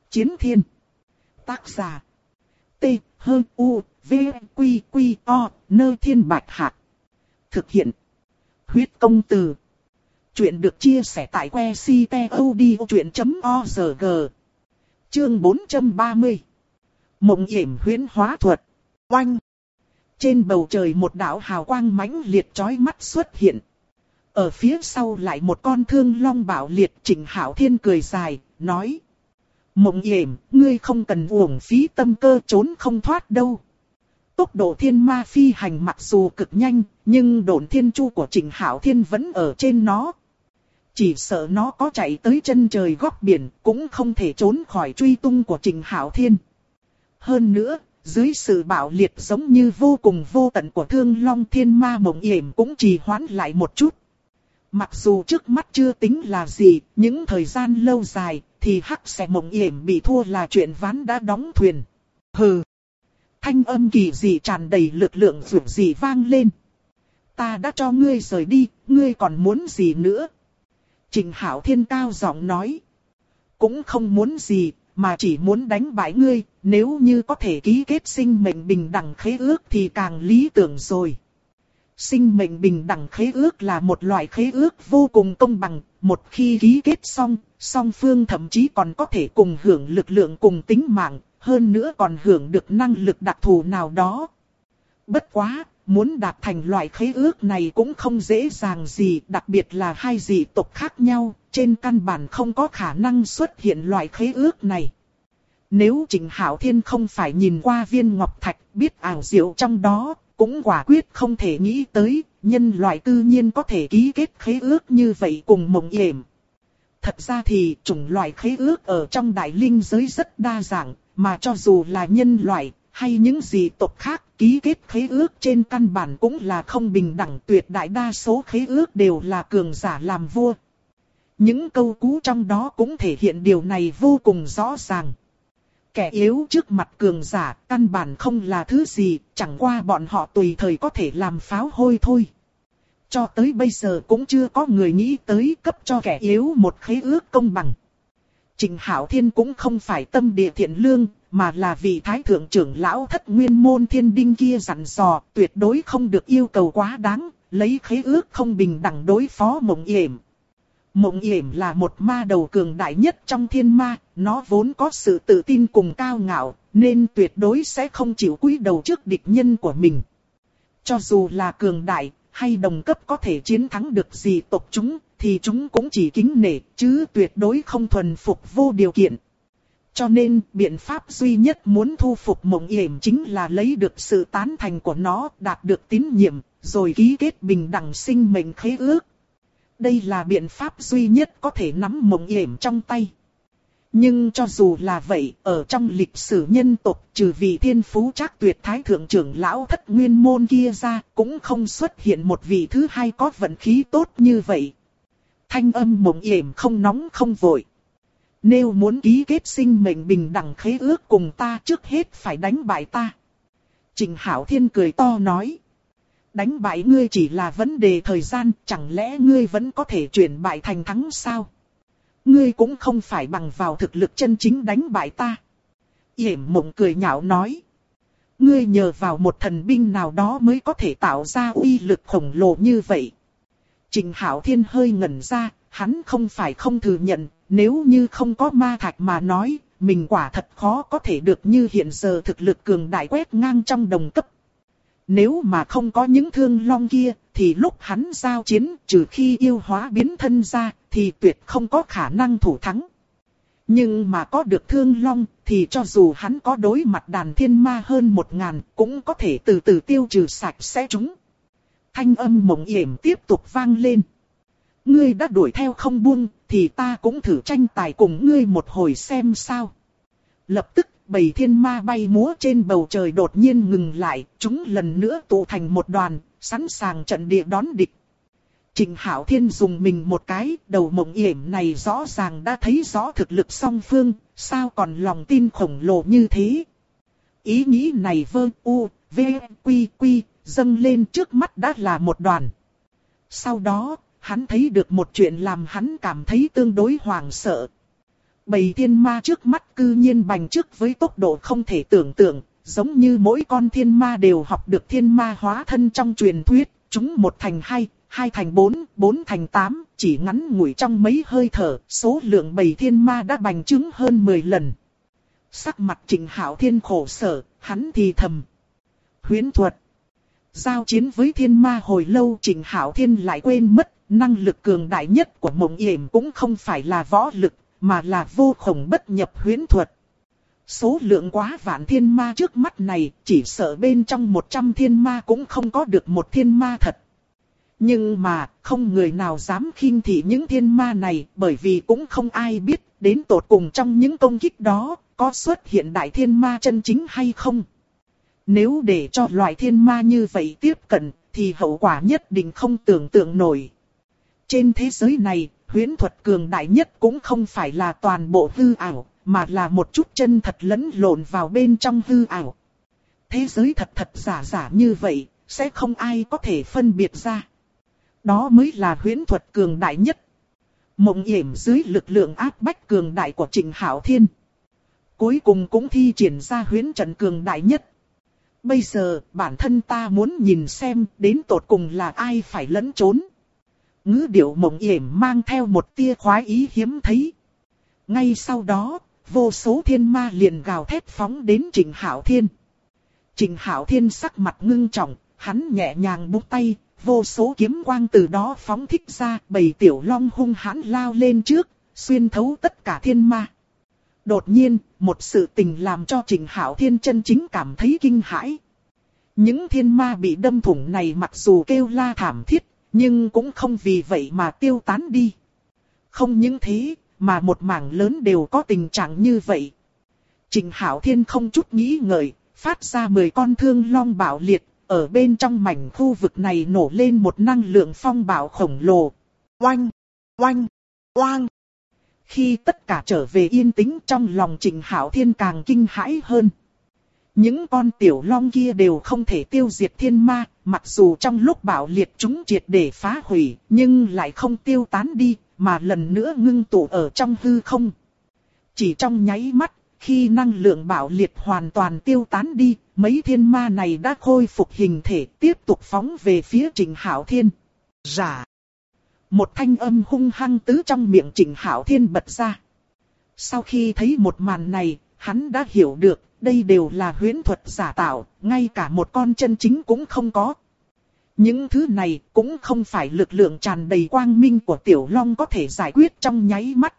Chiến thiên. Tác giả. T-H-U-V-Q-Q-O, Nơ Thiên Bạch Hạc. Thực hiện. Huyết Công Từ. Chuyện được chia sẻ tại que ctod.org. Chương 430. Mộng yểm huyễn hóa thuật. Oanh. Trên bầu trời một đạo hào quang mãnh liệt chói mắt xuất hiện. Ở phía sau lại một con thương long bạo liệt. Trịnh Hạo Thiên cười dài, nói: Mộng yểm, ngươi không cần uổng phí tâm cơ, trốn không thoát đâu. Tốc độ thiên ma phi hành mặc dù cực nhanh, nhưng độn thiên chu của Trịnh Hạo Thiên vẫn ở trên nó. Chỉ sợ nó có chạy tới chân trời góc biển, cũng không thể trốn khỏi truy tung của Trịnh Hạo Thiên. Hơn nữa, dưới sự bạo liệt giống như vô cùng vô tận của thương long, thiên ma mộng yểm cũng trì hoãn lại một chút. Mặc dù trước mắt chưa tính là gì, những thời gian lâu dài, thì hắc xẻ mộng yểm bị thua là chuyện ván đã đóng thuyền. Hừ! Thanh âm kỳ dị tràn đầy lực lượng vượt dị vang lên. Ta đã cho ngươi rời đi, ngươi còn muốn gì nữa? Trịnh Hạo Thiên cao giọng nói. Cũng không muốn gì, mà chỉ muốn đánh bại ngươi, nếu như có thể ký kết sinh mệnh bình đẳng khế ước thì càng lý tưởng rồi. Sinh mệnh bình đẳng khế ước là một loại khế ước vô cùng công bằng, một khi ký kết xong, song phương thậm chí còn có thể cùng hưởng lực lượng cùng tính mạng, hơn nữa còn hưởng được năng lực đặc thù nào đó. Bất quá, muốn đạt thành loại khế ước này cũng không dễ dàng gì, đặc biệt là hai dị tộc khác nhau, trên căn bản không có khả năng xuất hiện loại khế ước này. Nếu Trịnh Hạo Thiên không phải nhìn qua viên ngọc thạch biết ảo diệu trong đó, cũng quả quyết không thể nghĩ tới, nhân loại cư nhiên có thể ký kết khế ước như vậy cùng mộng yểm. Thật ra thì chủng loại khế ước ở trong đại linh giới rất đa dạng, mà cho dù là nhân loại hay những dị tộc khác, ký kết khế ước trên căn bản cũng là không bình đẳng, tuyệt đại đa số khế ước đều là cường giả làm vua. Những câu cú trong đó cũng thể hiện điều này vô cùng rõ ràng. Kẻ yếu trước mặt cường giả căn bản không là thứ gì, chẳng qua bọn họ tùy thời có thể làm pháo hôi thôi. Cho tới bây giờ cũng chưa có người nghĩ tới cấp cho kẻ yếu một khế ước công bằng. Trịnh Hạo Thiên cũng không phải tâm địa thiện lương, mà là vị thái thượng trưởng lão Thất Nguyên môn Thiên Đinh kia dặn dò, tuyệt đối không được yêu cầu quá đáng, lấy khế ước không bình đẳng đối phó mộng yểm. Mộng yểm là một ma đầu cường đại nhất trong thiên ma, nó vốn có sự tự tin cùng cao ngạo, nên tuyệt đối sẽ không chịu cúi đầu trước địch nhân của mình. Cho dù là cường đại, hay đồng cấp có thể chiến thắng được dị tộc chúng, thì chúng cũng chỉ kính nể, chứ tuyệt đối không thuần phục vô điều kiện. Cho nên, biện pháp duy nhất muốn thu phục mộng yểm chính là lấy được sự tán thành của nó, đạt được tín nhiệm, rồi ký kết bình đẳng sinh mệnh khế ước. Đây là biện pháp duy nhất có thể nắm mộng yểm trong tay. Nhưng cho dù là vậy, ở trong lịch sử nhân tộc, trừ vị thiên phú trác tuyệt thái thượng trưởng lão Thất Nguyên môn kia ra, cũng không xuất hiện một vị thứ hai có vận khí tốt như vậy. Thanh âm mộng yểm không nóng không vội. Nếu muốn ký kết sinh mệnh bình đẳng khế ước cùng ta, trước hết phải đánh bại ta. Trịnh Hạo Thiên cười to nói. Đánh bại ngươi chỉ là vấn đề thời gian, chẳng lẽ ngươi vẫn có thể chuyển bại thành thắng sao? Ngươi cũng không phải bằng vào thực lực chân chính đánh bại ta. Yểm Mộng cười nhạo nói. Ngươi nhờ vào một thần binh nào đó mới có thể tạo ra uy lực khổng lồ như vậy. Trịnh Hạo Thiên hơi ngẩn ra, hắn không phải không thừa nhận, nếu như không có ma thạch mà nói, mình quả thật khó có thể được như hiện giờ thực lực cường đại quét ngang trong đồng cấp. Nếu mà không có những thương long kia, thì lúc hắn giao chiến, trừ khi yêu hóa biến thân ra, thì tuyệt không có khả năng thủ thắng. Nhưng mà có được thương long, thì cho dù hắn có đối mặt đàn thiên ma hơn 1000, cũng có thể từ từ tiêu trừ sạch sẽ chúng. Thanh âm mộng yểm tiếp tục vang lên. Ngươi đã đuổi theo không buông, thì ta cũng thử tranh tài cùng ngươi một hồi xem sao. Lập tức, bầy thiên ma bay múa trên bầu trời đột nhiên ngừng lại, chúng lần nữa tụ thành một đoàn, sẵn sàng trận địa đón địch. Trịnh Hạo Thiên dùng mình một cái, đầu mộng yểm này rõ ràng đã thấy rõ thực lực song phương, sao còn lòng tin khổng lồ như thế. Ý nghĩ này dâng lên trước mắt đã là một đoàn. Sau đó, hắn thấy được một chuyện làm hắn cảm thấy tương đối hoảng sợ. Bầy thiên ma trước mắt cư nhiên bành trước với tốc độ không thể tưởng tượng, giống như mỗi con thiên ma đều học được thiên ma hóa thân trong truyền thuyết, chúng 1 thành 2, 2 thành 4, 4 thành 8, chỉ ngắn ngủi trong mấy hơi thở, số lượng bầy thiên ma đã bành trướng hơn 10 lần. Sắc mặt Trịnh Hạo Thiên khổ sở, hắn thì thầm. Huyễn thuật. Giao chiến với thiên ma hồi lâu Trịnh Hạo Thiên lại quên mất, năng lực cường đại nhất của Mộng Yểm cũng không phải là võ lực, mà là vô khổng bất nhập huyễn thuật. Số lượng quá vạn thiên ma trước mắt này, chỉ sợ bên trong 100 thiên ma cũng không có được một thiên ma thật. Nhưng mà, không người nào dám khinh thị những thiên ma này, bởi vì cũng không ai biết, đến tột cùng trong những công kích đó, có xuất hiện đại thiên ma chân chính hay không. Nếu để cho loại thiên ma như vậy tiếp cận, thì hậu quả nhất định không tưởng tượng nổi. Trên thế giới này, huyễn thuật cường đại nhất cũng không phải là toàn bộ hư ảo, mà là một chút chân thật lẫn lộn vào bên trong hư ảo. Thế giới thật thật giả giả như vậy, sẽ không ai có thể phân biệt ra. Đó mới là huyễn thuật cường đại nhất. Mộng Yểm dưới lực lượng áp bách cường đại của Trịnh Hạo Thiên, cuối cùng cũng thi triển ra huyễn trận cường đại nhất. Bây giờ, bản thân ta muốn nhìn xem đến tột cùng là ai phải lẫn trốn. Ngữ điệu Mộng Yểm mang theo một tia khoái ý hiếm thấy. Ngay sau đó, vô số thiên ma liền gào thét phóng đến Trịnh Hạo Thiên. Trịnh Hạo Thiên sắc mặt ngưng trọng, hắn nhẹ nhàng búng tay, vô số kiếm quang từ đó phóng thích ra, bầy tiểu long hung hãn lao lên trước, xuyên thấu tất cả thiên ma. Đột nhiên, một sự tình làm cho Trịnh Hạo Thiên chân chính cảm thấy kinh hãi. Những thiên ma bị đâm thủng này mặc dù kêu la thảm thiết, nhưng cũng không vì vậy mà tiêu tán đi. Không những thế, mà một mảng lớn đều có tình trạng như vậy. Trịnh Hạo Thiên không chút nghĩ ngợi, phát ra 10 con thương long bạo liệt, ở bên trong mảnh khu vực này nổ lên một năng lượng phong bạo khổng lồ. Oanh! Oanh! Oang! Khi tất cả trở về yên tĩnh trong lòng Trịnh Hạo Thiên càng kinh hãi hơn. Những con tiểu long kia đều không thể tiêu diệt thiên ma, mặc dù trong lúc bạo liệt chúng triệt để phá hủy, nhưng lại không tiêu tán đi, mà lần nữa ngưng tụ ở trong hư không. Chỉ trong nháy mắt, khi năng lượng bạo liệt hoàn toàn tiêu tán đi, mấy thiên ma này đã khôi phục hình thể tiếp tục phóng về phía Trịnh Hạo Thiên. Rả! Một thanh âm hung hăng từ trong miệng Trịnh Hạo Thiên bật ra. Sau khi thấy một màn này, hắn đã hiểu được, đây đều là huyễn thuật giả tạo, ngay cả một con chân chính cũng không có. Những thứ này cũng không phải lực lượng tràn đầy quang minh của Tiểu Long có thể giải quyết trong nháy mắt.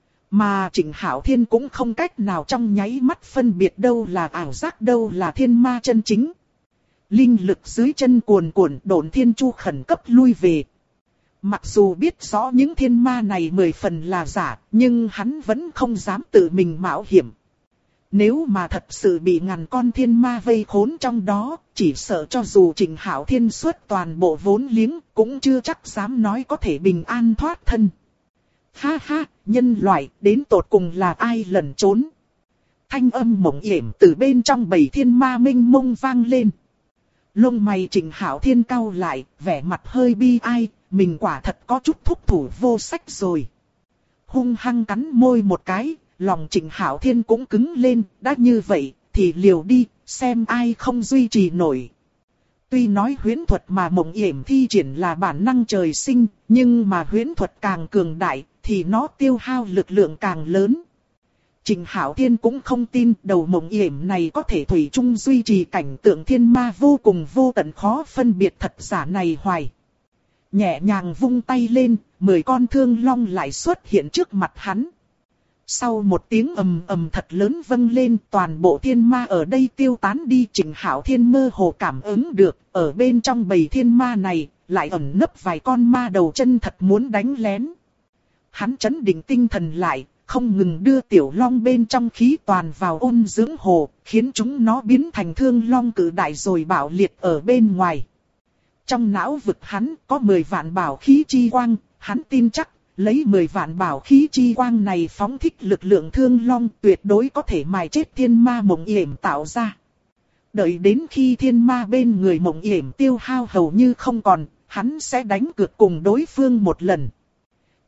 Mà Trịnh Hạo Thiên cũng không cách nào trong nháy mắt phân biệt đâu là ảo giác đâu là thiên ma chân chính. Linh lực dưới chân cuồn cuộn, Độn Thiên Chu khẩn cấp lui về. Mặc dù biết rõ những thiên ma này 10 phần là giả, nhưng hắn vẫn không dám tự mình mạo hiểm. Nếu mà thật sự bị ngàn con thiên ma vây khốn trong đó, chỉ sợ cho dù Trịnh Hạo Thiên xuất toàn bộ vốn liếng, cũng chưa chắc dám nói có thể bình an thoát thân. Ha ha, nhân loại, đến tột cùng là ai lẩn trốn? Thanh âm Mộng Yểm từ bên trong bầy thiên ma mênh mông vang lên. Lông mày Trịnh Hạo Thiên cau lại, vẻ mặt hơi bi ai, mình quả thật có chút thúc thủ vô sách rồi. Hung hăng cắn môi một cái, lòng Trịnh Hạo Thiên cũng cứng lên, đã như vậy, thì liều đi, xem ai không duy trì nổi. Tuy nói huyễn thuật mà Mộng Yểm thi triển là bản năng trời sinh, nhưng mà huyễn thuật càng cường đại, thì nó tiêu hao lực lượng càng lớn. Trịnh Hạo Thiên cũng không tin đầu Mộng Yểm này có thể thủy chung duy trì cảnh tượng thiên ma vô cùng vô tận khó phân biệt thật giả này hoài. Nhẹ nhàng vung tay lên, 10 con thương long lại xuất hiện trước mặt hắn. Sau một tiếng ầm ầm thật lớn vang lên, toàn bộ thiên ma ở đây tiêu tán đi. Trịnh Hạo Thiên mơ hồ cảm ứng được, ở bên trong bầy thiên ma này, lại ẩn nấp vài con ma đầu chân thật muốn đánh lén. Hắn trấn định tinh thần lại, không ngừng đưa tiểu long bên trong khí toàn vào ôn dưỡng hồ, khiến chúng nó biến thành thương long cử đại rồi bạo liệt ở bên ngoài. Trong não vực hắn có 10 vạn bảo khí chi quang, hắn tin chắc, lấy 10 vạn bảo khí chi quang này phóng thích lực lượng thương long tuyệt đối có thể mài chết thiên ma Mộng Yểm tạo ra. Đợi đến khi thiên ma bên người Mộng Yểm tiêu hao hầu như không còn, hắn sẽ đánh cược cùng đối phương một lần.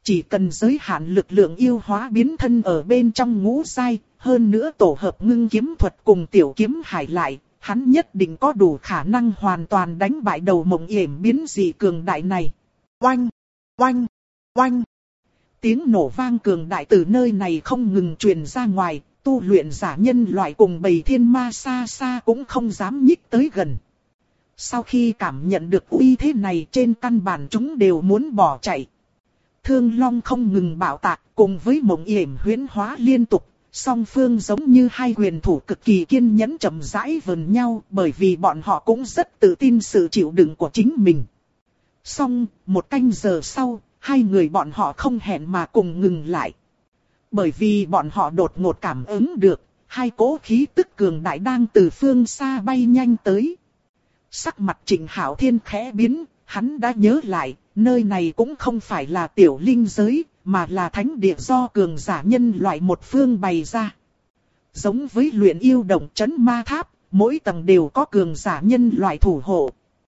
Chỉ cần giới hạn lực lượng yêu hóa biến thân ở bên trong ngũ giai, hơn nữa tổ hợp ngưng kiếm thuật cùng tiểu kiếm hải lại, hắn nhất định có đủ khả năng hoàn toàn đánh bại đầu Mộng Yểm biến dị cường đại này. Oanh! Oanh! Oanh! Tiếng nổ vang cường đại từ nơi này không ngừng truyền ra ngoài, tu luyện giả nhân loại cùng bầy thiên ma xa xa cũng không dám nhích tới gần. Sau khi cảm nhận được uy thế này trên căn bản chúng đều muốn bỏ chạy. Thương Long không ngừng bạo tạc cùng với Mộng Yểm huyễn hóa liên tục, song phương giống như hai quyền thủ cực kỳ kiên nhẫn chậm rãi vờn nhau bởi vì bọn họ cũng rất tự tin sự chịu đựng của chính mình. Song, một canh giờ sau, hai người bọn họ không hẹn mà cùng ngừng lại. Bởi vì bọn họ đột ngột cảm ứng được, hai cỗ khí tức cường đại đang từ phương xa bay nhanh tới. Sắc mặt Trịnh Hạo Thiên khẽ biến, hắn đã nhớ lại, nơi này cũng không phải là tiểu linh giới, mà là thánh địa do cường giả nhân loại một phương bày ra. Giống với luyện yêu động trấn ma tháp, mỗi tầng đều có cường giả nhân loại thủ hộ.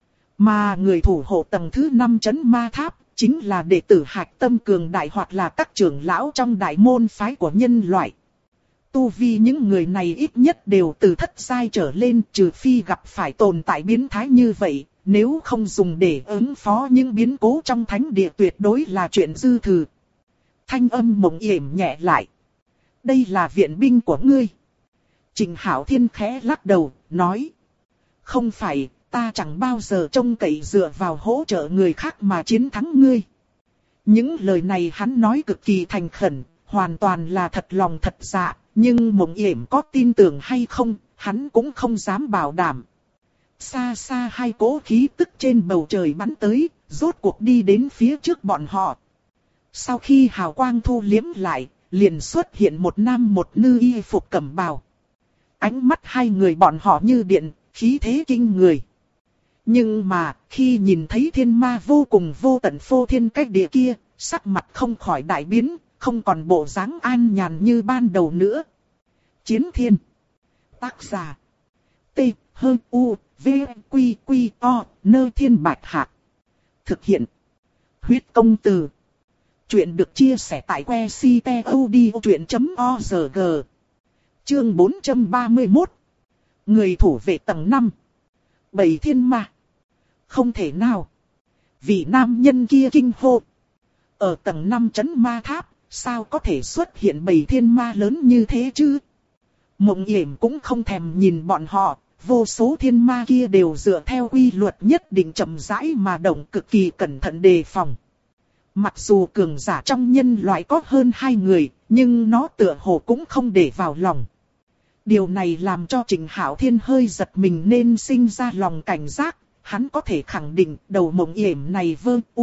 Mà người thủ hộ tầng thứ 5 trấn ma tháp, chính là đệ tử hạch tâm cường đại hoặc là các trưởng lão trong đại môn phái của nhân loại. Tu vi những người này ít nhất đều từ thất giai trở lên, trừ phi gặp phải tồn tại biến thái như vậy, nếu không dùng để ứng phó những biến cố trong thánh địa tuyệt đối là chuyện dư thừa. Thanh âm Mộng Yểm nhẹ lại. Đây là viện binh của ngươi. Trịnh Hạo Thiên khẽ lắc đầu, nói. Không phải, ta chẳng bao giờ trông cậy dựa vào hỗ trợ người khác mà chiến thắng ngươi. Những lời này hắn nói cực kỳ thành khẩn, hoàn toàn là thật lòng thật dạ, nhưng Mộng Yểm có tin tưởng hay không, hắn cũng không dám bảo đảm. Xa xa hai cỗ khí tức trên bầu trời bắn tới, rốt cuộc đi đến phía trước bọn họ. Sau khi hào quang thu liếm lại, liền xuất hiện một nam một nữ y phục cẩm bào. Ánh mắt hai người bọn họ như điện, khí thế kinh người. Nhưng mà, khi nhìn thấy thiên ma vô cùng vô tận phô thiên cách địa kia, sắc mặt không khỏi đại biến, không còn bộ dáng an nhàn như ban đầu nữa. Chiến Thiên. Tác giả. T-H-U-V-Q-Q-O, Nơ Thiên Bạch Hạc. Thực hiện. Huyết Công Từ. Chuyện được chia sẻ tại website.odchuyện.org. Chương 431. Người thủ vệ tầng 5. Bầy thiên ma. Không thể nào. Vị nam nhân kia kinh hô. Ở tầng 5 trấn ma tháp, sao có thể xuất hiện bầy thiên ma lớn như thế chứ? Mộng Yểm cũng không thèm nhìn bọn họ, vô số thiên ma kia đều dựa theo quy luật nhất định chậm rãi mà động, cực kỳ cẩn thận đề phòng. Mặc dù cường giả trong nhân loại có hơn 2 người, nhưng nó tựa hồ cũng không để vào lòng. Điều này làm cho Trịnh Hạo Thiên hơi giật mình nên sinh ra lòng cảnh giác. Hắn có thể khẳng định đầu Mộng Yểm này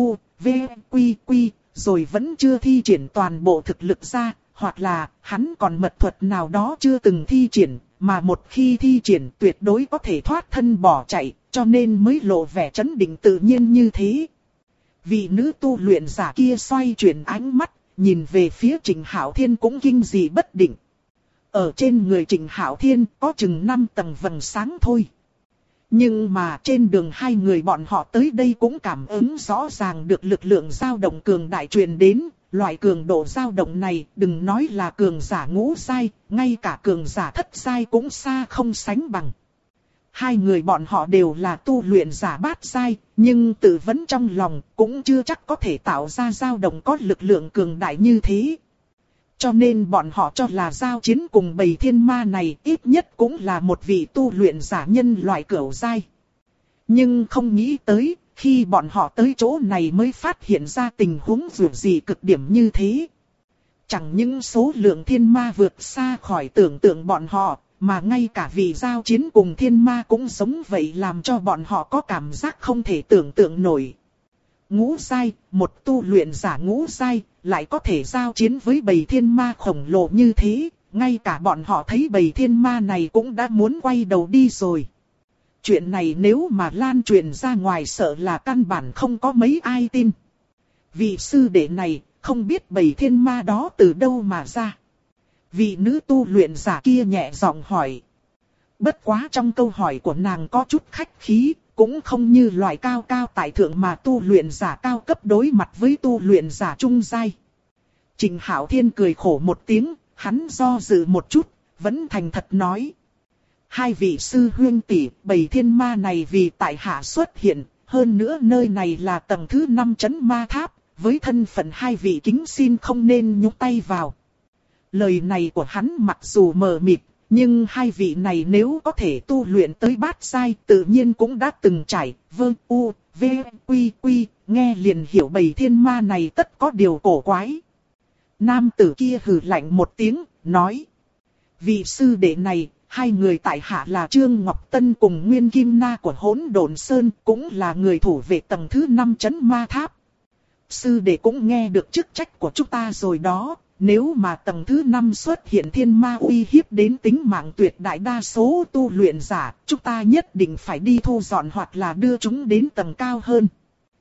rồi vẫn chưa thi triển toàn bộ thực lực ra, hoặc là hắn còn mật thuật nào đó chưa từng thi triển, mà một khi thi triển tuyệt đối có thể thoát thân bỏ chạy, cho nên mới lộ vẻ trấn định tự nhiên như thế. Vị nữ tu luyện giả kia xoay chuyển ánh mắt, nhìn về phía Trịnh Hạo Thiên cũng kinh dị bất định. Ở trên người Trịnh Hạo Thiên có chừng 5 tầng vầng sáng thôi. Nhưng mà trên đường hai người bọn họ tới đây cũng cảm ứng rõ ràng được lực lượng dao động cường đại truyền đến. Loại cường độ dao động này đừng nói là cường giả ngũ giai, ngay cả cường giả thất giai cũng xa không sánh bằng. Hai người bọn họ đều là tu luyện giả bát giai, nhưng tự vấn trong lòng cũng chưa chắc có thể tạo ra dao động có lực lượng cường đại như thế. Cho nên bọn họ cho là giao chiến cùng bầy thiên ma này ít nhất cũng là một vị tu luyện giả nhân loại cửu giai. Nhưng không nghĩ tới, khi bọn họ tới chỗ này mới phát hiện ra tình huống vượt gì cực điểm như thế. Chẳng những số lượng thiên ma vượt xa khỏi tưởng tượng bọn họ, mà ngay cả vị giao chiến cùng thiên ma cũng giống vậy làm cho bọn họ có cảm giác không thể tưởng tượng nổi. Ngũ giai, một tu luyện giả ngũ giai, lại có thể giao chiến với bầy thiên ma khổng lồ như thế, ngay cả bọn họ thấy bầy thiên ma này cũng đã muốn quay đầu đi rồi. Chuyện này nếu mà lan truyền ra ngoài sợ là căn bản không có mấy ai tin. Vị sư đệ này, không biết bầy thiên ma đó từ đâu mà ra. Vị nữ tu luyện giả kia nhẹ giọng hỏi. Bất quá trong câu hỏi của nàng có chút khách khí, cũng không như loại cao cao tại thượng mà tu luyện giả cao cấp đối mặt với tu luyện giả trung giai. Trình Hạo Thiên cười khổ một tiếng, hắn do dự một chút, vẫn thành thật nói. Hai vị sư huynh tỷ, bầy thiên ma này vì tại hạ xuất hiện, hơn nữa nơi này là tầng thứ 5 trấn ma tháp, với thân phận hai vị kính xin không nên nhúc tay vào. Lời này của hắn mặc dù mờ mịt, nhưng hai vị này nếu có thể tu luyện tới bát giai tự nhiên cũng đã từng trải, nghe liền hiểu bầy thiên ma này tất có điều cổ quái. Nam tử kia hừ lạnh một tiếng, nói. Vị sư đệ này, hai người tại hạ là Trương Ngọc Tân cùng Nguyên Kim Na của Hỗn Độn Sơn, cũng là người thủ vệ tầng thứ 5 trấn ma tháp. Sư đệ cũng nghe được chức trách của chúng ta rồi đó, nếu mà tầng thứ 5 xuất hiện thiên ma uy hiếp đến tính mạng tuyệt đại đa số tu luyện giả, chúng ta nhất định phải đi thu dọn hoặc là đưa chúng đến tầng cao hơn.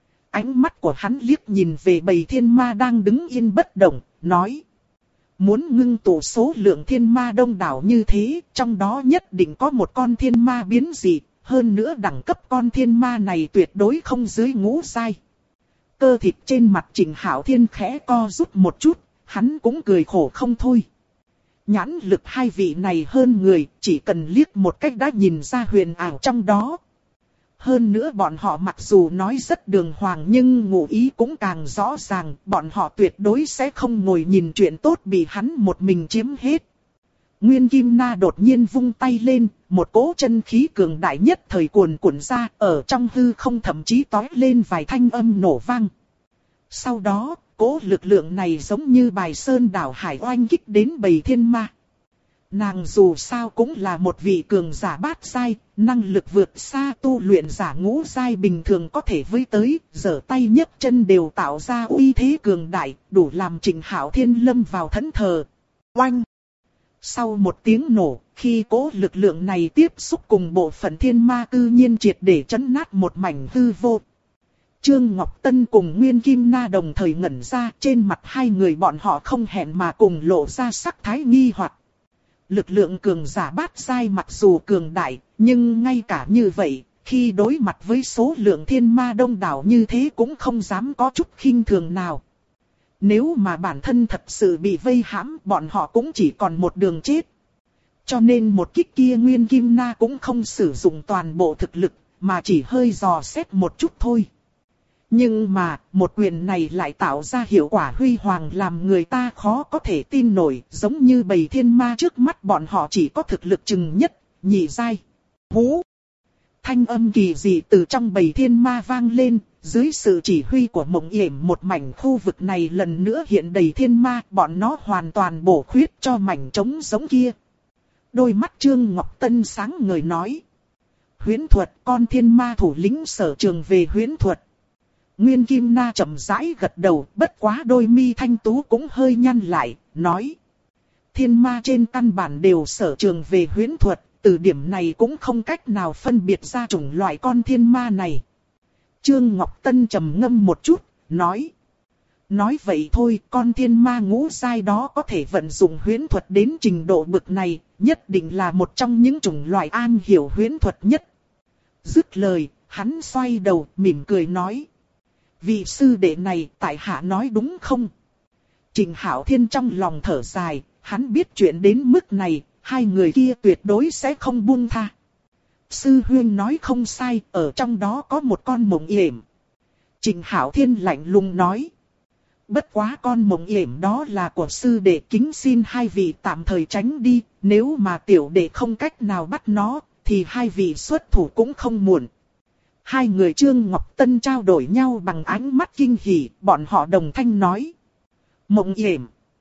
Ánh mắt của hắn liếc nhìn về bầy thiên ma đang đứng yên bất động, nói. Muốn ngưng tụ số lượng thiên ma đông đảo như thế, trong đó nhất định có một con thiên ma biến dị, hơn nữa đẳng cấp con thiên ma này tuyệt đối không dưới ngũ giai. Cơ thịt trên mặt Trình Hạo Thiên khẽ co rút một chút, hắn cũng cười khổ không thôi. Nhãn lực hai vị này hơn người, chỉ cần liếc một cách đã nhìn ra huyền ảo trong đó. Hơn nữa bọn họ mặc dù nói rất đường hoàng nhưng ngụ ý cũng càng rõ ràng, bọn họ tuyệt đối sẽ không ngồi nhìn chuyện tốt bị hắn một mình chiếm hết. Nguyên Kim Na đột nhiên vung tay lên, một cỗ chân khí cường đại nhất thời cuồn cuộn ra, ở trong hư không thậm chí tói lên vài thanh âm nổ vang. Sau đó, cỗ lực lượng này giống như bài sơn đảo hải oanh kích đến bầy thiên ma. Nàng dù sao cũng là một vị cường giả bát giai, năng lực vượt xa tu luyện giả ngũ giai bình thường có thể với tới, giở tay nhấc chân đều tạo ra uy thế cường đại, đủ làm Trình Hạo Thiên lâm vào thẫn thờ. Oanh! Sau một tiếng nổ, khi cỗ lực lượng này tiếp xúc cùng bộ phận thiên ma cư nhiên triệt để chấn nát một mảnh hư vô. Trương Ngọc Tân cùng Nguyên Kim Na đồng thời ngẩn ra, trên mặt hai người bọn họ không hẹn mà cùng lộ ra sắc thái nghi hoặc. Lực lượng cường giả bát giai mặc dù cường đại, nhưng ngay cả như vậy, khi đối mặt với số lượng thiên ma đông đảo như thế cũng không dám có chút khinh thường nào. Nếu mà bản thân thật sự bị vây hãm, bọn họ cũng chỉ còn một đường chết. Cho nên một kích kia Nguyên Kim Na cũng không sử dụng toàn bộ thực lực, mà chỉ hơi dò xét một chút thôi. Nhưng mà, một quyền này lại tạo ra hiệu quả huy hoàng làm người ta khó có thể tin nổi, giống như bầy thiên ma trước mắt bọn họ chỉ có thực lực chừng nhất, nhị giai. Hú! Thanh âm kỳ dị từ trong bầy thiên ma vang lên, dưới sự chỉ huy của Mộng Yểm một mảnh khu vực này lần nữa hiện đầy thiên ma, bọn nó hoàn toàn bổ khuyết cho mảnh trống giống kia. Đôi mắt Trương Ngọc Tân sáng ngời nói. Huyễn thuật, con thiên ma thủ lĩnh sở trường về huyễn thuật. Nguyên Kim Na chậm rãi gật đầu, bất quá đôi mi thanh tú cũng hơi nhăn lại, nói. Thiên ma trên căn bản đều sở trường về huyễn thuật, từ điểm này cũng không cách nào phân biệt ra chủng loại con thiên ma này. Trương Ngọc Tân trầm ngâm một chút, nói. Nói vậy thôi, con thiên ma ngũ giai đó có thể vận dụng huyễn thuật đến trình độ bực này, nhất định là một trong những chủng loại am hiểu huyễn thuật nhất. Dứt lời, hắn xoay đầu, mỉm cười nói. Vị sư đệ này, tại hạ nói đúng không? Trình Hạo Thiên trong lòng thở dài, hắn biết chuyện đến mức này, hai người kia tuyệt đối sẽ không buông tha. Sư huynh nói không sai, ở trong đó có một con Mộng Yểm. Trình Hạo Thiên lạnh lùng nói. Bất quá con Mộng Yểm đó là của sư đệ, kính xin hai vị tạm thời tránh đi, nếu mà tiểu đệ không cách nào bắt nó, thì hai vị xuất thủ cũng không muộn. Hai người Trương Ngọc Tân trao đổi nhau bằng ánh mắt kinh hỉ, bọn họ đồng thanh nói. Mộng Yểm.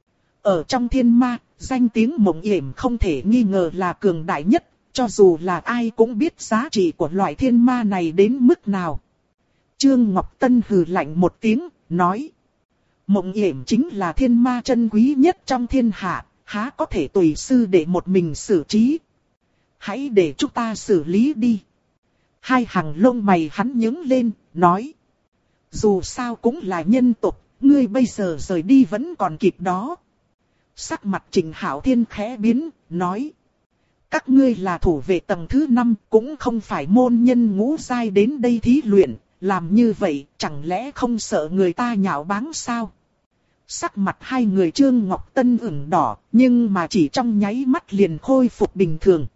Ở trong thiên ma, danh tiếng Mộng Yểm không thể nghi ngờ là cường đại nhất, cho dù là ai cũng biết giá trị của loại thiên ma này đến mức nào. Trương Ngọc Tân hừ lạnh một tiếng, nói. Mộng Yểm chính là thiên ma chân quý nhất trong thiên hạ, há có thể tùy sư để một mình xử trí. Hãy để chúng ta xử lý đi. Hai hàng lông mày hắn nhướng lên, nói. Dù sao cũng là nhân tộc, ngươi bây giờ rời đi vẫn còn kịp đó. Sắc mặt Trình Hạo Thiên khẽ biến, nói. Các ngươi là thủ vệ tầng thứ 5, cũng không phải môn nhân ngũ giai đến đây thí luyện, làm như vậy chẳng lẽ không sợ người ta nhạo báng sao? Sắc mặt hai người Trương Ngọc Tân ửng đỏ, nhưng mà chỉ trong nháy mắt liền khôi phục bình thường.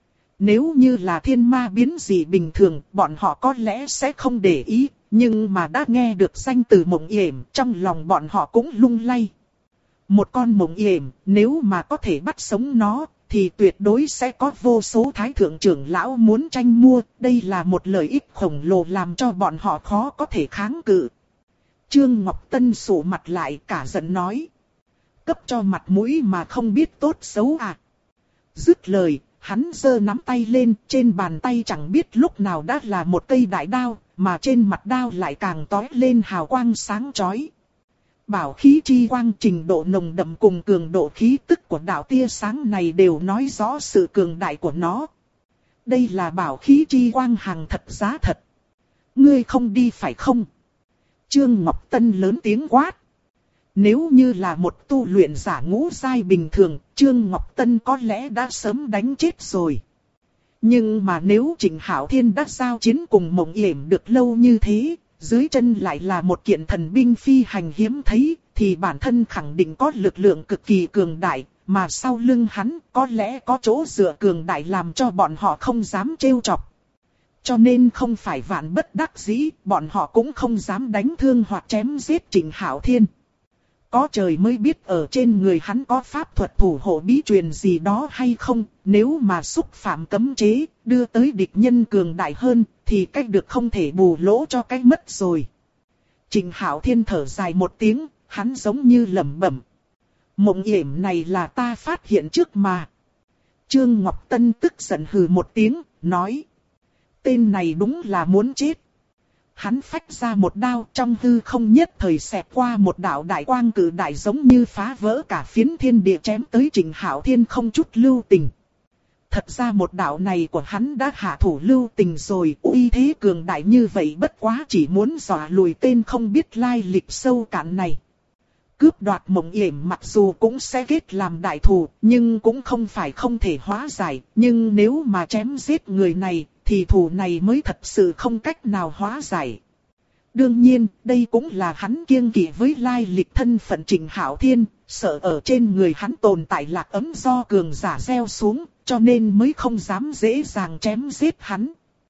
Nếu như là thiên ma biến dị bình thường, bọn họ có lẽ sẽ không để ý, nhưng mà đã nghe được danh từ Mộng Yểm, trong lòng bọn họ cũng lung lay. Một con Mộng Yểm, nếu mà có thể bắt sống nó, thì tuyệt đối sẽ có vô số thái thượng trưởng lão muốn tranh mua, đây là một lợi ích khổng lồ làm cho bọn họ khó có thể kháng cự. Trương Ngọc Tân sụ mặt lại cả giận nói. Cấp cho mặt mũi mà không biết tốt xấu à. Dứt lời, hắn giơ nắm tay lên, trên bàn tay chẳng biết lúc nào đã là một cây đại đao, mà trên mặt đao lại càng tóe lên hào quang sáng chói. Bảo khí chi quang trình độ nồng đậm cùng cường độ khí tức của đạo tia sáng này đều nói rõ sự cường đại của nó. Đây là bảo khí chi quang hàng thật giá thật. Ngươi không đi phải không? Trương Ngọc Tân lớn tiếng quát. Nếu như là một tu luyện giả ngũ giai bình thường, Trương Ngọc Tân có lẽ đã sớm đánh chết rồi. Nhưng mà nếu Trịnh Hạo Thiên đã giao chiến cùng Mộng Yểm được lâu như thế, dưới chân lại là một kiện thần binh phi hành hiếm thấy, thì bản thân khẳng định có lực lượng cực kỳ cường đại, mà sau lưng hắn có lẽ có chỗ dựa cường đại làm cho bọn họ không dám trêu chọc. Cho nên không phải vạn bất đắc dĩ, bọn họ cũng không dám đánh thương hoặc chém giết Trịnh Hạo Thiên. Có trời mới biết ở trên người hắn có pháp thuật thủ hộ bí truyền gì đó hay không, nếu mà xúc phạm cấm chế, đưa tới địch nhân cường đại hơn, thì cách được không thể bù lỗ cho cách mất rồi. Trịnh Hạo Thiên thở dài một tiếng, hắn giống như lẩm bẩm. Mộng Yểm này là ta phát hiện trước mà. Trương Ngọc Tân tức giận hừ một tiếng, nói. Tên này đúng là muốn chết. Hắn phách ra một đao trong hư không nhất thời xẹt qua một đạo đại quang cử đại giống như phá vỡ cả phiến thiên địa chém tới Trịnh Hạo Thiên không chút lưu tình. Thật ra một đạo này của hắn đã hạ thủ lưu tình rồi, uy thế cường đại như vậy bất quá chỉ muốn dọa lùi tên không biết lai lịch sâu cạn này. Cướp đoạt Mộng Yểm mặc dù cũng sẽ kết làm đại thù, nhưng cũng không phải không thể hóa giải, nhưng nếu mà chém giết người này, thì thù này mới thật sự không cách nào hóa giải. Đương nhiên, đây cũng là hắn kiêng kỵ với lai lịch thân phận Trịnh Hạo Thiên, sợ ở trên người hắn tồn tại lạc ấm do cường giả gieo xuống, cho nên mới không dám dễ dàng chém giết hắn.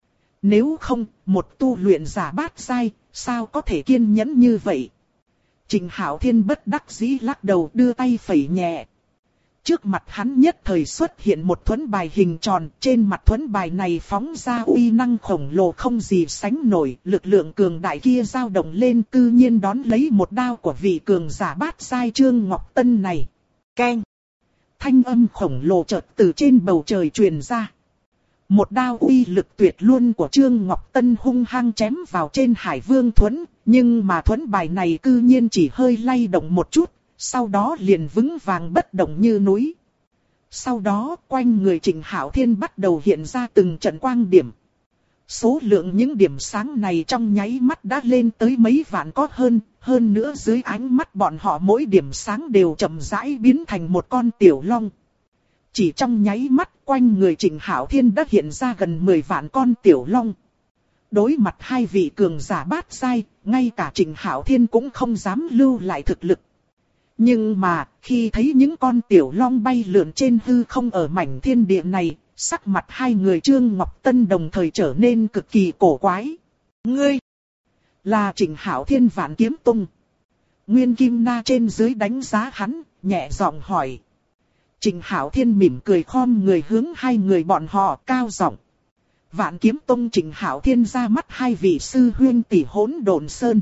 Nếu không, một tu luyện giả bát giai, sao có thể kiên nhẫn như vậy? Trịnh Hạo Thiên bất đắc dĩ lắc đầu đưa tay phẩy nhẹ. Trước mặt hắn nhất thời xuất hiện một thuẫn bài hình tròn, trên mặt thuẫn bài này phóng ra uy năng khổng lồ không gì sánh nổi, lực lượng cường đại kia dao động lên cư nhiên đón lấy một đao của vị cường giả bát giai Trương Ngọc Tân này. Keng! Thanh âm khổng lồ chợt từ trên bầu trời truyền ra. Một đao uy lực tuyệt luân của Trương Ngọc Tân hung hăng chém vào trên Hải Vương thuẫn, nhưng mà thuẫn bài này cư nhiên chỉ hơi lay động một chút. Sau đó liền vững vàng bất động như núi. Sau đó quanh người Trịnh Hạo Thiên bắt đầu hiện ra từng trận quang điểm. Số lượng những điểm sáng này trong nháy mắt đã lên tới mấy vạn có hơn nữa dưới ánh mắt bọn họ mỗi điểm sáng đều chậm rãi biến thành một con tiểu long. Chỉ trong nháy mắt quanh người Trịnh Hạo Thiên đã hiện ra gần 10 vạn con tiểu long. Đối mặt hai vị cường giả bát giai, ngay cả Trịnh Hạo Thiên cũng không dám lưu lại thực lực. Nhưng mà, khi thấy những con tiểu long bay lượn trên hư không ở mảnh thiên địa này, sắc mặt hai người Trương Ngọc Tân đồng thời trở nên cực kỳ cổ quái. Ngươi, là Trịnh Hạo Thiên Vạn Kiếm Tông. Nguyên Kim Na trên dưới đánh giá hắn, nhẹ giọng hỏi. Trịnh Hạo Thiên mỉm cười khom người hướng hai người bọn họ cao giọng. Vạn Kiếm Tông Trịnh Hạo Thiên ra mắt hai vị sư huynh tỷ Hỗn Độn Sơn.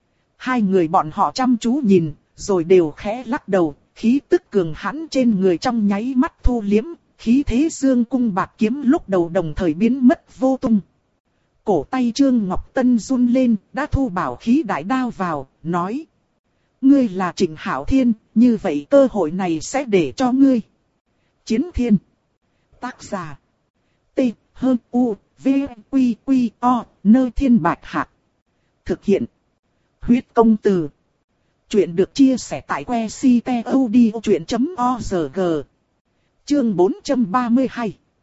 Hai người bọn họ chăm chú nhìn. Rồi đều khẽ lắc đầu, khí tức cường hãn trên người trong nháy mắt thu liếm, khí thế dương cung bạc kiếm lúc đầu đồng thời biến mất vô tung. Cổ tay Trương Ngọc Tân run lên, đã thu bảo khí đại đao vào, nói. Ngươi là Trịnh Hạo Thiên, như vậy cơ hội này sẽ để cho ngươi. Chiến Thiên. Tác giả. T, H, U, V, Quy, Quy, O, nơi thiên bạch hạc. Thực hiện. Huyết công từ. Chuyện được chia sẻ tại website odchuyện.org. Chương 432.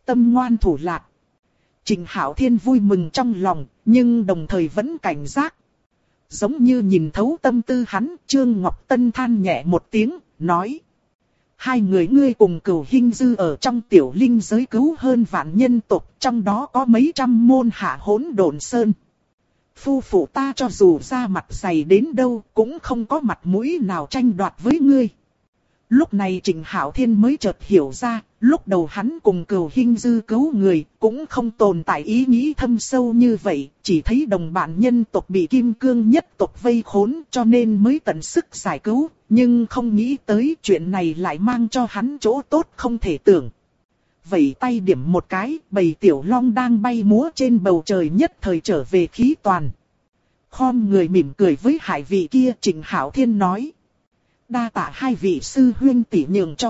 tâm ngoan thủ lạc. Trình Hạo Thiên vui mừng trong lòng, nhưng đồng thời vẫn cảnh giác. Giống như nhìn thấu tâm tư hắn, Trương Ngọc Tân than nhẹ một tiếng, nói. Hai người ngươi cùng Cửu Hinh Dư ở trong tiểu linh giới cứu hơn vạn nhân tộc, trong đó có mấy trăm môn hạ hỗn độn sơn. Phu phụ ta cho dù ra mặt dày đến đâu, cũng không có mặt mũi nào tranh đoạt với ngươi. Lúc này Trình Hạo Thiên mới chợt hiểu ra, lúc đầu hắn cùng Cửu Hinh Dư cứu người, cũng không tồn tại ý nghĩ thâm sâu như vậy, chỉ thấy đồng bạn nhân tộc bị Kim Cương nhất tộc vây khốn cho nên mới tận sức giải cứu, nhưng không nghĩ tới chuyện này lại mang cho hắn chỗ tốt không thể tưởng. Vẩy tay điểm một cái, bầy tiểu long đang bay múa trên bầu trời nhất thời trở về khí toàn. Khom người mỉm cười với hải vị kia, Trình Hạo Thiên nói. Đa tạ hai vị sư huynh tỷ nhường cho.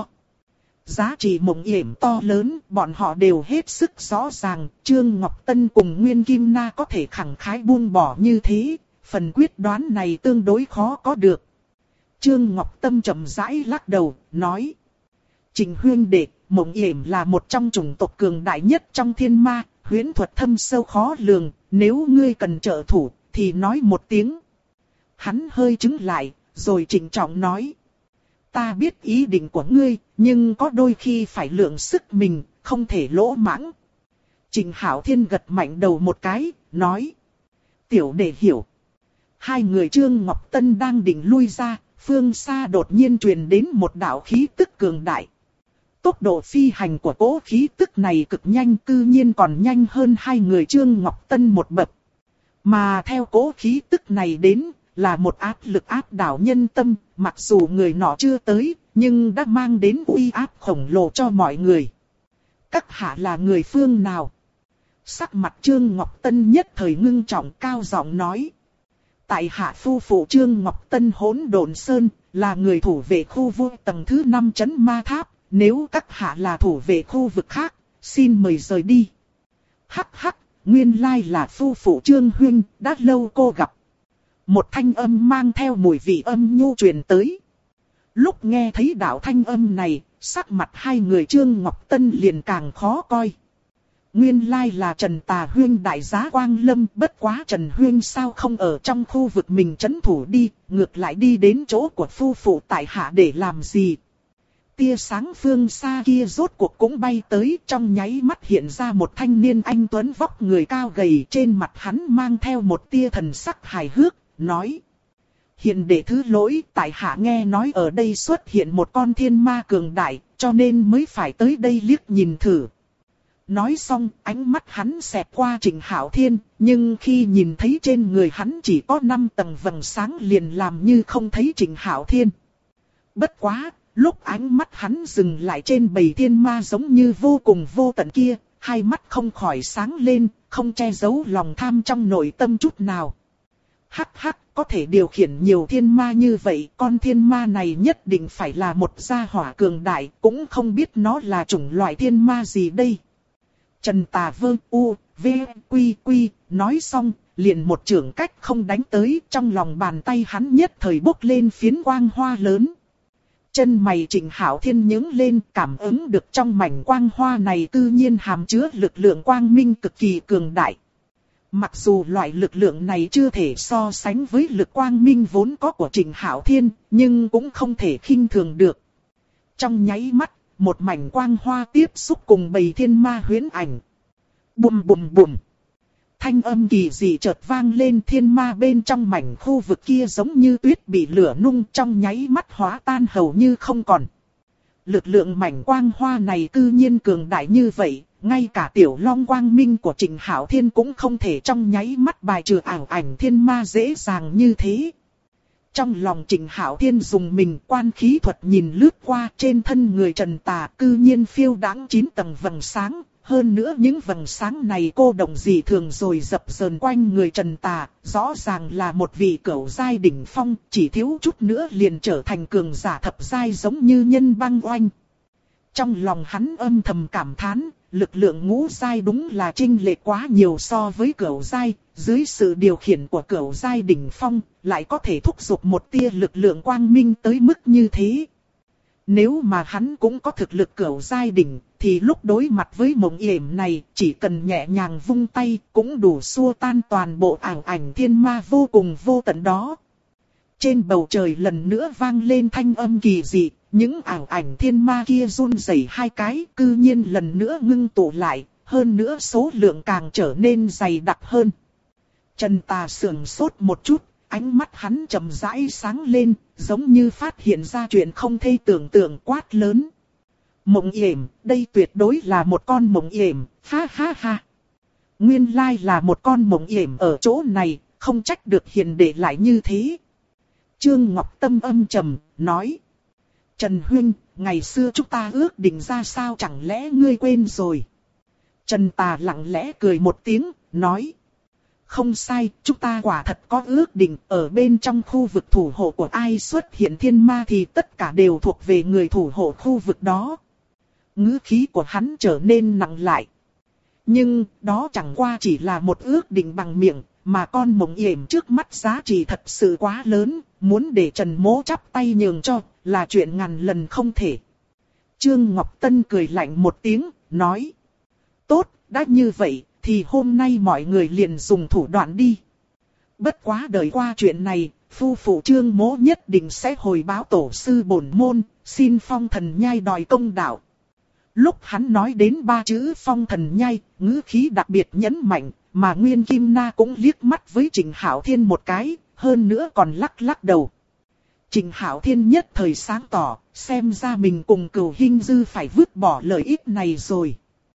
Giá trị mộng yểm to lớn, bọn họ đều hết sức rõ ràng, Trương Ngọc Tân cùng Nguyên Kim Na có thể khẳng khái buông bỏ như thế, phần quyết đoán này tương đối khó có được. Trương Ngọc Tâm chậm rãi lắc đầu, nói. Trình huynh đệ, mộng yểm là một trong chủng tộc cường đại nhất trong thiên ma, huyễn thuật thâm sâu khó lường, nếu ngươi cần trợ thủ, thì nói một tiếng. Hắn hơi chứng lại, rồi trịnh trọng nói. Ta biết ý định của ngươi, nhưng có đôi khi phải lượng sức mình, không thể lỗ mãng. Trình Hạo Thiên gật mạnh đầu một cái, nói. Tiểu đệ hiểu. Hai người Trương Ngọc Tân đang định lui ra, phương xa đột nhiên truyền đến một đạo khí tức cường đại. Tốc độ phi hành của cỗ khí tức này cực nhanh, cư nhiên còn nhanh hơn hai người Trương Ngọc Tân một bậc. Mà theo cỗ khí tức này đến, là một áp lực áp đảo nhân tâm, mặc dù người nọ chưa tới, nhưng đã mang đến uy áp khổng lồ cho mọi người. Các hạ là người phương nào? Sắc mặt Trương Ngọc Tân nhất thời ngưng trọng, cao giọng nói. Tại hạ phu phụ Trương Ngọc Tân Hỗn Độn Sơn, là người thủ vệ khu vực tầng thứ 5 trấn ma tháp, nếu các hạ là thủ vệ khu vực khác, xin mời rời đi. Hắc hắc, nguyên lai là phu phụ Trương huynh, đã lâu cô gặp. Một thanh âm mang theo mùi vị âm nhu truyền tới. Lúc nghe thấy đạo thanh âm này, sắc mặt hai người Trương Ngọc Tân liền càng khó coi. Nguyên lai là Trần Tà Huyên đại giá Quang Lâm, bất quá Trần Huyên sao không ở trong khu vực mình trấn thủ đi, ngược lại đi đến chỗ của phu phụ tại hạ để làm gì. Tia sáng phương xa kia rốt cuộc cũng bay tới, trong nháy mắt hiện ra một thanh niên anh tuấn vóc người cao gầy, trên mặt hắn mang theo một tia thần sắc hài hước, nói. Hiện đệ thứ lỗi, tại hạ nghe nói ở đây xuất hiện một con thiên ma cường đại, cho nên mới phải tới đây liếc nhìn thử. Nói xong, ánh mắt hắn xẹt qua Trình Hạo Thiên, nhưng khi nhìn thấy trên người hắn chỉ có 5 tầng vầng sáng liền làm như không thấy Trình Hạo Thiên. Bất quá, lúc ánh mắt hắn dừng lại trên bầy thiên ma giống như vô cùng vô tận kia, hai mắt không khỏi sáng lên, không che giấu lòng tham trong nội tâm chút nào. Hắc hắc, có thể điều khiển nhiều thiên ma như vậy, con thiên ma này nhất định phải là một gia hỏa cường đại, cũng không biết nó là chủng loại thiên ma gì đây. Trần Tà Vơ U, V, Quy Quy, nói xong, liền một chưởng cách không đánh tới, trong lòng bàn tay hắn nhất thời bốc lên phiến quang hoa lớn. Chân mày Trình Hạo Thiên nhướng lên, cảm ứng được trong mảnh quang hoa này tự nhiên hàm chứa lực lượng quang minh cực kỳ cường đại. Mặc dù loại lực lượng này chưa thể so sánh với lực quang minh vốn có của Trình Hạo Thiên, nhưng cũng không thể khinh thường được. Trong nháy mắt, một mảnh quang hoa tiếp xúc cùng bầy thiên ma huyễn ảnh. Bùm bùm bùm. Thanh âm kỳ dị chợt vang lên, thiên ma bên trong mảnh khu vực kia giống như tuyết bị lửa nung, trong nháy mắt hóa tan hầu như không còn. Lực lượng mảnh quang hoa này cư nhiên cường đại như vậy, ngay cả tiểu long quang minh của Trình Hạo Thiên cũng không thể trong nháy mắt bài trừ ảo ảnh thiên ma dễ dàng như thế. Trong lòng Trình Hạo Thiên dùng mình, quan khí thuật nhìn lướt qua, trên thân người Trần Tà cư nhiên phiêu đãng 9 tầng vầng sáng. Hơn nữa những vầng sáng này cô đồng dị thường rồi dập dờn quanh người Trần Tà, rõ ràng là một vị cửu giai đỉnh phong, chỉ thiếu chút nữa liền trở thành cường giả thập giai giống như Nhân Băng Oanh. Trong lòng hắn âm thầm cảm thán, lực lượng ngũ giai đúng là chênh lệch quá nhiều so với cửu giai, dưới sự điều khiển của cửu giai đỉnh phong, lại có thể thúc giục một tia lực lượng quang minh tới mức như thế. Nếu mà hắn cũng có thực lực cửu giai đỉnh, thì lúc đối mặt với Mộng Yểm này, chỉ cần nhẹ nhàng vung tay, cũng đủ xua tan toàn bộ ảo ảnh thiên ma vô cùng vô tận đó. Trên bầu trời lần nữa vang lên thanh âm kỳ dị, những ảo ảnh thiên ma kia run rẩy hai cái, cư nhiên lần nữa ngưng tụ lại, hơn nữa số lượng càng trở nên dày đặc hơn. Trần Tà sững sốt một chút, ánh mắt hắn chậm rãi sáng lên, giống như phát hiện ra chuyện không thể tưởng tượng, quát lớn. Mộng Yểm, đây tuyệt đối là một con Mộng Yểm, ha ha ha. Nguyên lai là một con Mộng Yểm ở chỗ này, không trách được hiền đệ lại như thế. Trương Ngọc Tâm âm trầm, nói. Trần Huynh, ngày xưa chúng ta ước định ra sao chẳng lẽ ngươi quên rồi. Trần Tà lặng lẽ cười một tiếng, nói. Không sai, chúng ta quả thật có ước định, ở bên trong khu vực thủ hộ của ai xuất hiện thiên ma thì tất cả đều thuộc về người thủ hộ khu vực đó. Ngữ khí của hắn trở nên nặng lại. Nhưng, đó chẳng qua chỉ là một ước định bằng miệng, mà con Mộng Yểm trước mắt giá trị thật sự quá lớn, muốn để Trần Mỗ chắp tay nhường cho, là chuyện ngàn lần không thể. Trương Ngọc Tân cười lạnh một tiếng, nói. Tốt, đã như vậy, thì hôm nay mọi người liền dùng thủ đoạn đi. Bất quá đời qua chuyện này, phu phụ Trương Mỗ nhất định sẽ hồi báo tổ sư bổn môn, xin Phong Thần Nhai đòi công đạo. Lúc hắn nói đến ba chữ Phong Thần Nhai, ngữ khí đặc biệt nhấn mạnh, mà Nguyên Kim Na cũng liếc mắt với Trịnh Hạo Thiên một cái, hơn nữa còn lắc lắc đầu. Trịnh Hạo Thiên nhất thời sáng tỏ, xem ra mình cùng Cửu Hinh Dư phải vứt bỏ lợi ích này rồi.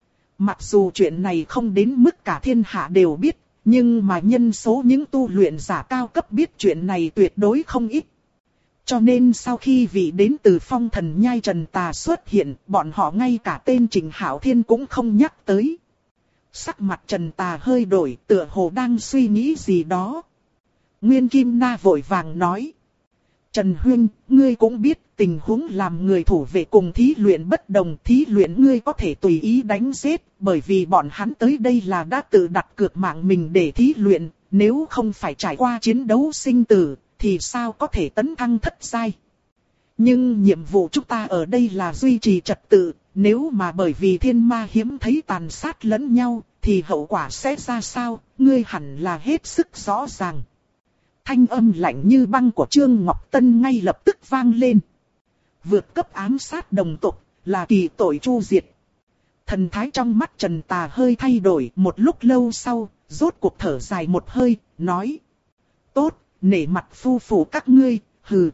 Mặc dù chuyện này không đến mức cả thiên hạ đều biết, nhưng mà nhân số những tu luyện giả cao cấp biết chuyện này tuyệt đối không ít. Cho nên sau khi vị đến từ Phong Thần Nhai Trần Tà xuất hiện, bọn họ ngay cả tên Trịnh Hạo Thiên cũng không nhắc tới. Sắc mặt Trần Tà hơi đổi, tựa hồ đang suy nghĩ gì đó. Nguyên Kim Na vội vàng nói. Trần Huynh, ngươi cũng biết tình huống làm người thủ vệ cùng thí luyện bất đồng. Thí luyện ngươi có thể tùy ý đánh giết, bởi vì bọn hắn tới đây là đã tự đặt cược mạng mình để thí luyện. Nếu không phải trải qua chiến đấu sinh tử, thì sao có thể tấn thăng thất giai. Nhưng nhiệm vụ chúng ta ở đây là duy trì trật tự. Nếu mà bởi vì thiên ma hiếm thấy tàn sát lẫn nhau, thì hậu quả sẽ ra sao, ngươi hẳn là hết sức rõ ràng. Thanh âm lạnh như băng của Trương Ngọc Tân ngay lập tức vang lên. Vượt cấp ám sát đồng tộc, là kỳ tội chu diệt. Thần thái trong mắt Trần Tà hơi thay đổi, một lúc lâu sau, rốt cuộc thở dài một hơi, nói. Tốt, nể mặt phu phụ các ngươi, hừ.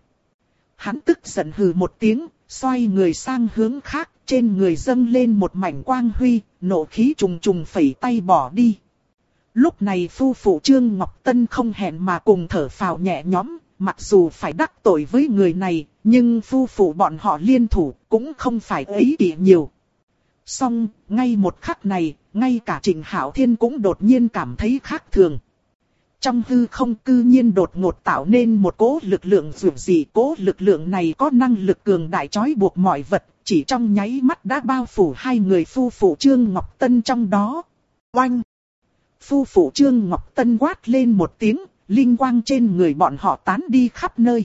Hắn tức giận hừ một tiếng, xoay người sang hướng khác, trên người dâng lên một mảnh quang huy, nộ khí trùng trùng phẩy tay bỏ đi. Lúc này phu phụ Trương Ngọc Tân không hẹn mà cùng thở phào nhẹ nhõm, mặc dù phải đắc tội với người này, nhưng phu phụ bọn họ liên thủ cũng không phải ấy kỷ nhiều. Song, ngay một khắc này, ngay cả Trịnh Hạo Thiên cũng đột nhiên cảm thấy khác thường. Trong hư không cư nhiên đột ngột tạo nên một cỗ lực lượng dữ dị, cỗ lực lượng này có năng lực cường đại trói buộc mọi vật, chỉ trong nháy mắt đã bao phủ hai người phu phụ Trương Ngọc Tân trong đó. Oanh! Phu phụ Trương Ngọc Tân quát lên một tiếng, linh quang trên người bọn họ tán đi khắp nơi.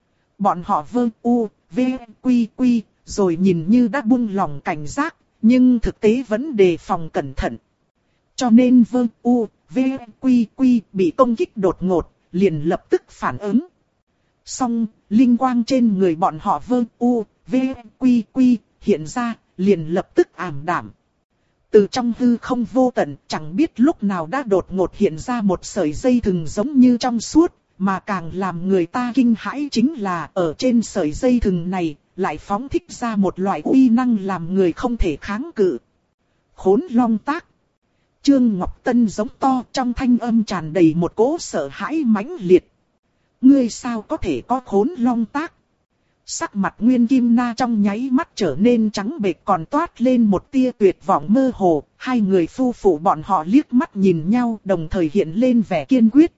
Bọn họ vơ u, v, quy quy, rồi nhìn như đã buông lòng cảnh giác, nhưng thực tế vẫn đề phòng cẩn thận. Cho nên vơ u, v, quy quy bị công kích đột ngột, liền lập tức phản ứng. Song, linh quang trên người bọn họ vơ u, v, quy quy hiện ra, liền lập tức ảm đạm. Từ trong hư không vô tận, chẳng biết lúc nào đã đột ngột hiện ra một sợi dây thừng giống như trong suốt, mà càng làm người ta kinh hãi chính là ở trên sợi dây thừng này, lại phóng thích ra một loại uy năng làm người không thể kháng cự. Khốn long tác. Trương Ngọc Tân giống to, trong thanh âm tràn đầy một cỗ sợ hãi mãnh liệt. Ngươi sao có thể có khốn long tác? Sắc mặt Nguyên Kim Na trong nháy mắt trở nên trắng bệch, còn toát lên một tia tuyệt vọng mơ hồ. Hai người phu phụ bọn họ liếc mắt nhìn nhau, đồng thời hiện lên vẻ kiên quyết.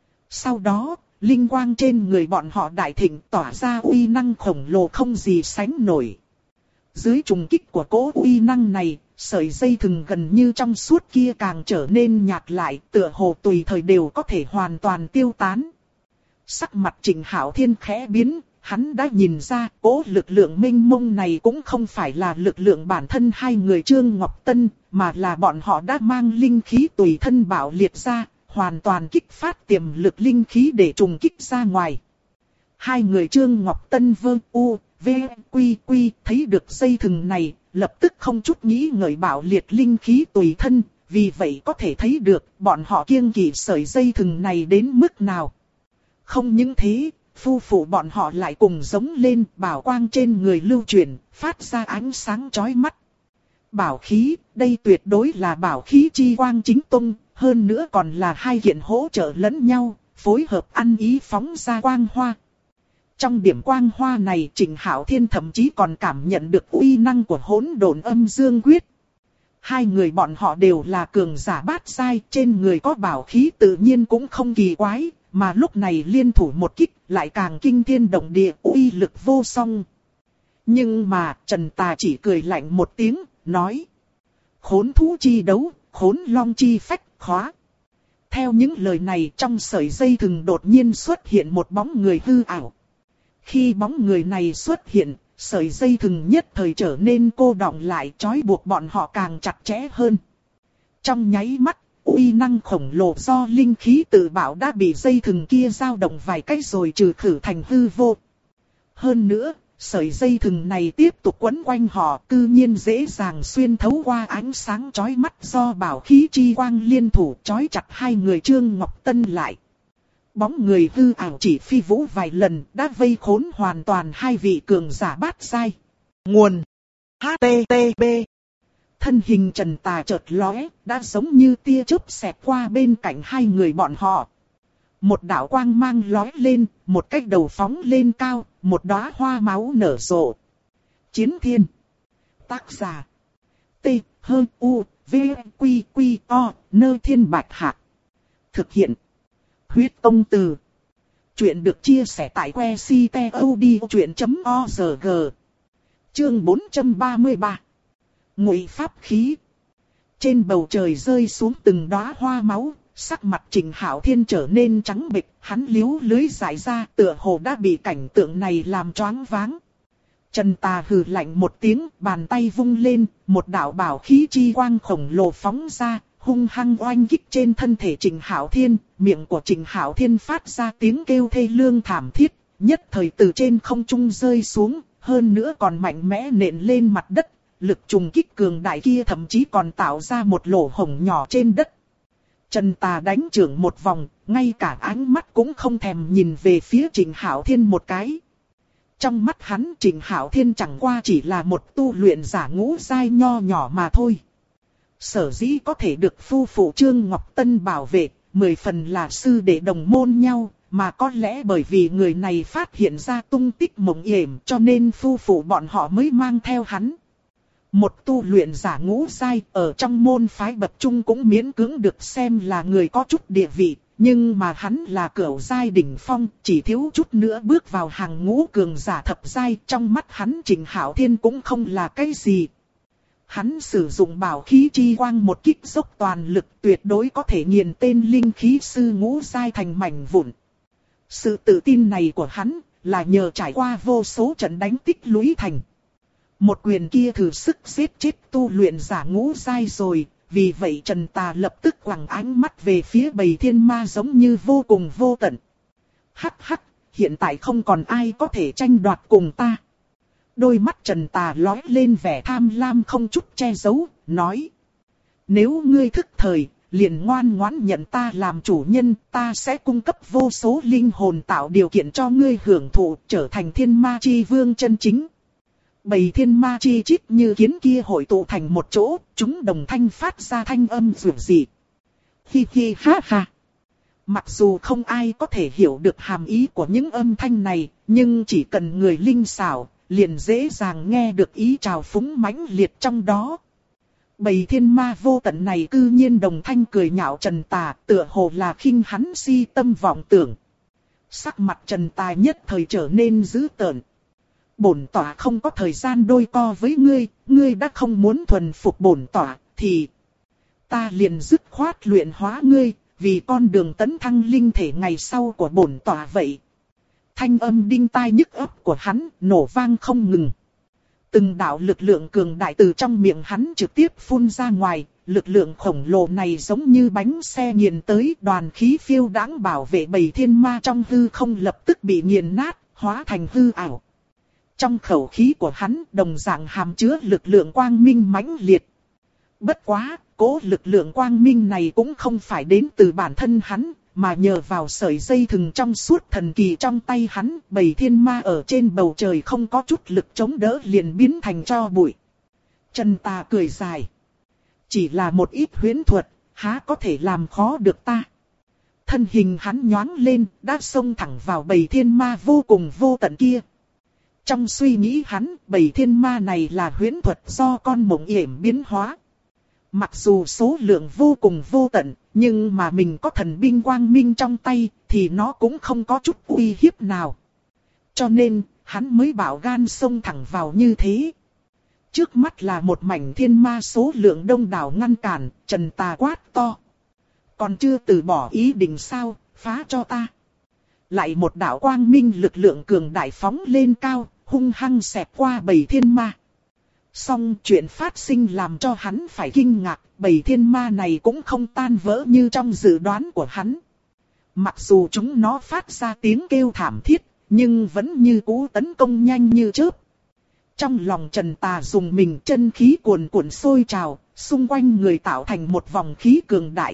Sau đó, linh quang trên người bọn họ đại thịnh, tỏa ra uy năng khổng lồ không gì sánh nổi. Dưới trùng kích của cỗ uy năng này, sợi dây thừng gần như trong suốt kia càng trở nên nhạt lại, tựa hồ tùy thời đều có thể hoàn toàn tiêu tán. Sắc mặt Trịnh Hạo Thiên khẽ biến, hắn đã nhìn ra cố lực lượng mênh mông này cũng không phải là lực lượng bản thân hai người Trương Ngọc Tân, mà là bọn họ đã mang linh khí tùy thân bạo liệt ra, hoàn toàn kích phát tiềm lực linh khí để trùng kích ra ngoài. Hai người Trương Ngọc Tân thấy được dây thừng này, lập tức không chút nghĩ ngợi bạo liệt linh khí tùy thân, vì vậy có thể thấy được bọn họ kiêng kỵ sợi dây thừng này đến mức nào. Không những thế, phu phụ bọn họ lại cùng giống lên, bảo quang trên người lưu chuyển, phát ra ánh sáng chói mắt. Bảo khí, đây tuyệt đối là bảo khí chi quang chính tông, hơn nữa còn là hai kiện hỗ trợ lẫn nhau, phối hợp ăn ý phóng ra quang hoa. Trong điểm quang hoa này, Trịnh Hạo Thiên thậm chí còn cảm nhận được uy năng của Hỗn Độn Âm Dương Quyết. Hai người bọn họ đều là cường giả bát giai, trên người có bảo khí tự nhiên cũng không kỳ quái, mà lúc này liên thủ một kích lại càng kinh thiên động địa, uy lực vô song. Nhưng mà Trần Tà chỉ cười lạnh một tiếng, nói: khốn thú chi đấu, khốn long chi phách, khóa. Theo những lời này, trong sợi dây thừng đột nhiên xuất hiện một bóng người hư ảo. Khi bóng người này xuất hiện, sợi dây thừng nhất thời trở nên cô đọng lại, trói buộc bọn họ càng chặt chẽ hơn. Trong nháy mắt, uy năng khổng lồ do linh khí tự bảo đã bị dây thừng kia dao động vài cách rồi trừ khử thành hư vô. Hơn nữa, sợi dây thừng này tiếp tục quấn quanh họ, cư nhiên dễ dàng xuyên thấu qua ánh sáng chói mắt do bảo khí chi quang liên thủ trói chặt hai người Trương Ngọc Tân lại. Bóng người hư ảo chỉ phi vũ vài lần đã vây khốn hoàn toàn hai vị cường giả bát giai. Nguồn HTTP. Thân hình Trần Tà chợt lóe, đã giống như tia chớp xẹt qua bên cạnh hai người bọn họ. Một đạo quang mang lóe lên, một cái đầu phóng lên cao, một đóa hoa máu nở rộ. Chiến Thiên. Tác giả: T-H-U-V-Q-Q-O, Nơ Thiên Bạch Hạc. Thực hiện: Huyết Tông Từ. Chuyện được chia sẻ tại website.odchuyện.org. Chương 433. Ngụy pháp khí. Trên bầu trời rơi xuống từng đóa hoa máu, sắc mặt Trịnh Hạo Thiên trở nên trắng bệch, hắn liếu lưới giải ra, tựa hồ đã bị cảnh tượng này làm choáng váng. Trần Tà hừ lạnh một tiếng, bàn tay vung lên, một đạo bảo khí chi quang khổng lồ phóng ra, hung hăng oanh kích trên thân thể Trịnh Hạo Thiên, miệng của Trịnh Hạo Thiên phát ra tiếng kêu thê lương thảm thiết, nhất thời từ trên không trung rơi xuống, hơn nữa còn mạnh mẽ nện lên mặt đất, lực trùng kích cường đại kia thậm chí còn tạo ra một lỗ hổng nhỏ trên đất. Trần Tà đánh chưởng một vòng, ngay cả ánh mắt cũng không thèm nhìn về phía Trịnh Hạo Thiên một cái. Trong mắt hắn, Trịnh Hạo Thiên chẳng qua chỉ là một tu luyện giả ngũ giai nho nhỏ mà thôi. Sở dĩ có thể được phu phụ Trương Ngọc Tân bảo vệ, 10 phần là sư đệ đồng môn nhau, mà có lẽ bởi vì người này phát hiện ra tung tích mộng yểm cho nên phu phụ bọn họ mới mang theo hắn. Một tu luyện giả ngũ giai ở trong môn phái bậc trung cũng miễn cưỡng được xem là người có chút địa vị, nhưng mà hắn là cửu giai đỉnh phong, chỉ thiếu chút nữa bước vào hàng ngũ cường giả thập giai, trong mắt hắn Trịnh Hạo Thiên cũng không là cái gì. Hắn sử dụng bảo khí chi quang một kích dốc toàn lực, tuyệt đối có thể nghiền tên linh khí sư ngũ giai thành mảnh vụn. Sự tự tin này của hắn là nhờ trải qua vô số trận đánh tích lũy thành. Một quyền kia thử sức giết chết tu luyện giả ngũ giai rồi, vì vậy Trần Tà lập tức quẳng ánh mắt về phía bầy thiên ma giống như vô cùng vô tận. Hắc hắc, hiện tại không còn ai có thể tranh đoạt cùng ta. Đôi mắt Trần Tà lóe lên vẻ tham lam không chút che giấu, nói: nếu ngươi thức thời, liền ngoan ngoãn nhận ta làm chủ nhân, ta sẽ cung cấp vô số linh hồn tạo điều kiện cho ngươi hưởng thụ, trở thành thiên ma chi vương chân chính. Bầy thiên ma chi chít như kiến kia hội tụ thành một chỗ, chúng đồng thanh phát ra thanh âm dịu dị. Hi hi ha ha. Mặc dù không ai có thể hiểu được hàm ý của những âm thanh này, nhưng chỉ cần người linh xảo, liền dễ dàng nghe được ý trào phúng mãnh liệt trong đó. Bầy thiên ma vô tận này cư nhiên đồng thanh cười nhạo Trần Tà, tựa hồ là khinh hắn si tâm vọng tưởng. Sắc mặt Trần Tà nhất thời trở nên dữ tợn. Bổn tỏa không có thời gian đôi co với ngươi, ngươi đã không muốn thuần phục bổn tỏa, thì ta liền dứt khoát luyện hóa ngươi, vì con đường tấn thăng linh thể ngày sau của bổn tỏa vậy. thanh âm đinh tai nhức óc của hắn nổ vang không ngừng. Từng đạo lực lượng cường đại từ trong miệng hắn trực tiếp phun ra ngoài, lực lượng khổng lồ này giống như bánh xe nghiền tới, đoàn khí phiêu đãng bảo vệ bầy thiên ma trong hư không lập tức bị nghiền nát, hóa thành hư ảo. Trong khẩu khí của hắn đồng dạng hàm chứa lực lượng quang minh mãnh liệt. Bất quá, cố lực lượng quang minh này cũng không phải đến từ bản thân hắn, mà nhờ vào sợi dây thừng trong suốt thần kỳ trong tay hắn, bầy thiên ma ở trên bầu trời không có chút lực chống đỡ liền biến thành tro bụi. Trần Tà cười dài. Chỉ là một ít huyễn thuật, há có thể làm khó được ta. Thân hình hắn nhoáng lên, đã xông thẳng vào bầy thiên ma vô cùng vô tận kia. Trong suy nghĩ hắn, bầy thiên ma này là huyễn thuật do con mộng yểm biến hóa. Mặc dù số lượng vô cùng vô tận, nhưng mà mình có thần binh quang minh trong tay, thì nó cũng không có chút uy hiếp nào. Cho nên, hắn mới bảo gan xông thẳng vào như thế. Trước mắt là một mảnh thiên ma số lượng đông đảo ngăn cản, Trần Tà quát to. Còn chưa từ bỏ ý định sao, phá cho ta. Lại một đạo quang minh lực lượng cường đại phóng lên cao, hung hăng xẹt qua bầy thiên ma. Song chuyện phát sinh làm cho hắn phải kinh ngạc, bầy thiên ma này cũng không tan vỡ như trong dự đoán của hắn. Mặc dù chúng nó phát ra tiếng kêu thảm thiết, nhưng vẫn như cũ tấn công nhanh như chớp. Trong lòng Trần Tà dùng mình, chân khí cuồn cuộn sôi trào, xung quanh người tạo thành một vòng khí cường đại.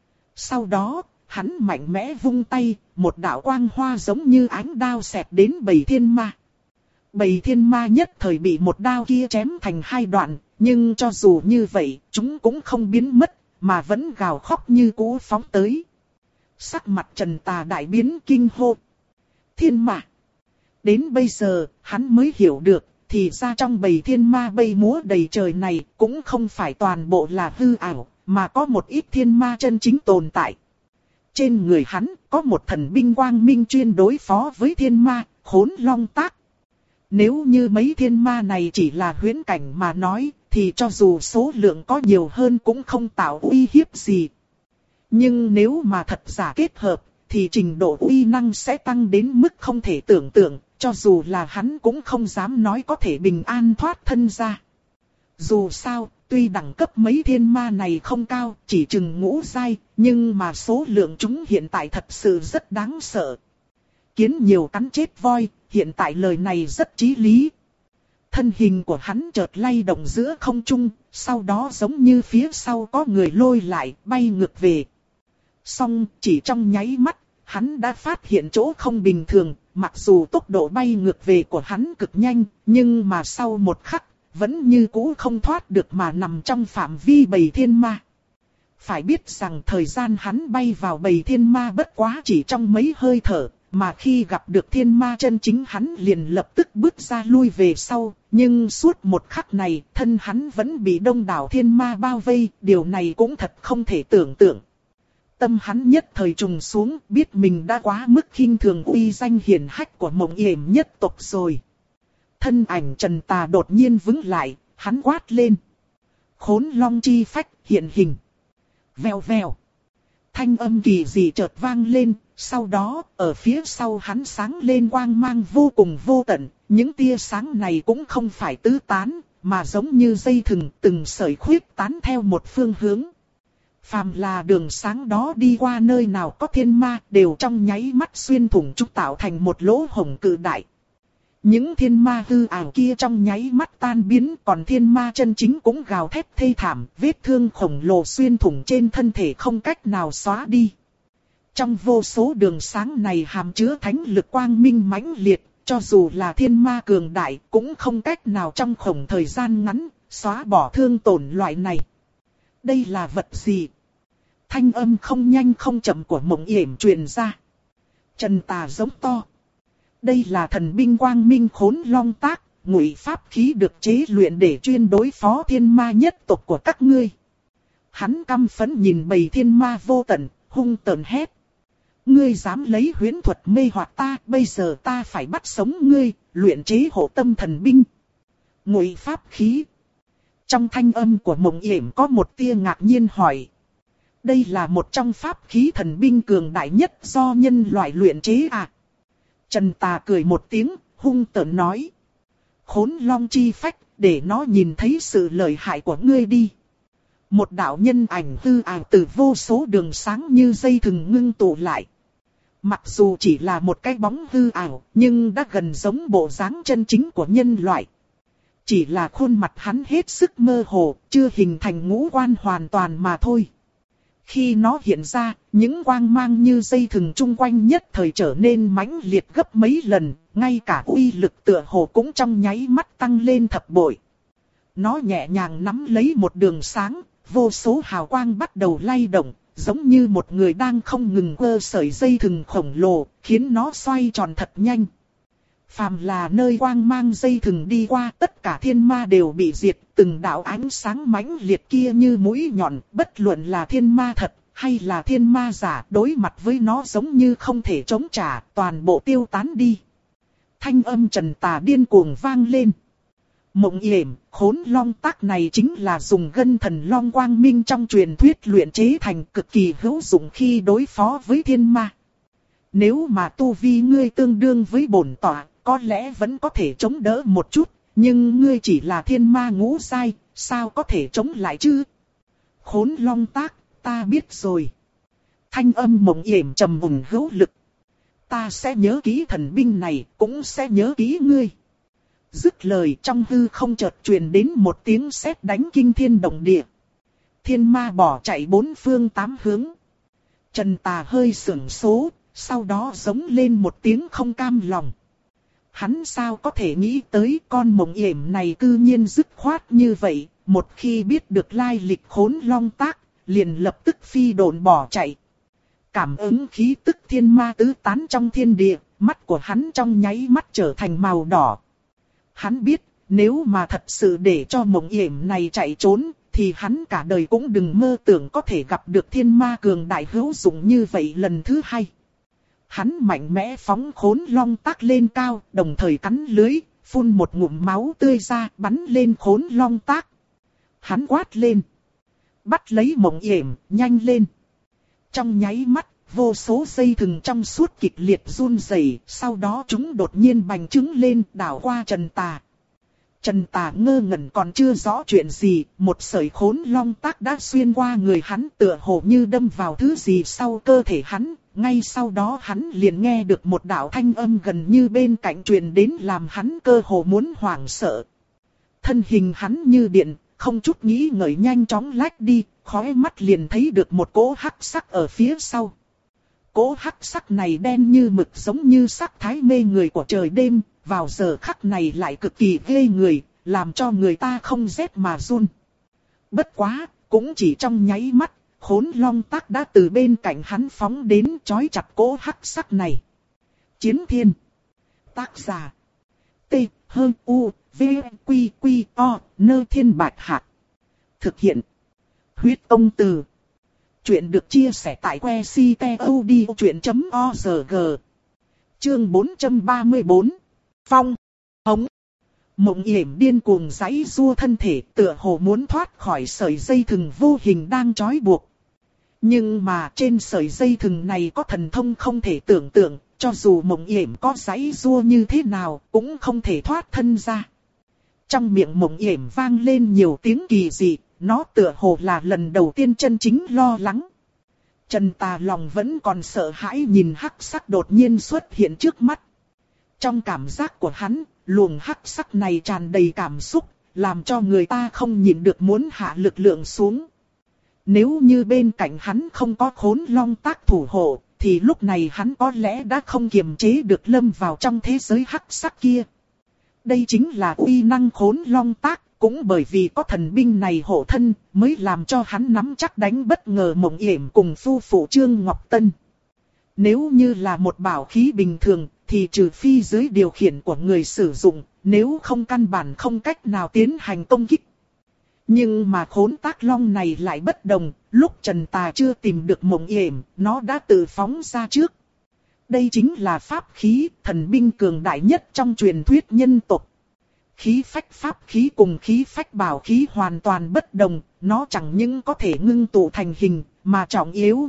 Sau đó, hắn mạnh mẽ vung tay, một đạo quang hoa giống như ánh đao xẹt đến bầy thiên ma. Bầy thiên ma nhất thời bị một đao kia chém thành hai đoạn, nhưng cho dù như vậy, chúng cũng không biến mất, mà vẫn gào khóc như cũ phóng tới. Sắc mặt Trần Tà đại biến kinh hô. Thiên ma! Đến bây giờ, hắn mới hiểu được, thì ra trong bầy thiên ma bay múa đầy trời này, cũng không phải toàn bộ là hư ảo, mà có một ít thiên ma chân chính tồn tại. Trên người hắn, có một thần binh quang minh chuyên đối phó với thiên ma, Khốn Long Tác. Nếu như mấy thiên ma này chỉ là huyễn cảnh mà nói, thì cho dù số lượng có nhiều hơn cũng không tạo uy hiếp gì. Nhưng nếu mà thật giả kết hợp, thì trình độ uy năng sẽ tăng đến mức không thể tưởng tượng, cho dù là hắn cũng không dám nói có thể bình an thoát thân ra. Dù sao, tuy đẳng cấp mấy thiên ma này không cao, chỉ chừng ngũ giai, nhưng mà số lượng chúng hiện tại thật sự rất đáng sợ. Kiến nhiều cắn chết voi, hiện tại lời này rất chí lý. Thân hình của hắn chợt lay động giữa không trung, sau đó giống như phía sau có người lôi lại, bay ngược về. Song chỉ trong nháy mắt, hắn đã phát hiện chỗ không bình thường, mặc dù tốc độ bay ngược về của hắn cực nhanh, nhưng mà sau một khắc, vẫn như cũ không thoát được mà nằm trong phạm vi bầy thiên ma. Phải biết rằng thời gian hắn bay vào bầy thiên ma bất quá chỉ trong mấy hơi thở, mà khi gặp được thiên ma chân chính hắn liền lập tức bước ra lui về sau, nhưng suốt một khắc này thân hắn vẫn bị đông đảo thiên ma bao vây, điều này cũng thật không thể tưởng tượng. Tâm hắn nhất thời trùng xuống, biết mình đã quá mức khinh thường uy danh hiển hách của Mộng Yểm nhất tộc rồi. Thân ảnh Trần Tà đột nhiên vững lại, hắn quát lên. Khốn Long chi phách hiện hình. Vèo vèo. Thanh âm kỳ dị chợt vang lên, sau đó, ở phía sau hắn sáng lên quang mang vô cùng vô tận, những tia sáng này cũng không phải tứ tán, mà giống như dây thừng từng sợi khuyết tán theo một phương hướng. Phàm là đường sáng đó đi qua nơi nào có thiên ma đều trong nháy mắt xuyên thủng trúc tạo thành một lỗ hổng cự đại. Những thiên ma hư ảo kia trong nháy mắt tan biến, còn thiên ma chân chính cũng gào thét thê thảm, vết thương khổng lồ xuyên thủng trên thân thể không cách nào xóa đi. Trong vô số đường sáng này hàm chứa thánh lực quang minh mãnh liệt, cho dù là thiên ma cường đại cũng không cách nào trong khoảng thời gian ngắn xóa bỏ thương tổn loại này. Đây là vật gì? Thanh âm không nhanh không chậm của Mộng Yểm truyền ra. Trần Tà giống to. Đây là thần binh quang minh Khốn Long Tác, ngụy pháp khí được chế luyện để chuyên đối phó thiên ma nhất tộc của các ngươi. Hắn căm phẫn nhìn bầy thiên ma vô tận, hung tợn hét. Ngươi dám lấy huyễn thuật mê hoặc ta, bây giờ ta phải bắt sống ngươi, luyện chế hộ tâm thần binh. Ngụy pháp khí. Trong thanh âm của Mộng Yểm có một tia ngạc nhiên hỏi. Đây là một trong pháp khí thần binh cường đại nhất do nhân loại luyện chế à? Trần Tà cười một tiếng, hung tợn nói. Khốn long chi phách, để nó nhìn thấy sự lợi hại của ngươi đi. Một đạo nhân ảnh hư ảo từ vô số đường sáng như dây thừng ngưng tụ lại. Mặc dù chỉ là một cái bóng hư ảo, nhưng đã gần giống bộ dáng chân chính của nhân loại. Chỉ là khuôn mặt hắn hết sức mơ hồ, chưa hình thành ngũ quan hoàn toàn mà thôi. Khi nó hiện ra, những quang mang như dây thừng chung quanh nhất thời trở nên mãnh liệt gấp mấy lần, ngay cả uy lực tựa hồ cũng trong nháy mắt tăng lên thập bội. Nó nhẹ nhàng nắm lấy một đường sáng, vô số hào quang bắt đầu lay động, giống như một người đang không ngừng quơ sợi dây thừng khổng lồ, khiến nó xoay tròn thật nhanh. Phàm là nơi quang mang dây thừng đi qua, tất cả thiên ma đều bị diệt, từng đạo ánh sáng mãnh liệt kia như mũi nhọn, bất luận là thiên ma thật hay là thiên ma giả, đối mặt với nó giống như không thể chống trả, toàn bộ tiêu tán đi. Thanh âm Trần Tà điên cuồng vang lên. Mộng yểm, khốn long tác này chính là dùng gân thần long quang minh trong truyền thuyết luyện chế thành, cực kỳ hữu dụng khi đối phó với thiên ma. Nếu mà tu vi ngươi tương đương với bổn tọa, có lẽ vẫn có thể chống đỡ một chút, nhưng ngươi chỉ là thiên ma ngũ giai, sao có thể chống lại chứ? Khốn long tác, ta biết rồi. Thanh âm mộng yểm trầm mùng hữu lực. Ta sẽ nhớ kỹ thần binh này, cũng sẽ nhớ kỹ ngươi. Dứt lời, trong hư không chợt truyền đến một tiếng sét đánh kinh thiên động địa. Thiên ma bỏ chạy bốn phương tám hướng. Trần Tà hơi sửng số, sau đó giống lên một tiếng không cam lòng. Hắn sao có thể nghĩ tới con mộng yểm này cư nhiên dứt khoát như vậy, một khi biết được lai lịch khốn long tác, liền lập tức phi độn bỏ chạy. Cảm ứng khí tức thiên ma tứ tán trong thiên địa, mắt của hắn trong nháy mắt trở thành màu đỏ. Hắn biết, nếu mà thật sự để cho mộng yểm này chạy trốn, thì hắn cả đời cũng đừng mơ tưởng có thể gặp được thiên ma cường đại hữu dụng như vậy lần thứ hai. Hắn mạnh mẽ phóng khốn long tác lên cao, đồng thời cắn lưới, phun một ngụm máu tươi ra, bắn lên khốn long tác. Hắn quát lên. Bắt lấy mộng yểm, nhanh lên. Trong nháy mắt, vô số dây thừng trong suốt kịch liệt run rẩy, sau đó chúng đột nhiên bành trướng lên, đảo qua Trần Tà. Trần Tà ngơ ngẩn còn chưa rõ chuyện gì, một sợi khốn long tác đã xuyên qua người hắn, tựa hồ như đâm vào thứ gì sau cơ thể hắn. Ngay sau đó hắn liền nghe được một đạo thanh âm gần như bên cạnh truyền đến, làm hắn cơ hồ muốn hoảng sợ. Thân hình hắn như điện, không chút nghĩ ngợi nhanh chóng lách đi, khóe mắt liền thấy được một cỗ hắc sắc ở phía sau. Cỗ hắc sắc này đen như mực, giống như sắc thái mê người của trời đêm, vào giờ khắc này lại cực kỳ ghê người, làm cho người ta không rét mà run. Bất quá, cũng chỉ trong nháy mắt, khốn long tác đã từ bên cạnh hắn phóng đến, trói chặt cỗ hắc sắc này. Chiến thiên. Tác giả. T, H, U, V, Quy, Quy, O, Nơ Thiên Bạch Hạc. Thực hiện. Huyết Ông Từ. Chuyện được chia sẻ tại que ctod.org. Chương 434. Phong. Hống. Mộng yểm điên cuồng giãy giụa thân thể, tựa hồ muốn thoát khỏi sợi dây thừng vô hình đang trói buộc. Nhưng mà trên sợi dây thừng này có thần thông không thể tưởng tượng, cho dù mộng yểm có giãy giụa như thế nào cũng không thể thoát thân ra. Trong miệng mộng yểm vang lên nhiều tiếng kỳ dị, nó tựa hồ là lần đầu tiên chân chính lo lắng. Trần Tà lòng vẫn còn sợ hãi nhìn hắc sắc đột nhiên xuất hiện trước mắt. Trong cảm giác của hắn, luồng hắc sắc này tràn đầy cảm xúc, làm cho người ta không nhịn được muốn hạ lực lượng xuống. Nếu như bên cạnh hắn không có khốn long tác thủ hộ, thì lúc này hắn có lẽ đã không kiềm chế được lâm vào trong thế giới hắc sắc kia. Đây chính là uy năng khốn long tác, cũng bởi vì có thần binh này hộ thân, mới làm cho hắn nắm chắc đánh bất ngờ mộng yểm cùng phu phụ Trương Ngọc Tân. Nếu như là một bảo khí bình thường, thì trừ phi dưới điều khiển của người sử dụng, nếu không căn bản không cách nào tiến hành công kích. Nhưng mà khốn tác long này lại bất đồng, lúc Trần Tà chưa tìm được mộng yểm, nó đã tự phóng ra trước. Đây chính là pháp khí, thần binh cường đại nhất trong truyền thuyết nhân tộc. Khí phách pháp khí cùng khí phách bảo khí hoàn toàn bất đồng, nó chẳng những có thể ngưng tụ thành hình, mà trọng yếu nhất,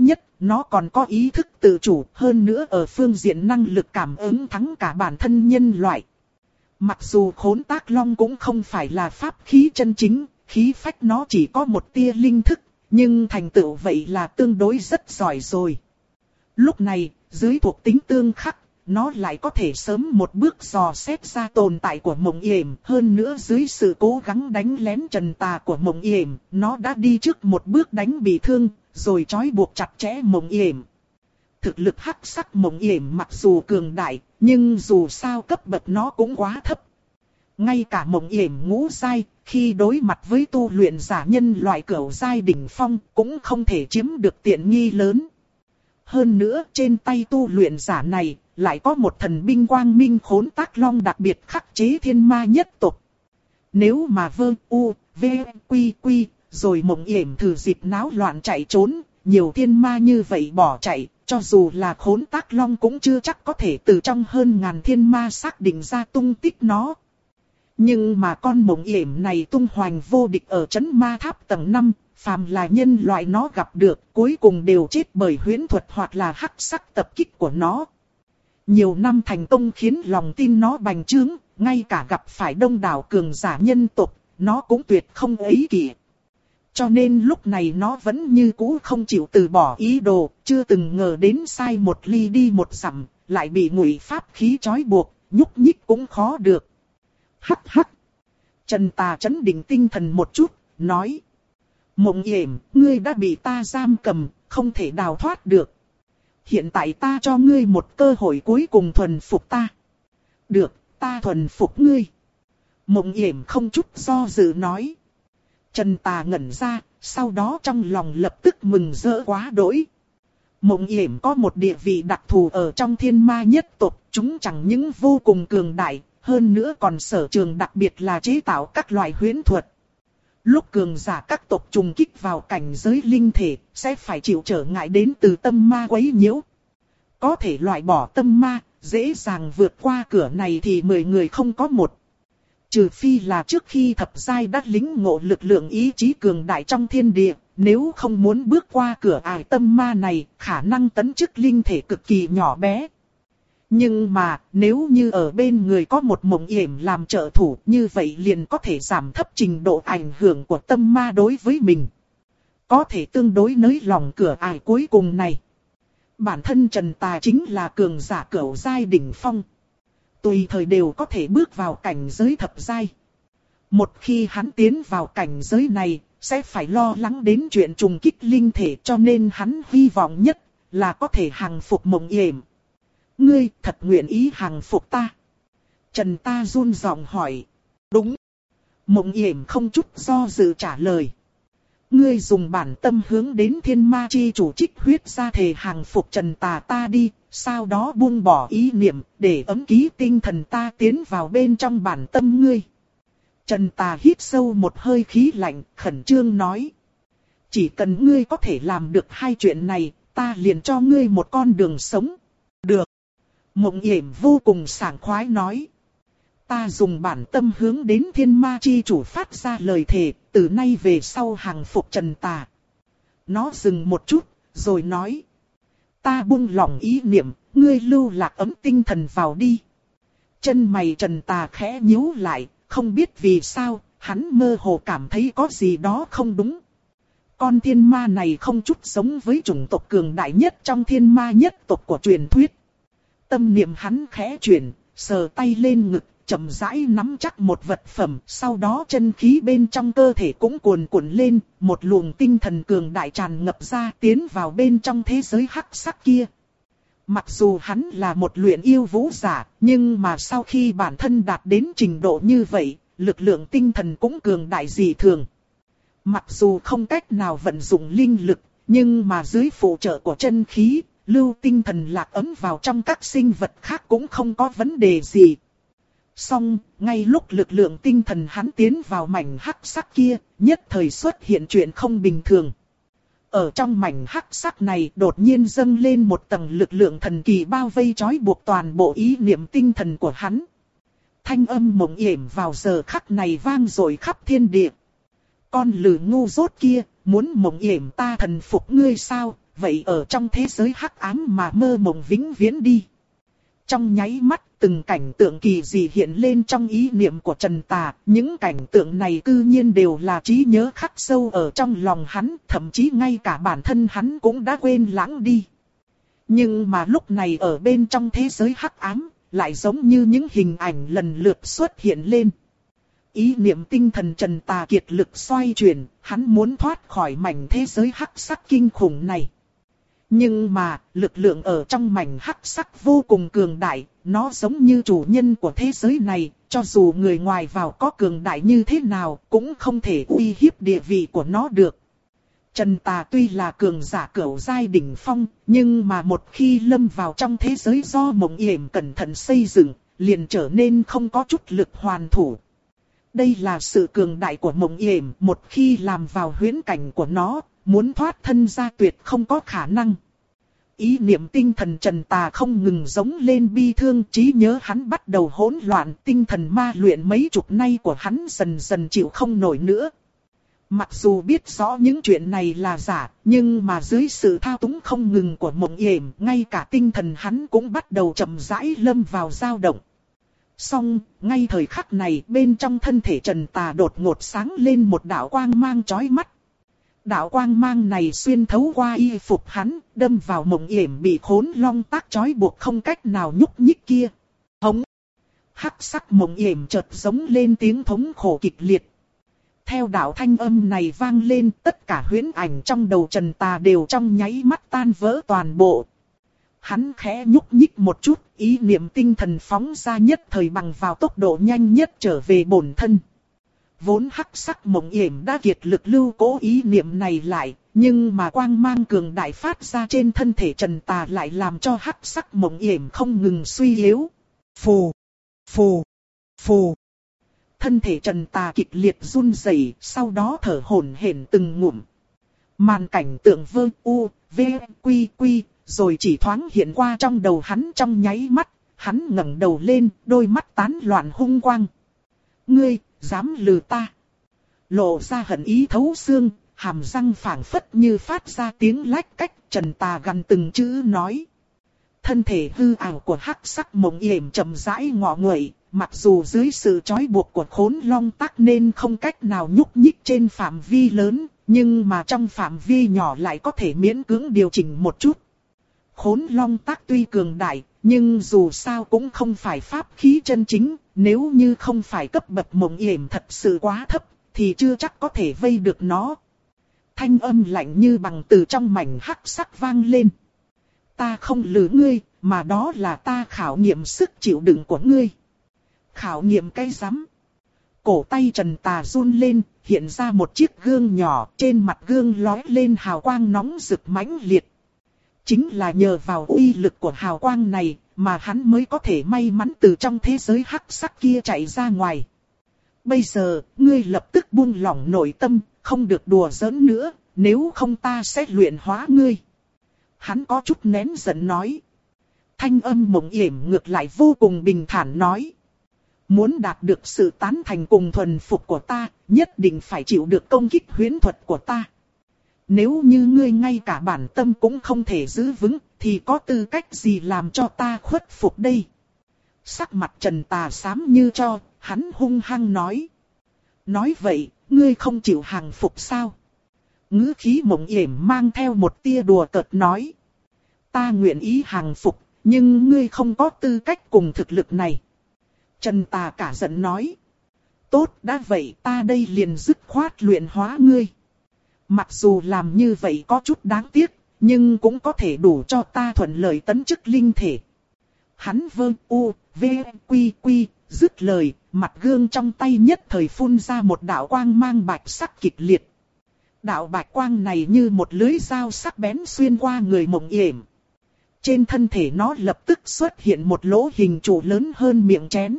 nó còn có ý thức tự chủ, hơn nữa ở phương diện năng lực cảm ứng thắng cả bản thân nhân loại. Mặc dù Khốn Tác Long cũng không phải là pháp khí chân chính, khí phách nó chỉ có một tia linh thức, nhưng thành tựu vậy là tương đối rất giỏi rồi. Lúc này, dưới thuộc tính tương khắc, nó lại có thể sớm một bước dò xét ra tồn tại của Mộng Yểm. Hơn nữa dưới sự cố gắng đánh lén Trần Tà của Mộng Yểm, nó đã đi trước một bước đánh bị thương, rồi trói buộc chặt chẽ Mộng Yểm. Thực lực hắc sắc Mộng Yểm mặc dù cường đại, nhưng dù sao cấp bậc nó cũng quá thấp. Ngay cả Mộng Yểm ngũ giai, khi đối mặt với tu luyện giả nhân loại cửu giai đỉnh phong, cũng không thể chiếm được tiện nghi lớn. Hơn nữa, trên tay tu luyện giả này, lại có một thần binh quang minh Khốn Tác Long đặc biệt khắc chế thiên ma nhất tộc. Nếu mà rồi Mộng Yểm thử dịp náo loạn chạy trốn, nhiều thiên ma như vậy bỏ chạy, cho dù là Khốn Tác Long cũng chưa chắc có thể từ trong hơn ngàn thiên ma xác định ra tung tích nó. Nhưng mà con Mộng Yểm này tung hoành vô địch ở trấn ma tháp tầng 5, phàm là nhân loại nó gặp được, cuối cùng đều chết bởi huyễn thuật hoặc là hắc sắc tập kích của nó. Nhiều năm thành công khiến lòng tin nó bành trướng, ngay cả gặp phải đông đảo cường giả nhân tộc, nó cũng tuyệt không ấy kỷ. Cho nên lúc này nó vẫn như cũ không chịu từ bỏ ý đồ, chưa từng ngờ đến sai một ly đi một dặm, lại bị ngụy pháp khí trói buộc, nhúc nhích cũng khó được. Hắc hắc. Trần Tà trấn định tinh thần một chút, nói. Mộng Yểm, ngươi đã bị ta giam cầm, không thể đào thoát được. Hiện tại ta cho ngươi một cơ hội cuối cùng thuần phục ta. Được, ta thuần phục ngươi. Mộng Yểm không chút do dự nói. Trần Tà ngẩn ra, sau đó trong lòng lập tức mừng rỡ quá đỗi. Mộng Yểm có một địa vị đặc thù ở trong thiên ma nhất tộc, chúng chẳng những vô cùng cường đại, hơn nữa còn sở trường đặc biệt là chế tạo các loại huyễn thuật. Lúc cường giả các tộc trùng kích vào cảnh giới linh thể, sẽ phải chịu trở ngại đến từ tâm ma quấy nhiễu. Có thể loại bỏ tâm ma, dễ dàng vượt qua cửa này thì 10 người không có một. Trừ phi là trước khi thập giai đã lĩnh ngộ lực lượng ý chí cường đại trong thiên địa, nếu không muốn bước qua cửa ải tâm ma này, khả năng tấn chức linh thể cực kỳ nhỏ bé. Nhưng mà, nếu như ở bên người có một Mộng Yểm làm trợ thủ, như vậy liền có thể giảm thấp trình độ ảnh hưởng của tâm ma đối với mình. Có thể tương đối nới lòng cửa ải cuối cùng này. Bản thân Trần Tà chính là cường giả cửu giai đỉnh phong. Tùy thời đều có thể bước vào cảnh giới thập giai. Một khi hắn tiến vào cảnh giới này, sẽ phải lo lắng đến chuyện trùng kích linh thể, cho nên hắn hy vọng nhất là có thể hàng phục Mộng Yểm. Ngươi thật nguyện ý hàng phục ta? Trần Tà run giọng hỏi. Đúng. Mộng Yểm không chút do dự trả lời. Ngươi dùng bản tâm hướng đến thiên ma chi chủ trích huyết ra thề hàng phục Trần Tà ta đi, sau đó buông bỏ ý niệm để ấm ký tinh thần ta tiến vào bên trong bản tâm ngươi. Trần Tà hít sâu một hơi khí lạnh, khẩn trương nói. Chỉ cần ngươi có thể làm được hai chuyện này, ta liền cho ngươi một con đường sống. Được. Mộng Yểm vô cùng sảng khoái nói. Ta dùng bản tâm hướng đến thiên ma chi chủ phát ra lời thề, từ nay về sau hàng phục Trần Tà. Nó dừng một chút, rồi nói. Ta buông lỏng ý niệm, ngươi lưu lạc ấm tinh thần vào đi. Chân mày Trần Tà khẽ nhíu lại, không biết vì sao, hắn mơ hồ cảm thấy có gì đó không đúng. Con thiên ma này không chút giống với chủng tộc cường đại nhất trong thiên ma nhất tộc của truyền thuyết. Tâm niệm hắn khẽ chuyển, sờ tay lên ngực, chậm rãi nắm chắc một vật phẩm, sau đó chân khí bên trong cơ thể cũng cuồn cuộn lên, một luồng tinh thần cường đại tràn ngập ra, tiến vào bên trong thế giới hắc sắc kia. Mặc dù hắn là một luyện yêu vũ giả, nhưng mà sau khi bản thân đạt đến trình độ như vậy, lực lượng tinh thần cũng cường đại dị thường. Mặc dù không cách nào vận dụng linh lực, nhưng mà dưới phụ trợ của chân khí, lưu tinh thần lạc ấm vào trong các sinh vật khác cũng không có vấn đề gì. Song, ngay lúc lực lượng tinh thần hắn tiến vào mảnh hắc sắc kia, nhất thời xuất hiện chuyện không bình thường. Ở trong mảnh hắc sắc này đột nhiên dâng lên một tầng lực lượng thần kỳ bao vây trói buộc toàn bộ ý niệm tinh thần của hắn. Thanh âm Mộng Yểm vào giờ khắc này vang dội khắp thiên địa. Con lử ngu dốt kia, muốn Mộng Yểm ta thần phục ngươi sao, vậy ở trong thế giới hắc ám mà mơ mộng vĩnh viễn đi. Trong nháy mắt, từng cảnh tượng kỳ dị hiện lên trong ý niệm của Trần Tà, những cảnh tượng này cư nhiên đều là trí nhớ khắc sâu ở trong lòng hắn, thậm chí ngay cả bản thân hắn cũng đã quên lãng đi. Nhưng mà lúc này ở bên trong thế giới hắc ám, lại giống như những hình ảnh lần lượt xuất hiện lên. Ý niệm tinh thần Trần Tà kiệt lực xoay chuyển, hắn muốn thoát khỏi mảnh thế giới hắc sắc kinh khủng này. Nhưng mà, lực lượng ở trong mảnh hắc sắc vô cùng cường đại, nó giống như chủ nhân của thế giới này, cho dù người ngoài vào có cường đại như thế nào, cũng không thể uy hiếp địa vị của nó được. Trần Tà tuy là cường giả cửu giai đỉnh phong, nhưng mà một khi lâm vào trong thế giới do Mộng Yểm cẩn thận xây dựng, liền trở nên không có chút lực hoàn thủ. Đây là sự cường đại của Mộng Yểm, một khi làm vào huyễn cảnh của nó, muốn thoát thân ra tuyệt không có khả năng. Ý niệm tinh thần Trần Tà không ngừng giống lên bi thương, trí nhớ hắn bắt đầu hỗn loạn, tinh thần ma luyện mấy chục nay của hắn dần dần chịu không nổi nữa. Mặc dù biết rõ những chuyện này là giả, nhưng mà dưới sự thao túng không ngừng của Mộng Yểm, ngay cả tinh thần hắn cũng bắt đầu chậm rãi lâm vào dao động. Song, ngay thời khắc này bên trong thân thể Trần Tà đột ngột sáng lên một đạo quang mang chói mắt. Đạo quang mang này xuyên thấu qua y phục hắn, đâm vào Mộng Yểm bị khốn long tác trói buộc không cách nào nhúc nhích kia. Hống! Hắc sắc Mộng Yểm chợt giống lên tiếng thống khổ kịch liệt. Theo đạo thanh âm này vang lên, tất cả huyễn ảnh trong đầu Trần Tà đều trong nháy mắt tan vỡ toàn bộ. Hắn khẽ nhúc nhích một chút, ý niệm tinh thần phóng ra nhất thời bằng vào tốc độ nhanh nhất trở về bổn thân. Vốn hắc sắc Mộng Yểm đã kiệt lực lưu cố ý niệm này lại, nhưng mà quang mang cường đại phát ra trên thân thể Trần Tà lại làm cho hắc sắc Mộng Yểm không ngừng suy yếu. Phù, phù, phù. Thân thể Trần Tà kịch liệt run rẩy, sau đó thở hổn hển từng ngụm. Màn cảnh tượng vơ u, v, quy quy, rồi chỉ thoáng hiện qua trong đầu hắn trong nháy mắt, hắn ngẩng đầu lên, đôi mắt tán loạn hung quang. Ngươi, dám lừa ta? Lộ ra hận ý thấu xương, hàm răng phảng phất như phát ra tiếng lách cách, Trần Tà gằn từng chữ nói. Thân thể hư ảo của hắc sắc Mộng Yểm chậm rãi ngọ nguậy, mặc dù dưới sự trói buộc của khốn long tắc nên không cách nào nhúc nhích trên phạm vi lớn, nhưng mà trong phạm vi nhỏ lại có thể miễn cưỡng điều chỉnh một chút. Khốn long tắc tuy cường đại, nhưng dù sao cũng không phải pháp khí chân chính, nếu như không phải cấp bậc Mộng Yểm thật sự quá thấp, thì chưa chắc có thể vây được nó. Thanh âm lạnh như bằng từ trong mảnh hắc sắc vang lên. Ta không lừa ngươi, mà đó là ta khảo nghiệm sức chịu đựng của ngươi. Khảo nghiệm cái rắm. Cổ tay Trần Tà run lên, hiện ra một chiếc gương nhỏ, trên mặt gương lóe lên hào quang nóng rực mãnh liệt. Chính là nhờ vào uy lực của hào quang này, mà hắn mới có thể may mắn từ trong thế giới hắc sắc kia chạy ra ngoài. Bây giờ, ngươi lập tức buông lỏng nội tâm, không được đùa giỡn nữa, nếu không ta sẽ luyện hóa ngươi. Hắn có chút nén giận nói. Thanh âm Mộng Yểm ngược lại vô cùng bình thản nói. Muốn đạt được sự tán thành cùng thuần phục của ta, nhất định phải chịu được công kích huyễn thuật của ta. Nếu như ngươi ngay cả bản tâm cũng không thể giữ vững, thì có tư cách gì làm cho ta khuất phục đây? Sắc mặt Trần Tà xám như cho, hắn hung hăng nói. Nói vậy, ngươi không chịu hàng phục sao? Ngữ khí Mộng Yểm mang theo một tia đùa cợt nói. Ta nguyện ý hàng phục, nhưng ngươi không có tư cách cùng thực lực này. Trần Tà cả giận nói. Tốt đã vậy ta đây liền dứt khoát luyện hóa ngươi. Mặc dù làm như vậy có chút đáng tiếc, nhưng cũng có thể đủ cho ta thuận lợi tấn chức linh thể. Hắn vơ u, v, quy quy, dứt lời, mặt gương trong tay nhất thời phun ra một đạo quang mang bạch sắc kịch liệt. Đạo bạch quang này như một lưới dao sắc bén xuyên qua người Mộng Yểm. Trên thân thể nó lập tức xuất hiện một lỗ hình trụ lớn hơn miệng chén.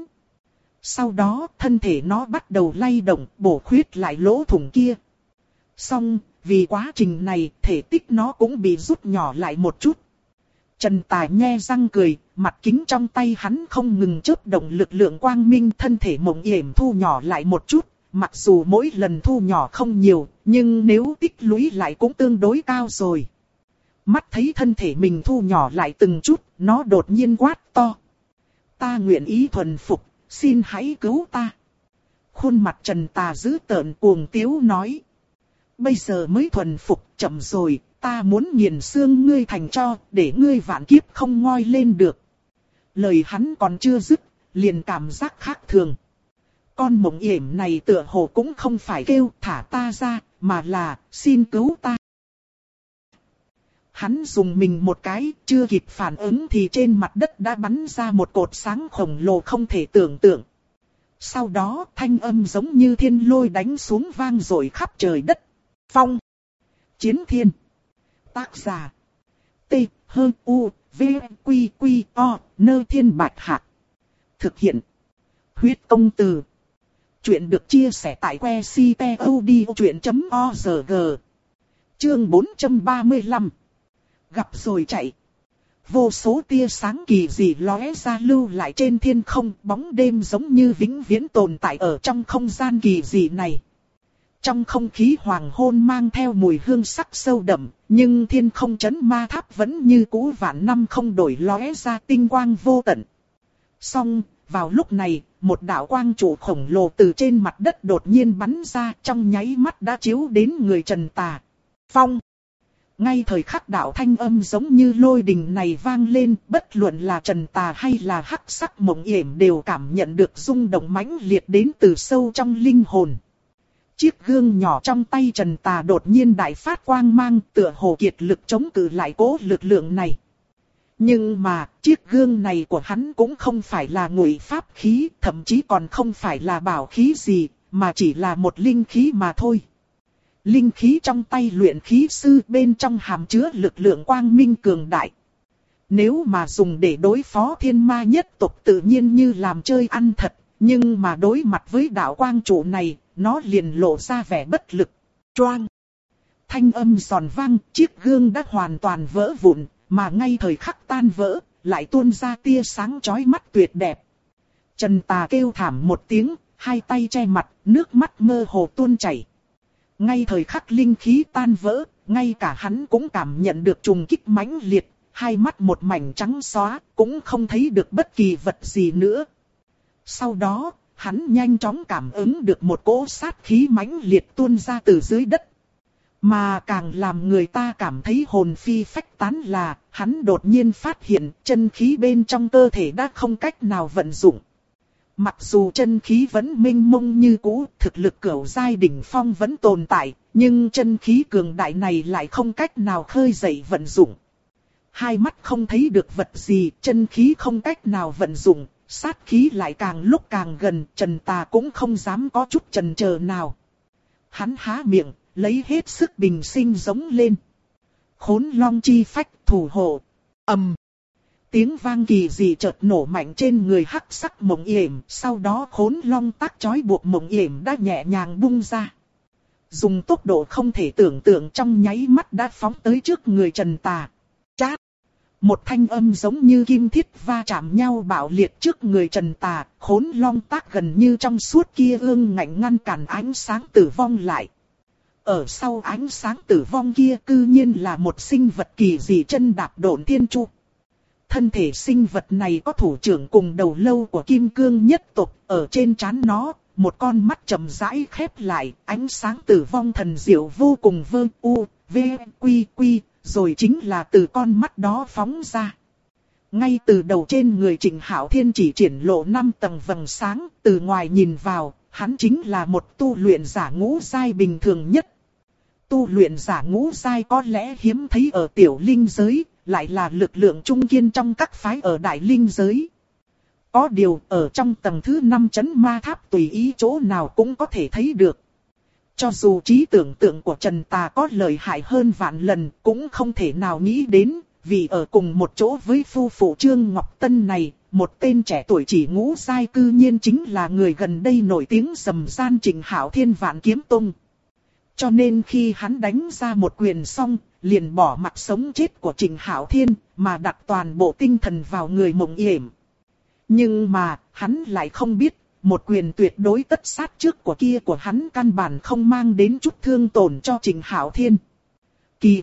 Sau đó thân thể nó bắt đầu lay động, bổ khuyết lại lỗ thủng kia. Song, vì quá trình này, thể tích nó cũng bị rút nhỏ lại một chút. Trần Tài nhe răng cười, mặt kính trong tay hắn không ngừng chớp động lực lượng quang minh, thân thể Mộng Yểm thu nhỏ lại một chút. Mặc dù mỗi lần thu nhỏ không nhiều, nhưng nếu tích lũy lại cũng tương đối cao rồi. Mắt thấy thân thể mình thu nhỏ lại từng chút, nó đột nhiên quát to. Ta nguyện ý thuần phục, xin hãy cứu ta. Khuôn mặt Trần Tà dữ tợn cuồng tiếu nói. Bây giờ mới thuần phục, chậm rồi, ta muốn nghiền xương ngươi thành tro, để ngươi vạn kiếp không ngoi lên được. Lời hắn còn chưa dứt, liền cảm giác khác thường. Con mộng yểm này tựa hồ cũng không phải kêu thả ta ra, mà là xin cứu ta. Hắn dùng mình một cái, chưa kịp phản ứng thì trên mặt đất đã bắn ra một cột sáng khổng lồ không thể tưởng tượng. Sau đó thanh âm giống như thiên lôi đánh xuống vang dội khắp trời đất. Phong. Chiến thiên. Tác giả. T. H. U. V. Q. Q. O. Nơ Thiên Bạch Hạc. Thực hiện. Huyết công từ. Chuyện được chia sẻ tại que ctod.org. Chương 435. Gặp rồi chạy. Vô số tia sáng kỳ dị lóe ra lưu lại trên thiên không, bóng đêm giống như vĩnh viễn tồn tại ở trong không gian kỳ dị này. Trong không khí hoàng hôn mang theo mùi hương sắc sâu đậm, nhưng thiên không chấn ma tháp vẫn như cũ vạn năm không đổi lóe ra tinh quang vô tận. Song, vào lúc này, một đạo quang trụ khổng lồ từ trên mặt đất đột nhiên bắn ra, trong nháy mắt đã chiếu đến người Trần Tà. Phong. Ngay thời khắc đạo thanh âm giống như lôi đình này vang lên, bất luận là Trần Tà hay là Hắc Sắc Mộng Yểm đều cảm nhận được rung động mãnh liệt đến từ sâu trong linh hồn. Chiếc gương nhỏ trong tay Trần Tà đột nhiên đại phát quang mang, tựa hồ kiệt lực chống cự lại cố lực lượng này. Nhưng mà, chiếc gương này của hắn cũng không phải là ngụy pháp khí, thậm chí còn không phải là bảo khí gì, mà chỉ là một linh khí mà thôi. Linh khí trong tay luyện khí sư bên trong hàm chứa lực lượng quang minh cường đại. Nếu mà dùng để đối phó thiên ma nhất tộc tự nhiên như làm chơi ăn thật, nhưng mà đối mặt với đạo quang trụ này, nó liền lộ ra vẻ bất lực. Choang! Thanh âm giòn vang, chiếc gương đã hoàn toàn vỡ vụn, mà ngay thời khắc tan vỡ, lại tuôn ra tia sáng chói mắt tuyệt đẹp. Trần Tà kêu thảm một tiếng, hai tay che mặt, nước mắt mơ hồ tuôn chảy. Ngay thời khắc linh khí tan vỡ, ngay cả hắn cũng cảm nhận được trùng kích mãnh liệt, hai mắt một mảnh trắng xóa, cũng không thấy được bất kỳ vật gì nữa. Sau đó, hắn nhanh chóng cảm ứng được một cỗ sát khí mãnh liệt tuôn ra từ dưới đất. Mà càng làm người ta cảm thấy hồn phi phách tán là, hắn đột nhiên phát hiện chân khí bên trong cơ thể đã không cách nào vận dụng. Mặc dù chân khí vẫn mênh mông như cũ, thực lực cửu giai đỉnh phong vẫn tồn tại, nhưng chân khí cường đại này lại không cách nào khơi dậy vận dụng. Hai mắt không thấy được vật gì, chân khí không cách nào vận dụng, sát khí lại càng lúc càng gần, Trần Tà cũng không dám có chút chần chờ nào. Hắn há miệng, lấy hết sức bình sinh giống lên. Khốn long chi phách thủ hộ. Ầm. Tiếng vang kỳ dị chợt nổ mạnh trên người Hắc Sắc Mộng Yểm, sau đó khốn long tác chói buộc Mộng Yểm đã nhẹ nhàng bung ra. Dùng tốc độ không thể tưởng tượng trong nháy mắt đã phóng tới trước người Trần Tà. Chát! Một thanh âm giống như kim thiết va chạm nhau bạo liệt trước người Trần Tà, khốn long tác gần như trong suốt kia ương ngạnh ngăn cản ánh sáng tử vong lại. Ở sau ánh sáng tử vong kia cư nhiên là một sinh vật kỳ dị chân đạp độn thiên chu. Thân thể sinh vật này có thủ trưởng cùng đầu lâu của kim cương nhất tộc, ở trên trán nó, một con mắt chậm rãi khép lại, ánh sáng tử vong thần diệu vô cùng vơ u, v, quy quy, rồi chính là từ con mắt đó phóng ra. Ngay từ đầu trên người Trịnh Hạo Thiên chỉ triển lộ 5 tầng vầng sáng, từ ngoài nhìn vào, hắn chính là một tu luyện giả ngũ giai bình thường nhất. Tu luyện giả ngũ giai có lẽ hiếm thấy ở tiểu linh giới, lại là lực lượng trung kiên trong các phái ở đại linh giới. Có điều ở trong tầng thứ 5 chấn ma tháp tùy ý chỗ nào cũng có thể thấy được. Cho dù trí tưởng tượng của Trần Tà có lợi hại hơn vạn lần cũng không thể nào nghĩ đến, vì ở cùng một chỗ với phu phụ Trương Ngọc Tân này, một tên trẻ tuổi chỉ ngũ giai cư nhiên chính là người gần đây nổi tiếng rầm gian Trịnh Hạo Thiên Vạn Kiếm Tông. Cho nên khi hắn đánh ra một quyền xong, liền bỏ mặc sống chết của Trịnh Hạo Thiên, mà đặt toàn bộ tinh thần vào người Mộng Yểm. Nhưng mà, hắn lại không biết, một quyền tuyệt đối tất sát trước của kia của hắn căn bản không mang đến chút thương tổn cho Trịnh Hạo Thiên. Kỳ thật,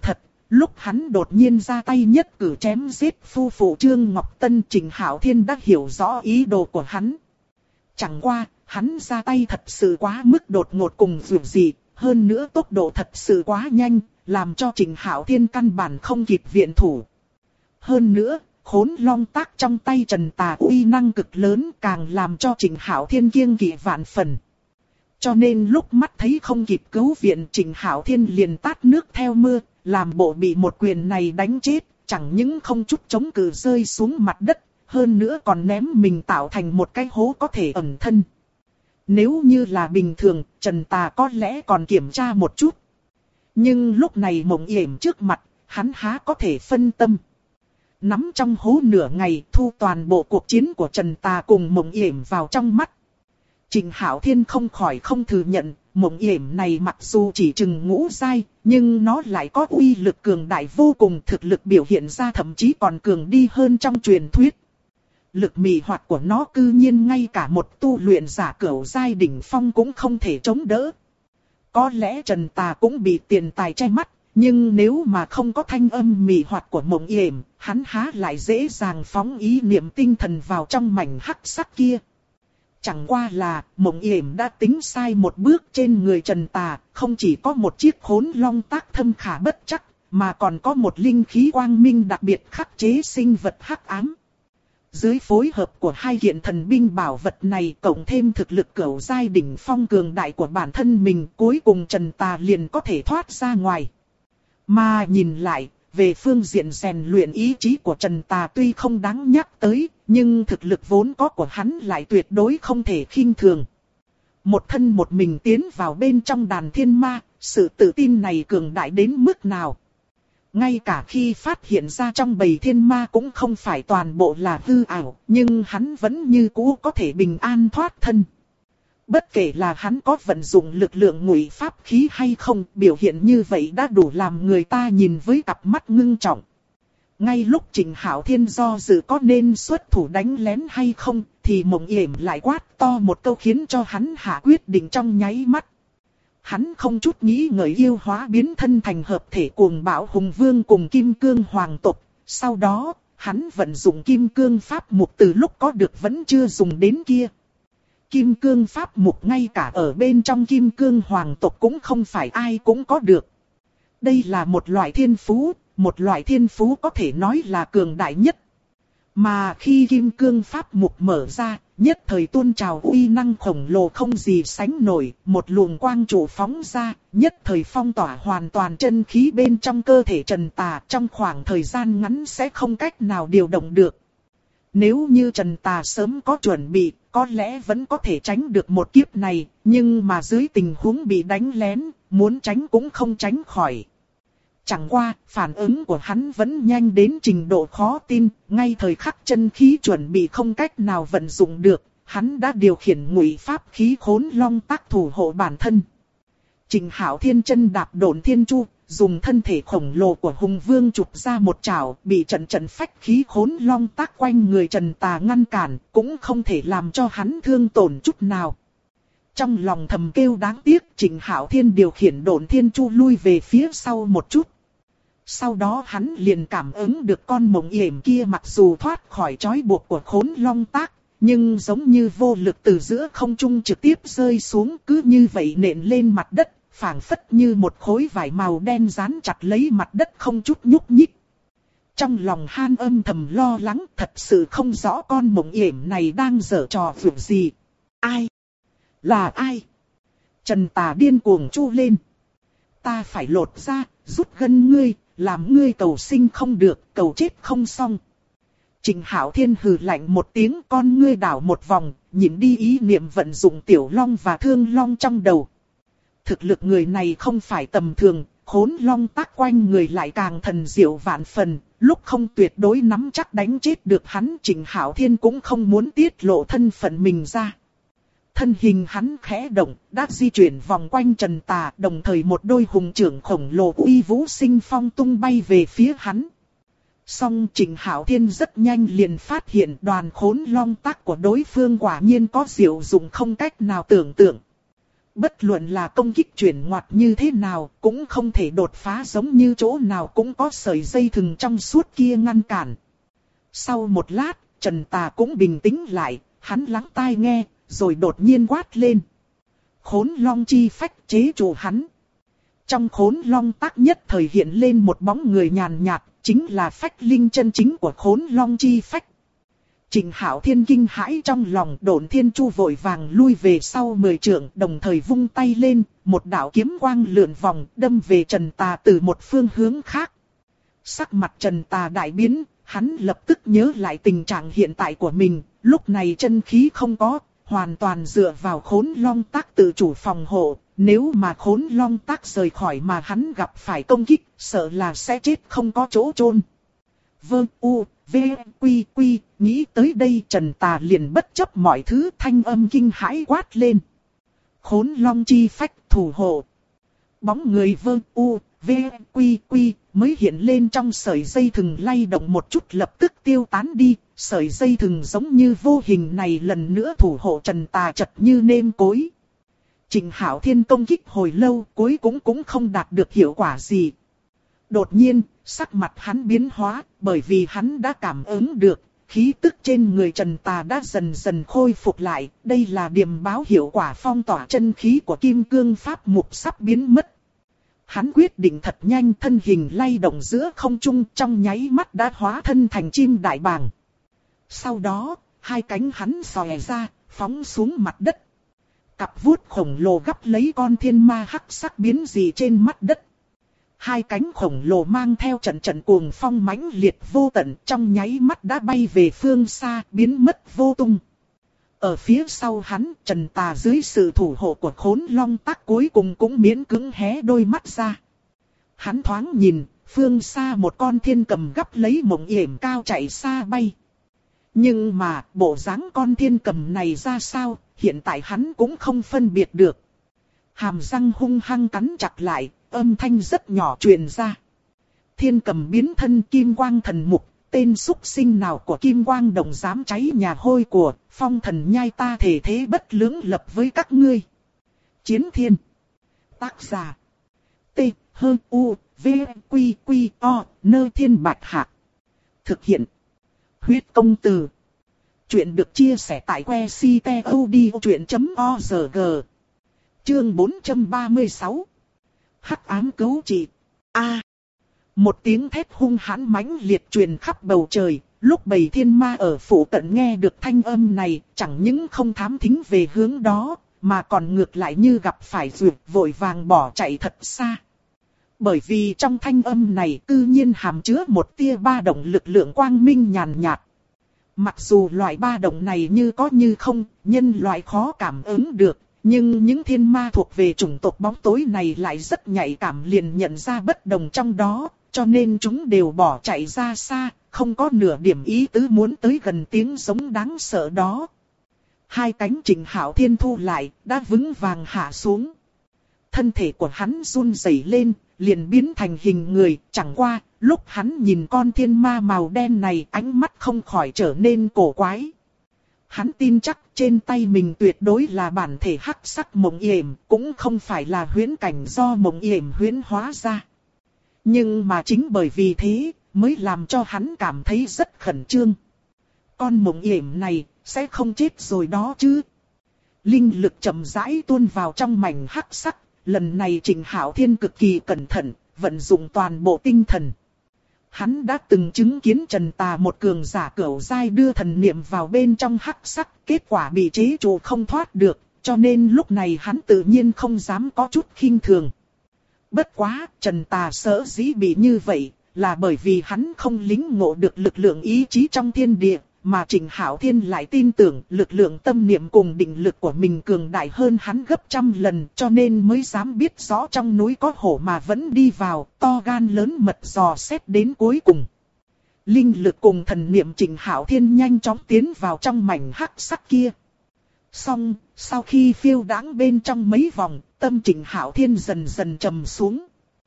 Lúc hắn đột nhiên ra tay nhất cử chém giết phu phụ Trương Ngọc Tân, Trình Hạo Thiên đã hiểu rõ ý đồ của hắn. Chẳng qua, hắn ra tay thật sự quá mức đột ngột cùng dù gì, hơn nữa tốc độ thật sự quá nhanh, làm cho Trình Hạo Thiên căn bản không kịp viện thủ. Hơn nữa, Khốn Long Tác trong tay Trần Tà uy năng cực lớn càng làm cho Trình Hạo Thiên kiêng kỵ vạn phần. Cho nên lúc mắt thấy không kịp cứu viện, Trình Hạo Thiên liền tát nước theo mưa, làm bộ bị một quyền này đánh chết, chẳng những không chút chống cự rơi xuống mặt đất, hơn nữa còn ném mình tạo thành một cái hố có thể ẩn thân. Nếu như là bình thường, Trần Tà có lẽ còn kiểm tra một chút. Nhưng lúc này Mộng Yểm trước mặt, hắn há có thể phân tâm. Nắm trong hố nửa ngày, thu toàn bộ cuộc chiến của Trần Tà cùng Mộng Yểm vào trong mắt. Trình Hạo Thiên không khỏi không thừa nhận, Mộng Yểm này mặc dù chỉ chừng ngũ giai, nhưng nó lại có uy lực cường đại vô cùng, thực lực biểu hiện ra thậm chí còn cường đi hơn trong truyền thuyết. Lực mị hoạt của nó cư nhiên ngay cả một tu luyện giả cửu giai đỉnh phong cũng không thể chống đỡ. Có lẽ Trần Tà cũng bị tiền tài che mắt, nhưng nếu mà không có thanh âm mị hoạt của Mộng Yểm, hắn há lại dễ dàng phóng ý niệm tinh thần vào trong mảnh hắc sắc kia. Chẳng qua là, Mộng Yểm đã tính sai một bước, trên người Trần Tà, không chỉ có một chiếc Khốn Long Tác thâm khả bất trắc, mà còn có một linh khí quang minh đặc biệt khắc chế sinh vật hắc ám. Dưới phối hợp của hai kiện thần binh bảo vật này, cộng thêm thực lực cửu giai đỉnh phong cường đại của bản thân mình, cuối cùng Trần Tà liền có thể thoát ra ngoài. Mà nhìn lại, về phương diện rèn luyện ý chí của Trần Tà tuy không đáng nhắc tới, nhưng thực lực vốn có của hắn lại tuyệt đối không thể khinh thường. Một thân một mình tiến vào bên trong đàn thiên ma, sự tự tin này cường đại đến mức nào. Ngay cả khi phát hiện ra trong bầy thiên ma cũng không phải toàn bộ là hư ảo, nhưng hắn vẫn như cũ có thể bình an thoát thân. Bất kể là hắn có vận dụng lực lượng ngụy pháp khí hay không, biểu hiện như vậy đã đủ làm người ta nhìn với cặp mắt ngưng trọng. Ngay lúc Trình Hạo Thiên do dự có nên xuất thủ đánh lén hay không, thì Mộng Yểm lại quát to một câu khiến cho hắn hạ quyết định trong nháy mắt. Hắn không chút nghĩ ngợi yêu hóa biến thân thành hợp thể cuồng bạo hùng vương cùng kim cương hoàng tộc. Sau đó, hắn vận dụng kim cương pháp mục từ lúc có được vẫn chưa dùng đến kia. Kim cương pháp mục ngay cả ở bên trong kim cương hoàng tộc cũng không phải ai cũng có được. Đây là một loại thiên phú có thể nói là cường đại nhất. Mà khi kim cương pháp mục mở ra, nhất thời tuôn trào uy năng khổng lồ không gì sánh nổi, một luồng quang trụ phóng ra, nhất thời phong tỏa hoàn toàn chân khí bên trong cơ thể Trần Tà, trong khoảng thời gian ngắn sẽ không cách nào điều động được. Nếu như Trần Tà sớm có chuẩn bị, có lẽ vẫn có thể tránh được một kiếp này, nhưng mà dưới tình huống bị đánh lén, muốn tránh cũng không tránh khỏi. Chẳng qua, phản ứng của hắn vẫn nhanh đến trình độ khó tin, ngay thời khắc chân khí chuẩn bị không cách nào vận dụng được, hắn đã điều khiển ngụy pháp khí Khốn Long Tác thủ hộ bản thân. Trình Hạo Thiên chân đạp Độn Thiên Chu, dùng thân thể khổng lồ của hùng vương chụp ra một chảo, bị trận phách khí Khốn Long Tác quanh người Trần Tà ngăn cản, cũng không thể làm cho hắn thương tổn chút nào. Trong lòng thầm kêu đáng tiếc, Trình Hạo Thiên điều khiển Độn Thiên Chu lui về phía sau một chút. Sau đó hắn liền cảm ứng được con Mộng Yểm kia mặc dù thoát khỏi trói buộc của Khốn Long Tác, nhưng giống như vô lực từ giữa không trung trực tiếp rơi xuống, cứ như vậy nện lên mặt đất, phảng phất như một khối vải màu đen dán chặt lấy mặt đất không chút nhúc nhích. Trong lòng Han âm thầm lo lắng, thật sự không rõ con Mộng Yểm này đang giở trò vượt gì. Ai? Là ai? Trần Tà điên cuồng chu lên. Ta phải lột ra, rút gân ngươi, làm ngươi cầu sinh không được, cầu chết không xong. Trình Hạo Thiên hừ lạnh một tiếng, con ngươi đảo một vòng, nhìn đi ý niệm vận dụng Tiểu Long và Thương Long trong đầu. Thực lực người này không phải tầm thường, Khốn Long Tác quanh người lại càng thần diệu vạn phần, lúc không tuyệt đối nắm chắc đánh chết được hắn, Trình Hạo Thiên cũng không muốn tiết lộ thân phận mình ra. Thân hình hắn khẽ động, đã di chuyển vòng quanh Trần Tà, đồng thời một đôi hùng trưởng khổng lồ uy vũ sinh phong tung bay về phía hắn. Song Trình Hạo Thiên rất nhanh liền phát hiện đoàn Khốn Long Tác của đối phương quả nhiên có diệu dụng không cách nào tưởng tượng. Bất luận là công kích chuyển ngoặt như thế nào, cũng không thể đột phá giống như chỗ nào cũng có sợi dây thừng trong suốt kia ngăn cản. Sau một lát, Trần Tà cũng bình tĩnh lại, hắn lắng tai nghe, rồi đột nhiên quát lên. Khốn long chi phách chế trụ hắn. Trong khốn long tác nhất thời hiện lên một bóng người nhàn nhạt, chính là phách linh chân chính của khốn long chi phách. Trịnh Hạo Thiên kinh hãi trong lòng, Độn Thiên Chu vội vàng lui về sau 10 trượng, đồng thời vung tay lên, một đạo kiếm quang lượn vòng, đâm về Trần Tà từ một phương hướng khác. Sắc mặt Trần Tà đại biến, hắn lập tức nhớ lại tình trạng hiện tại của mình, lúc này chân khí không có, hoàn toàn dựa vào khốn long tác tự chủ phòng hộ, nếu mà khốn long tác rời khỏi mà hắn gặp phải công kích, sợ là sẽ chết không có chỗ chôn. Vương U, V, Quy, Quy, nghĩ tới đây Trần Tà liền bất chấp mọi thứ, thanh âm kinh hãi quát lên. Khốn long chi phách thủ hộ. Bóng người Vương U, V, Quy, Quy mới hiện lên trong sợi dây thừng lay động một chút lập tức tiêu tán đi. Sợi dây thừng giống như vô hình này lần nữa thủ hộ Trần Tà chật như nêm cối. Trịnh Hạo Thiên công kích hồi lâu cuối cũng không đạt được hiệu quả gì. Đột nhiên, sắc mặt hắn biến hóa, bởi vì hắn đã cảm ứng được, khí tức trên người Trần Tà đã dần dần khôi phục lại, đây là điềm báo hiệu quả phong tỏa chân khí của Kim Cương Pháp Mục sắp biến mất. Hắn quyết định thật nhanh, thân hình lay động giữa không trung, trong nháy mắt đã hóa thân thành chim đại bàng. Sau đó, hai cánh hắn xòe ra, phóng xuống mặt đất. Cặp vuốt khổng lồ gắp lấy con thiên ma hắc sắc biến dị trên mặt đất. Hai cánh khổng lồ mang theo trận cuồng phong mãnh liệt vô tận, trong nháy mắt đã bay về phương xa, biến mất vô tung. Ở phía sau hắn, Trần Tà dưới sự thủ hộ của khốn long tác cuối cùng cũng miễn cưỡng hé đôi mắt ra. Hắn thoáng nhìn, phương xa một con thiên cầm gắp lấy mộng yểm cao chạy xa bay. Nhưng mà, bộ dáng con thiên cầm này ra sao, hiện tại hắn cũng không phân biệt được. Hàm răng hung hăng cắn chặt lại, âm thanh rất nhỏ truyền ra. Thiên cầm biến thân kim quang thần mục, tên súc sinh nào của kim quang đồng dám cháy nhà hôi của, phong thần nhai ta thể thế bất lưỡng lập với các ngươi. Chiến thiên. Tác giả. T, H, U, V, Quy, Quy, O, Nơ Thiên Bạch Hạc. Thực hiện. Huyết công từ. Chuyện được chia sẻ tại que ctod.org. Chương 436. Hắc ám cứu trị. A. Một tiếng thét hung hãn mãnh liệt truyền khắp bầu trời. Lúc bầy thiên ma ở phủ cận nghe được thanh âm này, chẳng những không thám thính về hướng đó, mà còn ngược lại như gặp phải duyệt, vội vàng bỏ chạy thật xa. Bởi vì trong thanh âm này tự nhiên hàm chứa một tia ba động lực lượng quang minh nhàn nhạt. Mặc dù loại ba động này như có như không, nhân loại khó cảm ứng được, nhưng những thiên ma thuộc về chủng tộc bóng tối này lại rất nhạy cảm, liền nhận ra bất đồng trong đó, cho nên chúng đều bỏ chạy ra xa, không có nửa điểm ý tứ muốn tới gần tiếng giống đáng sợ đó. Hai cánh Trịnh Hạo Thiên thu lại, đã vững vàng hạ xuống. Thân thể của hắn run rẩy lên, liền biến thành hình người, chẳng qua, lúc hắn nhìn con thiên ma màu đen này, ánh mắt không khỏi trở nên cổ quái. Hắn tin chắc trên tay mình tuyệt đối là bản thể hắc sắc mộng yểm, cũng không phải là huyễn cảnh do mộng yểm huyễn hóa ra. Nhưng mà chính bởi vì thế, mới làm cho hắn cảm thấy rất khẩn trương. Con mộng yểm này, sẽ không chết rồi đó chứ. Linh lực chậm rãi tuôn vào trong mảnh hắc sắc, lần này Trịnh Hạo Thiên cực kỳ cẩn thận, vận dụng toàn bộ tinh thần. Hắn đã từng chứng kiến Trần Tà một cường giả cửu giai đưa thần niệm vào bên trong hắc sắc, kết quả bị chế trụ không thoát được, cho nên lúc này hắn tự nhiên không dám có chút khinh thường. Bất quá, Trần Tà sở dĩ bị như vậy, là bởi vì hắn không lĩnh ngộ được lực lượng ý chí trong thiên địa, mà Trịnh Hạo Thiên lại tin tưởng lực lượng tâm niệm cùng định lực của mình cường đại hơn hắn gấp trăm lần, cho nên mới dám biết rõ trong núi có hổ mà vẫn đi vào, to gan lớn mật dò xét đến cuối cùng. Linh lực cùng thần niệm Trịnh Hạo Thiên nhanh chóng tiến vào trong mảnh hắc sắc kia. Xong, sau khi phiêu đãng bên trong mấy vòng, tâm Trịnh Hạo Thiên dần dần trầm xuống.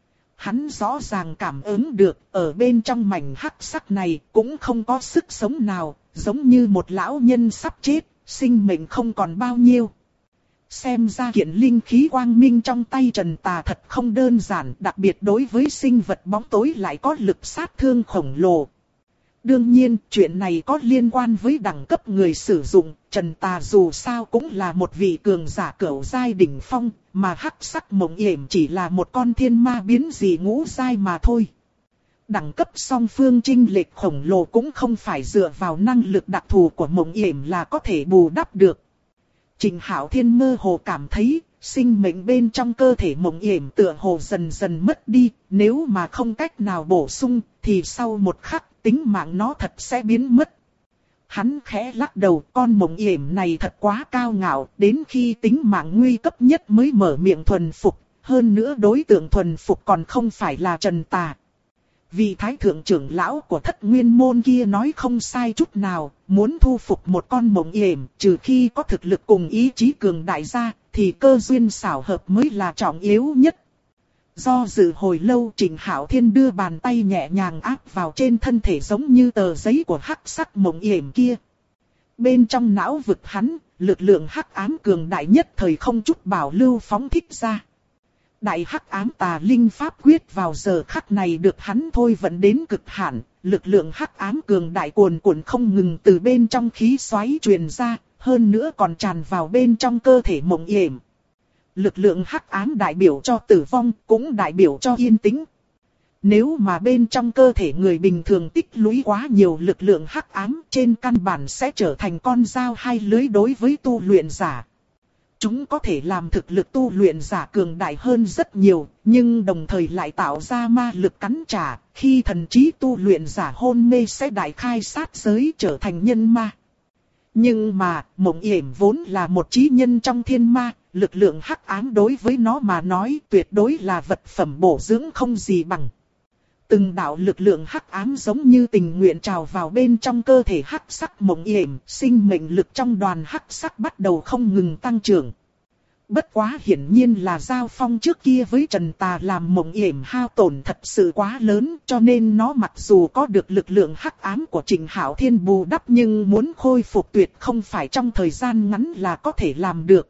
Hắn rõ ràng cảm ứng được, ở bên trong mảnh hắc sắc này cũng không có sức sống nào, giống như một lão nhân sắp chết, sinh mệnh không còn bao nhiêu. Xem ra kiện linh khí quang minh trong tay Trần Tà thật không đơn giản, đặc biệt đối với sinh vật bóng tối lại có lực sát thương khổng lồ. Đương nhiên, chuyện này có liên quan với đẳng cấp người sử dụng, Trần Tà dù sao cũng là một vị cường giả cửu giai đỉnh phong, mà hắc sắc mộng yểm chỉ là một con thiên ma biến dị ngũ giai mà thôi. Đẳng cấp song phương chênh lệch khổng lồ cũng không phải dựa vào năng lực đặc thù của mộng yểm là có thể bù đắp được. Trình Hạo Thiên mơ hồ cảm thấy, sinh mệnh bên trong cơ thể mộng yểm tựa hồ dần dần mất đi, nếu mà không cách nào bổ sung, thì sau một khắc, tính mạng nó thật sẽ biến mất. Hắn khẽ lắc đầu, con mộng yểm này thật quá cao ngạo, đến khi tính mạng nguy cấp nhất mới mở miệng thuần phục, hơn nữa đối tượng thuần phục còn không phải là Trần Tà. Vị thái thượng trưởng lão của Thất Nguyên môn kia nói không sai chút nào, muốn thu phục một con mộng yểm, trừ khi có thực lực cùng ý chí cường đại ra, thì cơ duyên xảo hợp mới là trọng yếu nhất. Do dự hồi lâu, Trình Hạo Thiên đưa bàn tay nhẹ nhàng áp vào trên thân thể giống như tờ giấy của hắc sắc mộng yểm kia. Bên trong não vực hắn, lực lượng hắc ám cường đại nhất thời không chút bảo lưu phóng thích ra. Đại hắc ám tà linh pháp quyết vào giờ khắc này được hắn thôi vận đến cực hạn, lực lượng hắc ám cường đại cuồn cuộn không ngừng từ bên trong khí xoáy truyền ra, hơn nữa còn tràn vào bên trong cơ thể mộng yểm. Lực lượng hắc ám đại biểu cho tử vong, cũng đại biểu cho yên tĩnh. Nếu mà bên trong cơ thể người bình thường tích lũy quá nhiều lực lượng hắc ám, trên căn bản sẽ trở thành con dao hai lưỡi đối với tu luyện giả. Chúng có thể làm thực lực tu luyện giả cường đại hơn rất nhiều, nhưng đồng thời lại tạo ra ma lực cắn trả, khi thần trí tu luyện giả hôn mê sẽ đại khai sát giới trở thành nhân ma. Nhưng mà, mộng yểm vốn là một chí nhân trong thiên ma, lực lượng hắc ám đối với nó mà nói tuyệt đối là vật phẩm bổ dưỡng không gì bằng. Từng đạo lực lượng hắc ám giống như tình nguyện trào vào bên trong cơ thể hắc sắc mộng yểm, sinh mệnh lực trong đoàn hắc sắc bắt đầu không ngừng tăng trưởng. Bất quá hiển nhiên là giao phong trước kia với Trần Tà làm mộng yểm hao tổn thật sự quá lớn, cho nên nó mặc dù có được lực lượng hắc ám của Trình Hạo Thiên bù đắp nhưng muốn khôi phục tuyệt không phải trong thời gian ngắn là có thể làm được.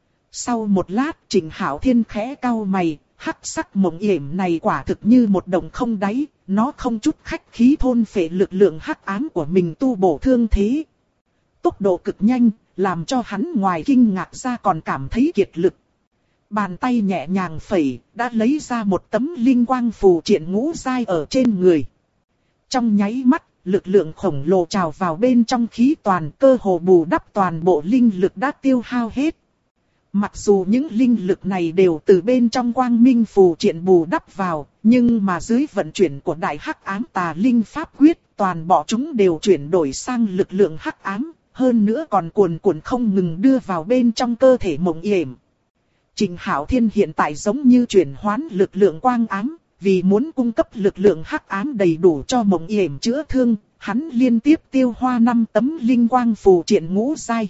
Sau một lát Trình Hạo Thiên khẽ cau mày, hắc sắc mộng yểm này quả thực như một đồng không đáy, nó không chút khách khí thôn phệ lực lượng hắc ám của mình tu bổ thương thế. Tốc độ cực nhanh, làm cho hắn ngoài kinh ngạc ra còn cảm thấy kiệt lực. Bàn tay nhẹ nhàng phẩy, đã lấy ra một tấm linh quang phù triện ngũ giai ở trên người. Trong nháy mắt, lực lượng khổng lồ trào vào bên trong khí toàn, cơ hồ bù đắp toàn bộ linh lực đã tiêu hao hết. Mặc dù những linh lực này đều từ bên trong quang minh phù triện bù đắp vào, nhưng mà dưới vận chuyển của đại hắc ám tà linh pháp quyết, toàn bộ chúng đều chuyển đổi sang lực lượng hắc ám, hơn nữa còn cuồn cuộn không ngừng đưa vào bên trong cơ thể mộng yểm. Trình Hạo Thiên hiện tại giống như chuyển hoán lực lượng quang ám, vì muốn cung cấp lực lượng hắc ám đầy đủ cho mộng yểm chữa thương, hắn liên tiếp tiêu hoa 5 tấm linh quang phù triện ngũ giai.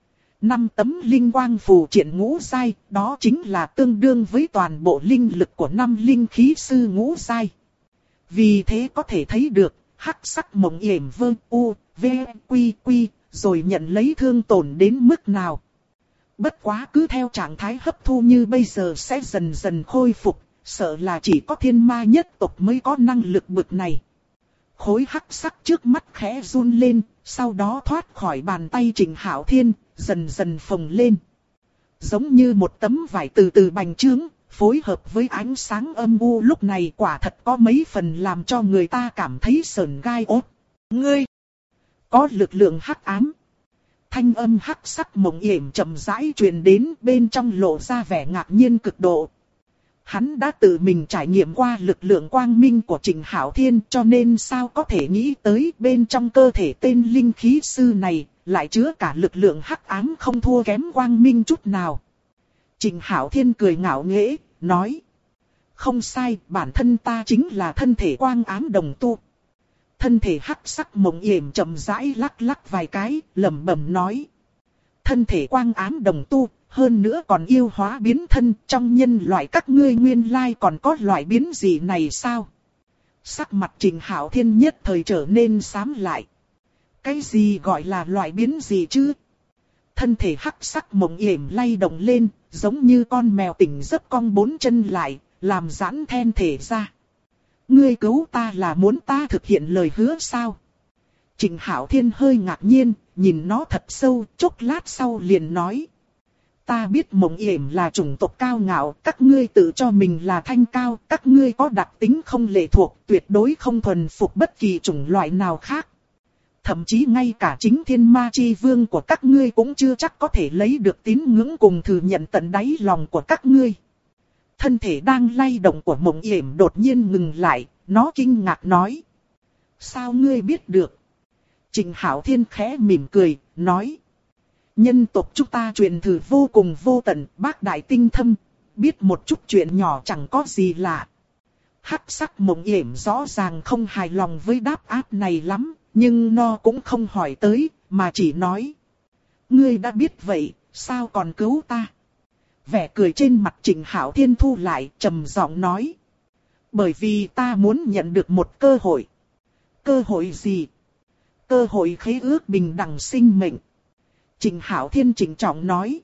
5 tấm linh quang phù triện ngũ giai, đó chính là tương đương với toàn bộ linh lực của 5 linh khí sư ngũ giai. Vì thế có thể thấy được, hắc sắc mộng yểm vương u, v, quy quy, rồi nhận lấy thương tổn đến mức nào. Bất quá cứ theo trạng thái hấp thu như bây giờ sẽ dần dần khôi phục, sợ là chỉ có thiên ma nhất tộc mới có năng lực bực này. Khối hắc sắc trước mắt khẽ run lên, sau đó thoát khỏi bàn tay Trình Hạo Thiên, dần dần phồng lên. Giống như một tấm vải từ từ bành trướng, phối hợp với ánh sáng âm u lúc này quả thật có mấy phần làm cho người ta cảm thấy sởn gai ốt. Ngươi! Có lực lượng hắc ám. Thanh âm hắc sắc mộng yểm chậm rãi truyền đến, bên trong lộ ra vẻ ngạc nhiên cực độ. Hắn đã tự mình trải nghiệm qua lực lượng quang minh của Trình Hạo Thiên, cho nên sao có thể nghĩ tới bên trong cơ thể tên linh khí sư này lại chứa cả lực lượng hắc ám không thua kém quang minh chút nào. Trình Hạo Thiên cười ngạo nghễ, nói: không sai, bản thân ta chính là thân thể quang ám đồng tu. Thân thể hắc sắc mộng yểm chậm rãi lắc lắc vài cái, lẩm bẩm nói: thân thể quang ám đồng tu, hơn nữa còn yêu hóa biến thân, trong nhân loại các ngươi nguyên lai còn có loại biến gì này sao? Sắc mặt Trình Hạo Thiên nhất thời trở nên xám lại. Cái gì gọi là loại biến gì chứ? Thân thể hắc sắc mộng yểm lay động lên, giống như con mèo tỉnh giấc cong bốn chân lại, làm giãn then thể ra. Ngươi cứu ta là muốn ta thực hiện lời hứa sao? Trịnh Hạo Thiên hơi ngạc nhiên, nhìn nó thật sâu, chốc lát sau liền nói. Ta biết mộng yểm là chủng tộc cao ngạo, các ngươi tự cho mình là thanh cao, các ngươi có đặc tính không lệ thuộc, tuyệt đối không thuần phục bất kỳ chủng loại nào khác. Thậm chí ngay cả chính thiên ma chi vương của các ngươi cũng chưa chắc có thể lấy được tín ngưỡng cùng thừa nhận tận đáy lòng của các ngươi. Thân thể đang lay động của mộng yểm đột nhiên ngừng lại, nó kinh ngạc nói. Sao ngươi biết được? Trịnh Hạo Thiên khẽ mỉm cười, nói. Nhân tộc chúng ta truyền thừa vô cùng vô tận, bác đại tinh thâm, biết một chút chuyện nhỏ chẳng có gì lạ. Hắc sắc mộng yểm rõ ràng không hài lòng với đáp án này lắm, nhưng nó cũng không hỏi tới, mà chỉ nói. Ngươi đã biết vậy, sao còn cứu ta? Vẻ cười trên mặt Trịnh Hạo Thiên thu lại, trầm giọng nói. Bởi vì ta muốn nhận được một cơ hội. Cơ hội gì? Cơ hội khế ước bình đẳng sinh mệnh. Trịnh Hạo Thiên trịnh trọng nói.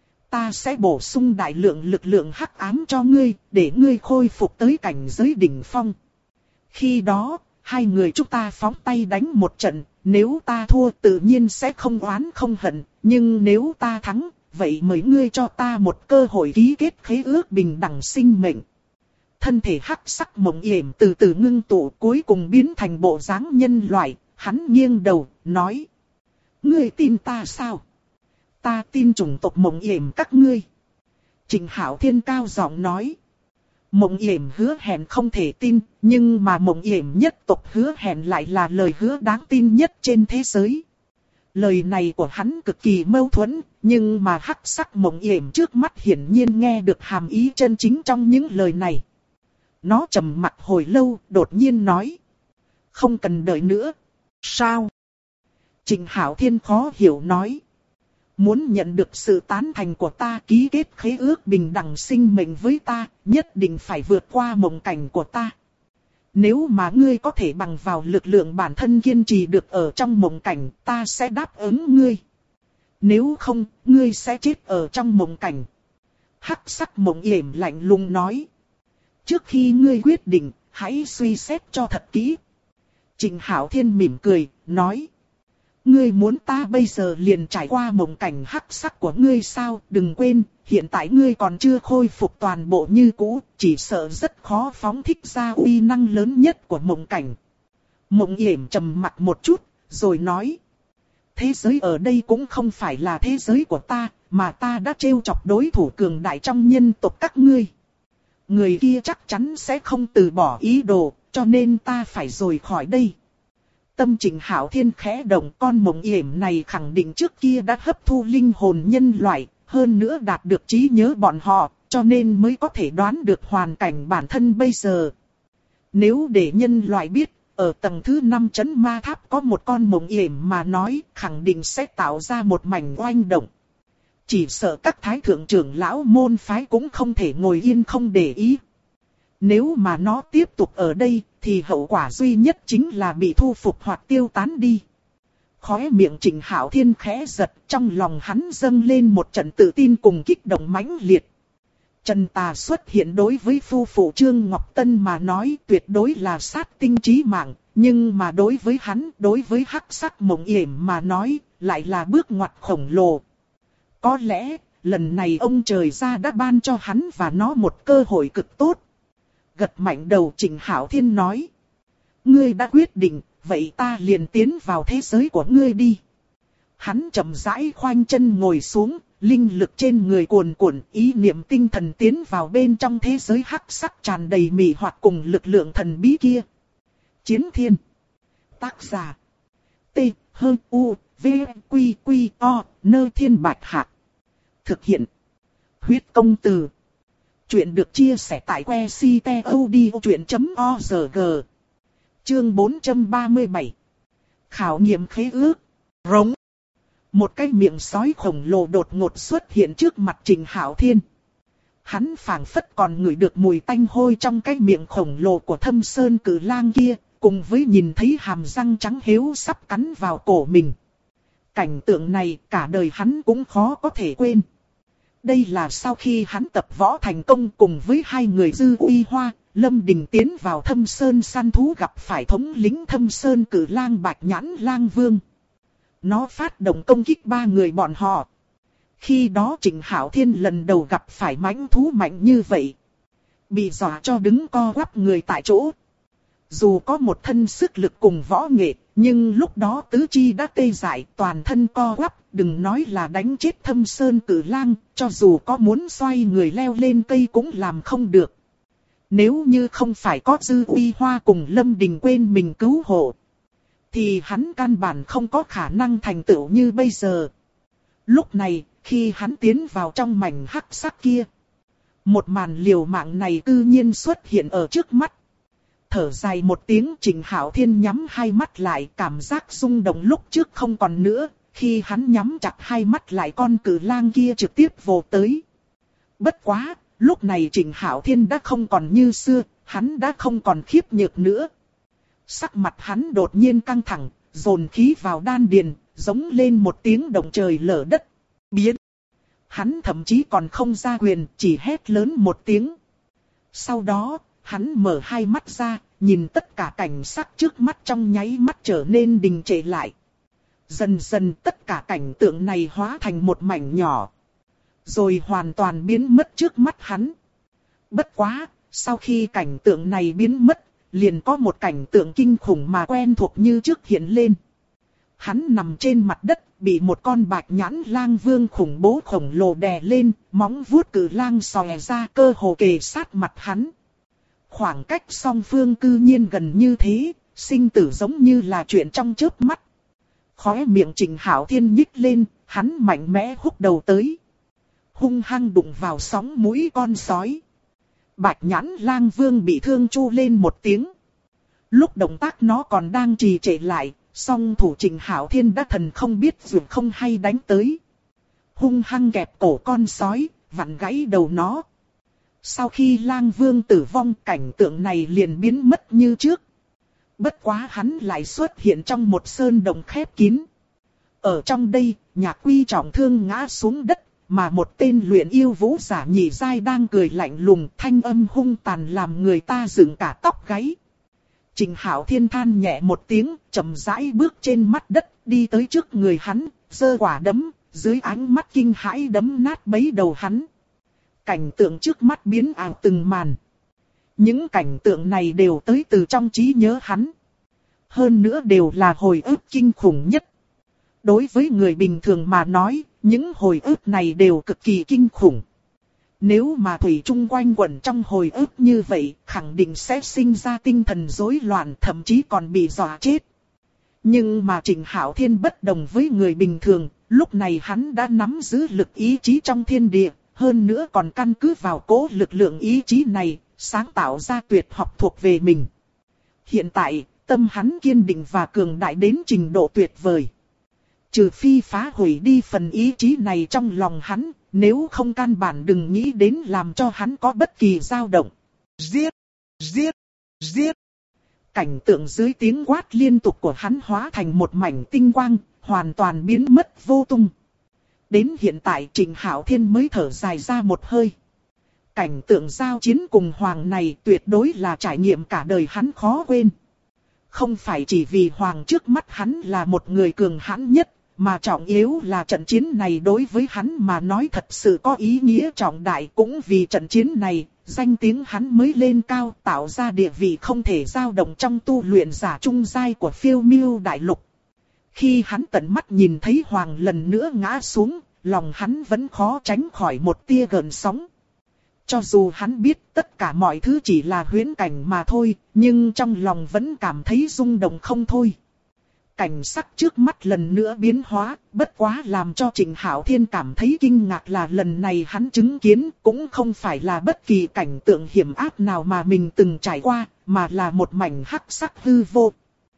Ta sẽ bổ sung đại lượng lực lượng hắc ám cho ngươi, để ngươi khôi phục tới cảnh giới đỉnh phong. Khi đó, hai người chúng ta phóng tay đánh một trận, nếu ta thua tự nhiên sẽ không oán không hận, nhưng nếu ta thắng, vậy mời ngươi cho ta một cơ hội ký kết khế ước bình đẳng sinh mệnh. Thân thể hắc sắc mộng yểm từ từ ngưng tụ cuối cùng biến thành bộ dáng nhân loại, hắn nghiêng đầu, nói. Ngươi tin ta sao? Ta tin chủng tộc mộng yểm các ngươi. Trịnh Hạo Thiên cao giọng nói. Mộng yểm hứa hẹn không thể tin, nhưng mà mộng yểm nhất tộc hứa hẹn lại là lời hứa đáng tin nhất trên thế giới. Lời này của hắn cực kỳ mâu thuẫn, nhưng mà hắc sắc mộng yểm trước mắt hiển nhiên nghe được hàm ý chân chính trong những lời này. Nó trầm mặc hồi lâu, đột nhiên nói. Không cần đợi nữa. Sao? Trịnh Hạo Thiên khó hiểu nói. Muốn nhận được sự tán thành của ta ký kết khế ước bình đẳng sinh mệnh với ta, nhất định phải vượt qua mộng cảnh của ta. Nếu mà ngươi có thể bằng vào lực lượng bản thân kiên trì được ở trong mộng cảnh, ta sẽ đáp ứng ngươi. Nếu không, ngươi sẽ chết ở trong mộng cảnh. Hắc sắc mộng yểm lạnh lùng nói. Trước khi ngươi quyết định, hãy suy xét cho thật kỹ. Trịnh Hạo Thiên mỉm cười, nói. Ngươi muốn ta bây giờ liền trải qua mộng cảnh hắc sắc của ngươi sao? Đừng quên, hiện tại ngươi còn chưa khôi phục toàn bộ như cũ, chỉ sợ rất khó phóng thích ra uy năng lớn nhất của mộng cảnh. Mộng yểm trầm mặt một chút, rồi nói. Thế giới ở đây cũng không phải là thế giới của ta, mà ta đã trêu chọc đối thủ cường đại trong nhân tộc các ngươi. Người kia chắc chắn sẽ không từ bỏ ý đồ, cho nên ta phải rời khỏi đây. Tâm Trịnh Hạo Thiên khẽ động, con mộng yểm này khẳng định trước kia đã hấp thu linh hồn nhân loại, hơn nữa đạt được trí nhớ bọn họ, cho nên mới có thể đoán được hoàn cảnh bản thân bây giờ. Nếu để nhân loại biết, ở tầng thứ 5 trấn ma tháp có một con mộng yểm mà nói, khẳng định sẽ tạo ra một mảnh oanh động. Chỉ sợ các thái thượng trưởng lão môn phái cũng không thể ngồi yên không để ý. Nếu mà nó tiếp tục ở đây, thì hậu quả duy nhất chính là bị thu phục hoặc tiêu tán đi. Khóe miệng Trịnh Hạo Thiên khẽ giật, trong lòng hắn dâng lên một trận tự tin cùng kích động mãnh liệt. Trần Tà xuất hiện đối với phu phụ Trương Ngọc Tân mà nói tuyệt đối là sát tinh chí mạng, nhưng mà đối với hắn, đối với hắc sắc mộng yểm mà nói, lại là bước ngoặt khổng lồ. Có lẽ, lần này ông trời ra đã ban cho hắn và nó một cơ hội cực tốt. Gật mạnh đầu Trịnh Hạo Thiên nói. Ngươi đã quyết định, vậy ta liền tiến vào thế giới của ngươi đi. Hắn chậm rãi khoanh chân ngồi xuống, linh lực trên người cuồn cuộn, ý niệm tinh thần tiến vào bên trong thế giới hắc sắc tràn đầy mị hoặc cùng lực lượng thần bí kia. Chiến Thiên. Tác giả. T. H. U. V. Quy. Quy. O. Nơ Thiên Bạch Hạc. Thực hiện. Huyết công từ. Chuyện được chia sẻ tại que ctod.org. Chương 437. Khảo nghiệm khế ước. Rống. Một cái miệng sói khổng lồ đột ngột xuất hiện trước mặt Trịnh Hạo Thiên. Hắn phảng phất còn ngửi được mùi tanh hôi trong cái miệng khổng lồ của Thâm Sơn Cử Lang kia, cùng với nhìn thấy hàm răng trắng héo sắp cắn vào cổ mình. Cảnh tượng này cả đời hắn cũng khó có thể quên. Đây là sau khi hắn tập võ thành công cùng với hai người Dư Uy Hoa, Lâm Đình tiến vào Thâm Sơn săn thú gặp phải thống lĩnh Thâm Sơn Cử Lang Bạch Nhãn Lang Vương. Nó phát động công kích ba người bọn họ. Khi đó Trịnh Hạo Thiên lần đầu gặp phải mãnh thú mạnh như vậy. Bị dọa cho đứng co quắp người tại chỗ. Dù có một thân sức lực cùng võ nghệ, nhưng lúc đó tứ chi đã tê dại, toàn thân co quắp, đừng nói là đánh chết Thâm Sơn Cử Lang, cho dù có muốn xoay người leo lên cây cũng làm không được. Nếu như không phải có Dư Uy Hoa cùng Lâm Đình quên mình cứu hộ, thì hắn căn bản không có khả năng thành tựu như bây giờ. Lúc này, khi hắn tiến vào trong mảnh hắc sắc kia, một màn liều mạng này tự nhiên xuất hiện ở trước mắt. Thở dài một tiếng, Trịnh Hạo Thiên nhắm hai mắt lại, cảm giác rung động lúc trước không còn nữa. Khi hắn nhắm chặt hai mắt lại, con cử lang kia trực tiếp vồ tới. Bất quá, lúc này Trịnh Hạo Thiên đã không còn như xưa, hắn đã không còn khiếp nhược nữa. Sắc mặt hắn đột nhiên căng thẳng, dồn khí vào đan điền, giống lên một tiếng động trời lở đất. Biến! Hắn thậm chí còn không ra quyền, chỉ hét lớn một tiếng. Sau đó, hắn mở hai mắt ra, nhìn tất cả cảnh sắc trước mắt trong nháy mắt trở nên đình trệ lại. Dần dần tất cả cảnh tượng này hóa thành một mảnh nhỏ, rồi hoàn toàn biến mất trước mắt hắn. Bất quá, sau khi cảnh tượng này biến mất, liền có một cảnh tượng kinh khủng mà quen thuộc như trước hiện lên. Hắn nằm trên mặt đất, bị một con Bạch Nhãn Lang Vương khủng bố khổng lồ đè lên, móng vuốt cử lang xòe ra cơ hồ kề sát mặt hắn. Khoảng cách song phương cư nhiên gần như thế, sinh tử giống như là chuyện trong chớp mắt. Khóe miệng Trịnh Hạo Thiên nhích lên, hắn mạnh mẽ húc đầu tới. Hung hăng đụng vào sóng mũi con sói. Bạch Nhãn Lang Vương bị thương chu lên một tiếng. Lúc động tác nó còn đang trì trệ lại, song thủ Trịnh Hạo Thiên đã thần không biết dù không hay đánh tới. Hung hăng kẹp cổ con sói, vặn gãy đầu nó. Sau khi Lang Vương tử vong, cảnh tượng này liền biến mất như trước. Bất quá hắn lại xuất hiện trong một sơn động khép kín. Ở trong đây, Nhạc Quy trọng thương ngã xuống đất, mà một tên luyện yêu vũ giả nhị giai đang cười lạnh lùng, thanh âm hung tàn làm người ta dựng cả tóc gáy. Trịnh Hạo Thiên than nhẹ một tiếng, chậm rãi bước trên mặt đất, đi tới trước người hắn, giơ quả đấm, dưới ánh mắt kinh hãi đấm nát bấy đầu hắn. Cảnh tượng trước mắt biến ảo từng màn. Những cảnh tượng này đều tới từ trong trí nhớ hắn. Hơn nữa đều là hồi ức kinh khủng nhất. Đối với người bình thường mà nói, những hồi ức này đều cực kỳ kinh khủng. Nếu mà thủy chung quanh quẩn trong hồi ức như vậy, khẳng định sẽ sinh ra tinh thần rối loạn, thậm chí còn bị dọa chết. Nhưng mà Trịnh Hạo Thiên bất đồng với người bình thường, lúc này hắn đã nắm giữ lực ý chí trong thiên địa, hơn nữa còn căn cứ vào cố lực lượng ý chí này, sáng tạo ra tuyệt học thuộc về mình. Hiện tại, tâm hắn kiên định và cường đại đến trình độ tuyệt vời. Trừ phi phá hủy đi phần ý chí này trong lòng hắn, nếu không căn bản đừng nghĩ đến làm cho hắn có bất kỳ dao động. Giết! Giết! Giết! Cảnh tượng dưới tiếng quát liên tục của hắn hóa thành một mảnh tinh quang, hoàn toàn biến mất vô tung. Đến hiện tại Trịnh Hạo Thiên mới thở dài ra một hơi. Cảnh tượng giao chiến cùng Hoàng này tuyệt đối là trải nghiệm cả đời hắn khó quên. Không phải chỉ vì Hoàng trước mắt hắn là một người cường hãn nhất, mà trọng yếu là trận chiến này đối với hắn mà nói thật sự có ý nghĩa trọng đại. Cũng vì trận chiến này, danh tiếng hắn mới lên cao, tạo ra địa vị không thể dao động trong tu luyện giả trung giai của Phiêu Miêu Đại Lục. Khi hắn tận mắt nhìn thấy Hoàng lần nữa ngã xuống, lòng hắn vẫn khó tránh khỏi một tia gợn sóng. Cho dù hắn biết tất cả mọi thứ chỉ là huyễn cảnh mà thôi, nhưng trong lòng vẫn cảm thấy rung động không thôi. Cảnh sắc trước mắt lần nữa biến hóa, bất quá làm cho Trịnh Hạo Thiên cảm thấy kinh ngạc là lần này hắn chứng kiến cũng không phải là bất kỳ cảnh tượng hiểm ác nào mà mình từng trải qua, mà là một mảnh hắc sắc hư vô.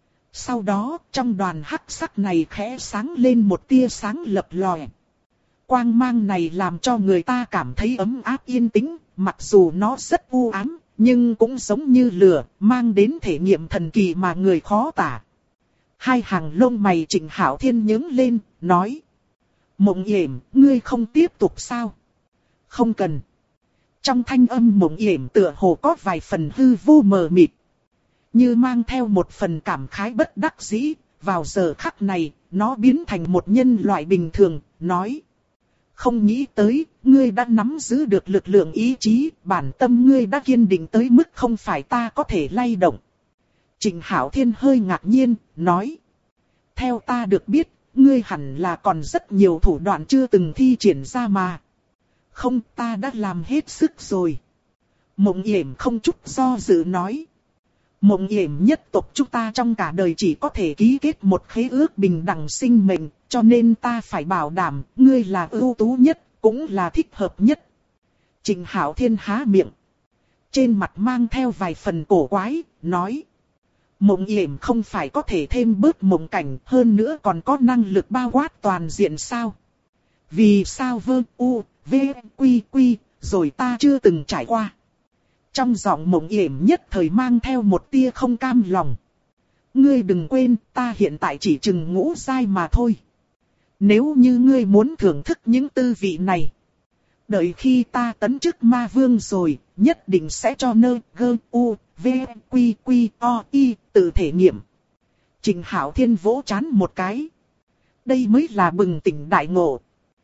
Sau đó, trong đoàn hắc sắc này khẽ sáng lên một tia sáng lập lòe. Quang mang này làm cho người ta cảm thấy ấm áp yên tĩnh, mặc dù nó rất u ám, nhưng cũng giống như lửa, mang đến thể nghiệm thần kỳ mà người khó tả. Hai hàng lông mày Trịnh Hạo Thiên nhướng lên, nói. Mộng Yểm, ngươi không tiếp tục sao? Không cần. Trong thanh âm Mộng Yểm tựa hồ có vài phần hư vô mờ mịt. Như mang theo một phần cảm khái bất đắc dĩ, vào giờ khắc này, nó biến thành một nhân loại bình thường, nói. Không nghĩ tới, ngươi đã nắm giữ được lực lượng ý chí, bản tâm ngươi đã kiên định tới mức không phải ta có thể lay động. Trịnh Hạo Thiên hơi ngạc nhiên, nói. Theo ta được biết, ngươi hẳn là còn rất nhiều thủ đoạn chưa từng thi triển ra mà. Không, ta đã làm hết sức rồi. Mộng Yểm không chút do dự nói. Mộng Yểm nhất tộc chúng ta trong cả đời chỉ có thể ký kết một khế ước bình đẳng sinh mệnh, cho nên ta phải bảo đảm, ngươi là ưu tú nhất, cũng là thích hợp nhất. Trịnh Hạo Thiên há miệng. Trên mặt mang theo vài phần cổ quái, nói. Mộng Yểm không phải có thể thêm bớt mộng cảnh, hơn nữa còn có năng lực bao quát toàn diện sao? Vì sao v, quy, rồi ta chưa từng trải qua. Trong giọng Mộng Yểm nhất thời mang theo một tia không cam lòng. Ngươi đừng quên, ta hiện tại chỉ chừng ngũ giai mà thôi. Nếu như ngươi muốn thưởng thức những tư vị này, đợi khi ta tấn chức ma vương rồi, nhất định sẽ cho quy, tự thể nghiệm. Trịnh Hạo Thiên vỗ trán một cái. Đây mới là bừng tỉnh đại ngộ.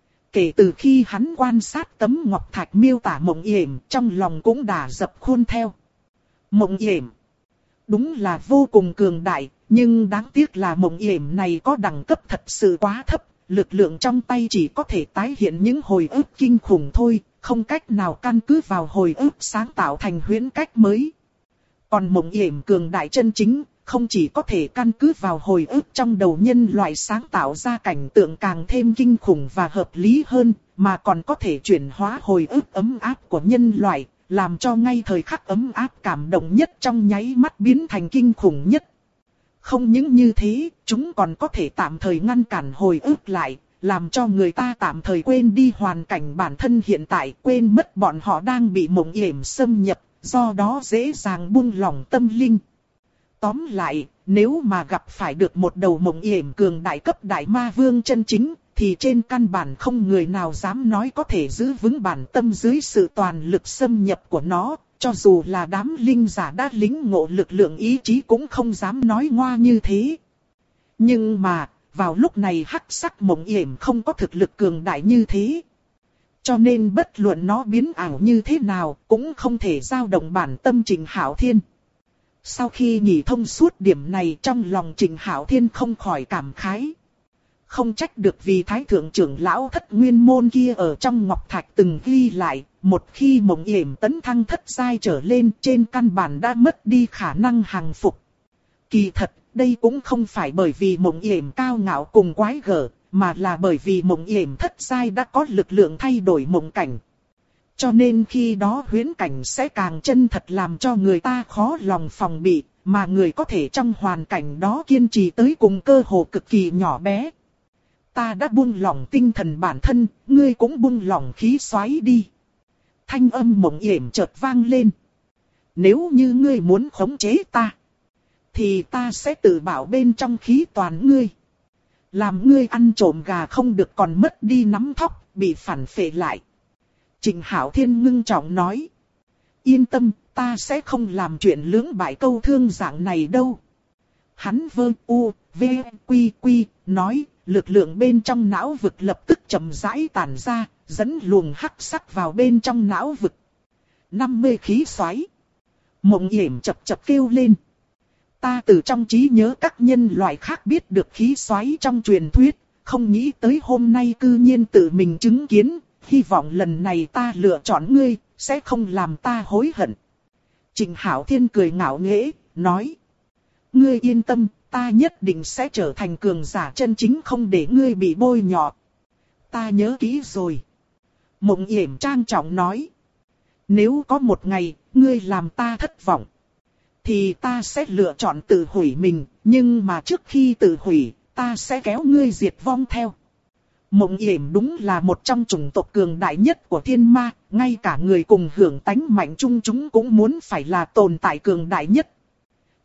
Kể từ khi hắn quan sát tấm ngọc thạch miêu tả Mộng Yểm, trong lòng cũng đã dập khuôn theo. Mộng Yểm đúng là vô cùng cường đại, nhưng đáng tiếc là Mộng Yểm này có đẳng cấp thật sự quá thấp, lực lượng trong tay chỉ có thể tái hiện những hồi ức kinh khủng thôi, không cách nào căn cứ vào hồi ức sáng tạo thành huyễn cách mới. Còn Mộng Yểm cường đại chân chính, không chỉ có thể căn cứ vào hồi ức trong đầu nhân loại sáng tạo ra cảnh tượng càng thêm kinh khủng và hợp lý hơn, mà còn có thể chuyển hóa hồi ức ấm áp của nhân loại, làm cho ngay thời khắc ấm áp cảm động nhất trong nháy mắt biến thành kinh khủng nhất. Không những như thế, chúng còn có thể tạm thời ngăn cản hồi ức lại, làm cho người ta tạm thời quên đi hoàn cảnh bản thân hiện tại, quên mất bọn họ đang bị Mộng Yểm xâm nhập, do đó dễ dàng buông lỏng tâm linh. Tóm lại, nếu mà gặp phải được một đầu Mộng Yểm cường đại cấp đại ma vương chân chính, thì trên căn bản không người nào dám nói có thể giữ vững bản tâm dưới sự toàn lực xâm nhập của nó, cho dù là đám linh giả đã lĩnh ngộ lực lượng ý chí cũng không dám nói ngoa như thế. Nhưng mà, vào lúc này hắc sắc Mộng Yểm không có thực lực cường đại như thế. Cho nên bất luận nó biến ảo như thế nào, cũng không thể dao động bản tâm Trịnh Hạo Thiên. Sau khi nghĩ thông suốt điểm này, trong lòng Trịnh Hạo Thiên không khỏi cảm khái. Không trách được vì Thái Thượng trưởng lão Thất Nguyên môn kia ở trong Ngọc Thạch từng ghi lại, một khi Mộng Yểm tấn thăng thất giai trở lên, trên căn bản đã mất đi khả năng hàng phục. Kỳ thật, đây cũng không phải bởi vì Mộng Yểm cao ngạo cùng quái gở, mà là bởi vì Mộng Yểm thất giai đã có lực lượng thay đổi mộng cảnh. Cho nên khi đó huyễn cảnh sẽ càng chân thật làm cho người ta khó lòng phòng bị, mà người có thể trong hoàn cảnh đó kiên trì tới cùng cơ hồ cực kỳ nhỏ bé. Ta đã buông lỏng tinh thần bản thân, ngươi cũng buông lỏng khí xoáy đi. Thanh âm Mộng Yểm chợt vang lên. Nếu như ngươi muốn khống chế ta, thì ta sẽ tự bảo bên trong khí toàn ngươi. Làm ngươi ăn trộm gà không được còn mất đi nắm thóc, bị phản phệ lại. Trịnh Hạo Thiên ngưng trọng nói. Yên tâm, ta sẽ không làm chuyện lưỡng bại câu thương dạng này đâu. Hắn quy, nói, lực lượng bên trong não vực lập tức chậm rãi tản ra, dẫn luồng hắc sắc vào bên trong não vực. 50 khí xoáy. Mộng Yểm chập chập kêu lên. Ta từ trong trí nhớ các nhân loại khác biết được khí xoáy trong truyền thuyết, không nghĩ tới hôm nay cư nhiên tự mình chứng kiến, hy vọng lần này ta lựa chọn ngươi, sẽ không làm ta hối hận. Trịnh Hạo Thiên cười ngạo nghễ, nói. Ngươi yên tâm, ta nhất định sẽ trở thành cường giả chân chính không để ngươi bị bôi nhọ. Ta nhớ kỹ rồi. Mộng Yểm trang trọng nói. Nếu có một ngày, ngươi làm ta thất vọng, thì ta sẽ lựa chọn tự hủy mình, nhưng mà trước khi tự hủy, ta sẽ kéo ngươi diệt vong theo. Mộng Yểm đúng là một trong chủng tộc cường đại nhất của thiên ma, ngay cả người cùng hưởng tánh mạnh chung chúng cũng muốn phải là tồn tại cường đại nhất.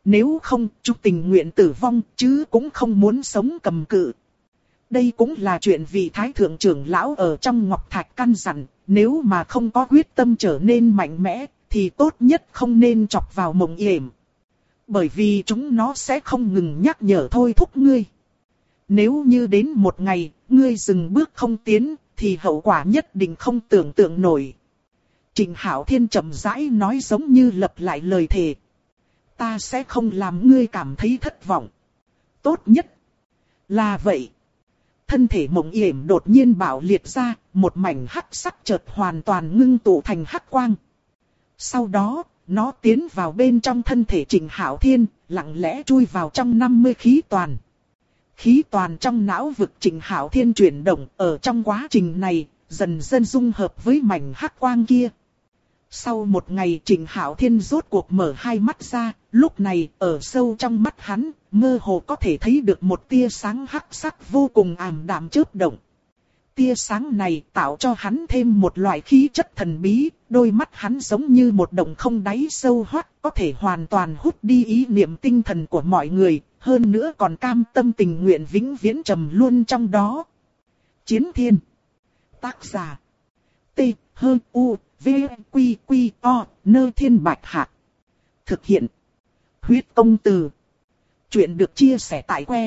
Nếu không, chú tình nguyện tử vong, chứ cũng không muốn sống cầm cự. Đây cũng là chuyện vị thái thượng trưởng lão ở trong Ngọc Thạch căn dặn, nếu mà không có quyết tâm trở nên mạnh mẽ, thì tốt nhất không nên chọc vào Mộng Yểm. Bởi vì chúng nó sẽ không ngừng nhắc nhở thôi thúc ngươi. Nếu như đến một ngày, ngươi dừng bước không tiến, thì hậu quả nhất định không tưởng tượng nổi. Trịnh Hạo Thiên chậm rãi nói giống như lặp lại lời thề. Ta sẽ không làm ngươi cảm thấy thất vọng. Tốt nhất là vậy. Thân thể Mộng Yểm đột nhiên bạo liệt ra, một mảnh hắc sắc chợt hoàn toàn ngưng tụ thành hắc quang. Sau đó, nó tiến vào bên trong thân thể Trịnh Hạo Thiên, lặng lẽ chui vào trong 50 khí toàn. Khí toàn trong não vực Trịnh Hạo Thiên chuyển động, ở trong quá trình này, dần dần dung hợp với mảnh hắc quang kia. Sau một ngày Trịnh Hạo Thiên rốt cuộc mở hai mắt ra, lúc này ở sâu trong mắt hắn, mơ hồ có thể thấy được một tia sáng hắc sắc vô cùng ảm đạm chớp động. Tia sáng này tạo cho hắn thêm một loại khí chất thần bí, đôi mắt hắn giống như một động không đáy sâu hoắt, có thể hoàn toàn hút đi ý niệm tinh thần của mọi người, hơn nữa còn cam tâm tình nguyện vĩnh viễn trầm luôn trong đó. Chiến Thiên. Tác giả. T. H. U. V. Q. Q. O. Nơ Thiên Bạch Hạc. Thực hiện. Huyết Công Từ. Chuyện được chia sẻ tại que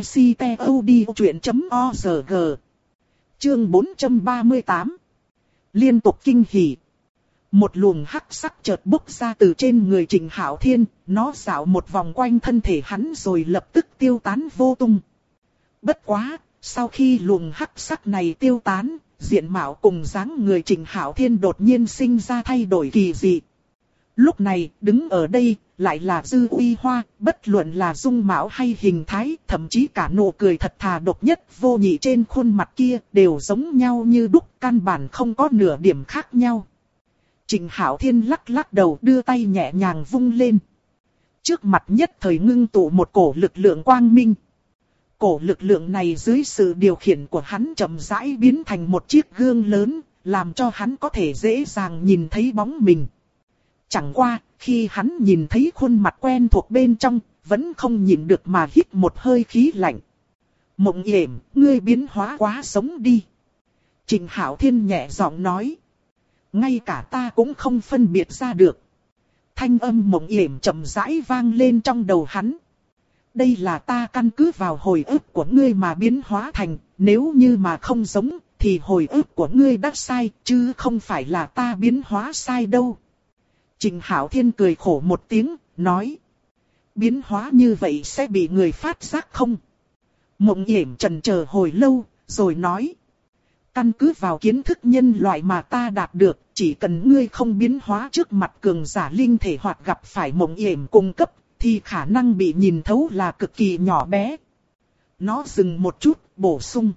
ctod.org. Chương 438. Liên tục kinh hỉ. Một luồng hắc sắc chợt bốc ra từ trên người Trịnh Hạo Thiên, nó dạo một vòng quanh thân thể hắn rồi lập tức tiêu tán vô tung. Bất quá, sau khi luồng hắc sắc này tiêu tán, diện mạo cùng dáng người Trịnh Hạo Thiên đột nhiên sinh ra thay đổi kỳ dị. Lúc này, đứng ở đây, lại là Dư Uy Hoa, bất luận là dung mạo hay hình thái, thậm chí cả nụ cười thật thà độc nhất vô nhị trên khuôn mặt kia, đều giống nhau như đúc, căn bản không có nửa điểm khác nhau. Trịnh Hạo Thiên lắc lắc đầu đưa tay nhẹ nhàng vung lên. Trước mặt nhất thời ngưng tụ một cổ lực lượng quang minh. Cổ lực lượng này dưới sự điều khiển của hắn chậm rãi biến thành một chiếc gương lớn, làm cho hắn có thể dễ dàng nhìn thấy bóng mình. Chẳng qua, khi hắn nhìn thấy khuôn mặt quen thuộc bên trong, vẫn không nhịn được mà hít một hơi khí lạnh. Mộng Yểm, ngươi biến hóa quá sống đi. Trịnh Hạo Thiên nhẹ giọng nói. Ngay cả ta cũng không phân biệt ra được. Thanh âm Mộng Yểm chậm rãi vang lên trong đầu hắn. Đây là ta căn cứ vào hồi ức của ngươi mà biến hóa thành, nếu như mà không giống, thì hồi ức của ngươi đã sai, chứ không phải là ta biến hóa sai đâu. Trịnh Hạo Thiên cười khổ một tiếng, nói. Biến hóa như vậy sẽ bị người phát giác không? Mộng Yểm chần chờ hồi lâu, rồi nói. Căn cứ vào kiến thức nhân loại mà ta đạt được, chỉ cần ngươi không biến hóa trước mặt cường giả linh thể hoặc gặp phải Mộng Yểm cung cấp, thì khả năng bị nhìn thấu là cực kỳ nhỏ bé. Nó dừng một chút, bổ sung.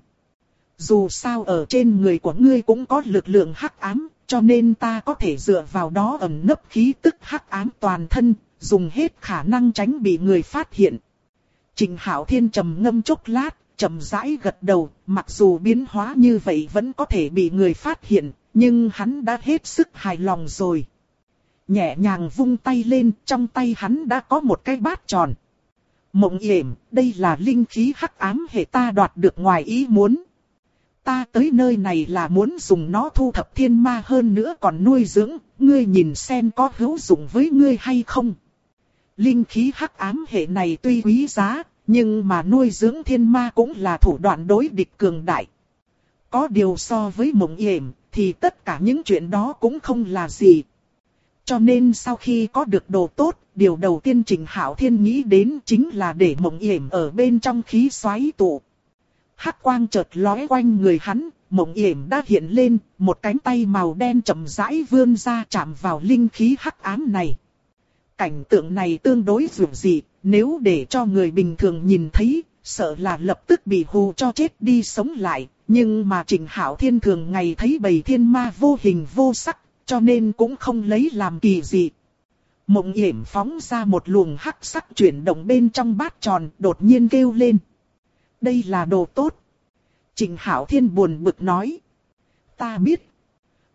Dù sao ở trên người của ngươi cũng có lực lượng hắc ám, cho nên ta có thể dựa vào đó ẩn nấp khí tức hắc ám toàn thân, dùng hết khả năng tránh bị người phát hiện. Trịnh Hạo Thiên trầm ngâm chốc lát, chậm rãi gật đầu, mặc dù biến hóa như vậy vẫn có thể bị người phát hiện, nhưng hắn đã hết sức hài lòng rồi. Nhẹ nhàng vung tay lên, trong tay hắn đã có một cái bát tròn. Mộng Yểm, đây là linh khí hắc ám hệ ta đoạt được ngoài ý muốn. Ta tới nơi này là muốn dùng nó thu thập thiên ma hơn nữa còn nuôi dưỡng, ngươi nhìn xem có hữu dụng với ngươi hay không. Linh khí hắc ám hệ này tuy quý giá, nhưng mà nuôi dưỡng thiên ma cũng là thủ đoạn đối địch cường đại. Có điều so với Mộng Yểm, thì tất cả những chuyện đó cũng không là gì. Cho nên sau khi có được đồ tốt, điều đầu tiên Trịnh Hạo Thiên nghĩ đến chính là để Mộng Yểm ở bên trong khí xoáy tụ. Hắc quang chợt lóe quanh người hắn, Mộng Yểm đã hiện lên, một cánh tay màu đen chậm rãi vươn ra chạm vào linh khí hắc ám này. Cảnh tượng này tương đối dường dị, nếu để cho người bình thường nhìn thấy, sợ là lập tức bị hù cho chết đi sống lại. Nhưng mà Trịnh Hạo Thiên thường ngày thấy bầy thiên ma vô hình vô sắc, cho nên cũng không lấy làm kỳ dị. Mộng Yểm phóng ra một luồng hắc sắc chuyển động bên trong bát tròn, đột nhiên kêu lên. Đây là đồ tốt. Trịnh Hạo Thiên buồn bực nói. Ta biết.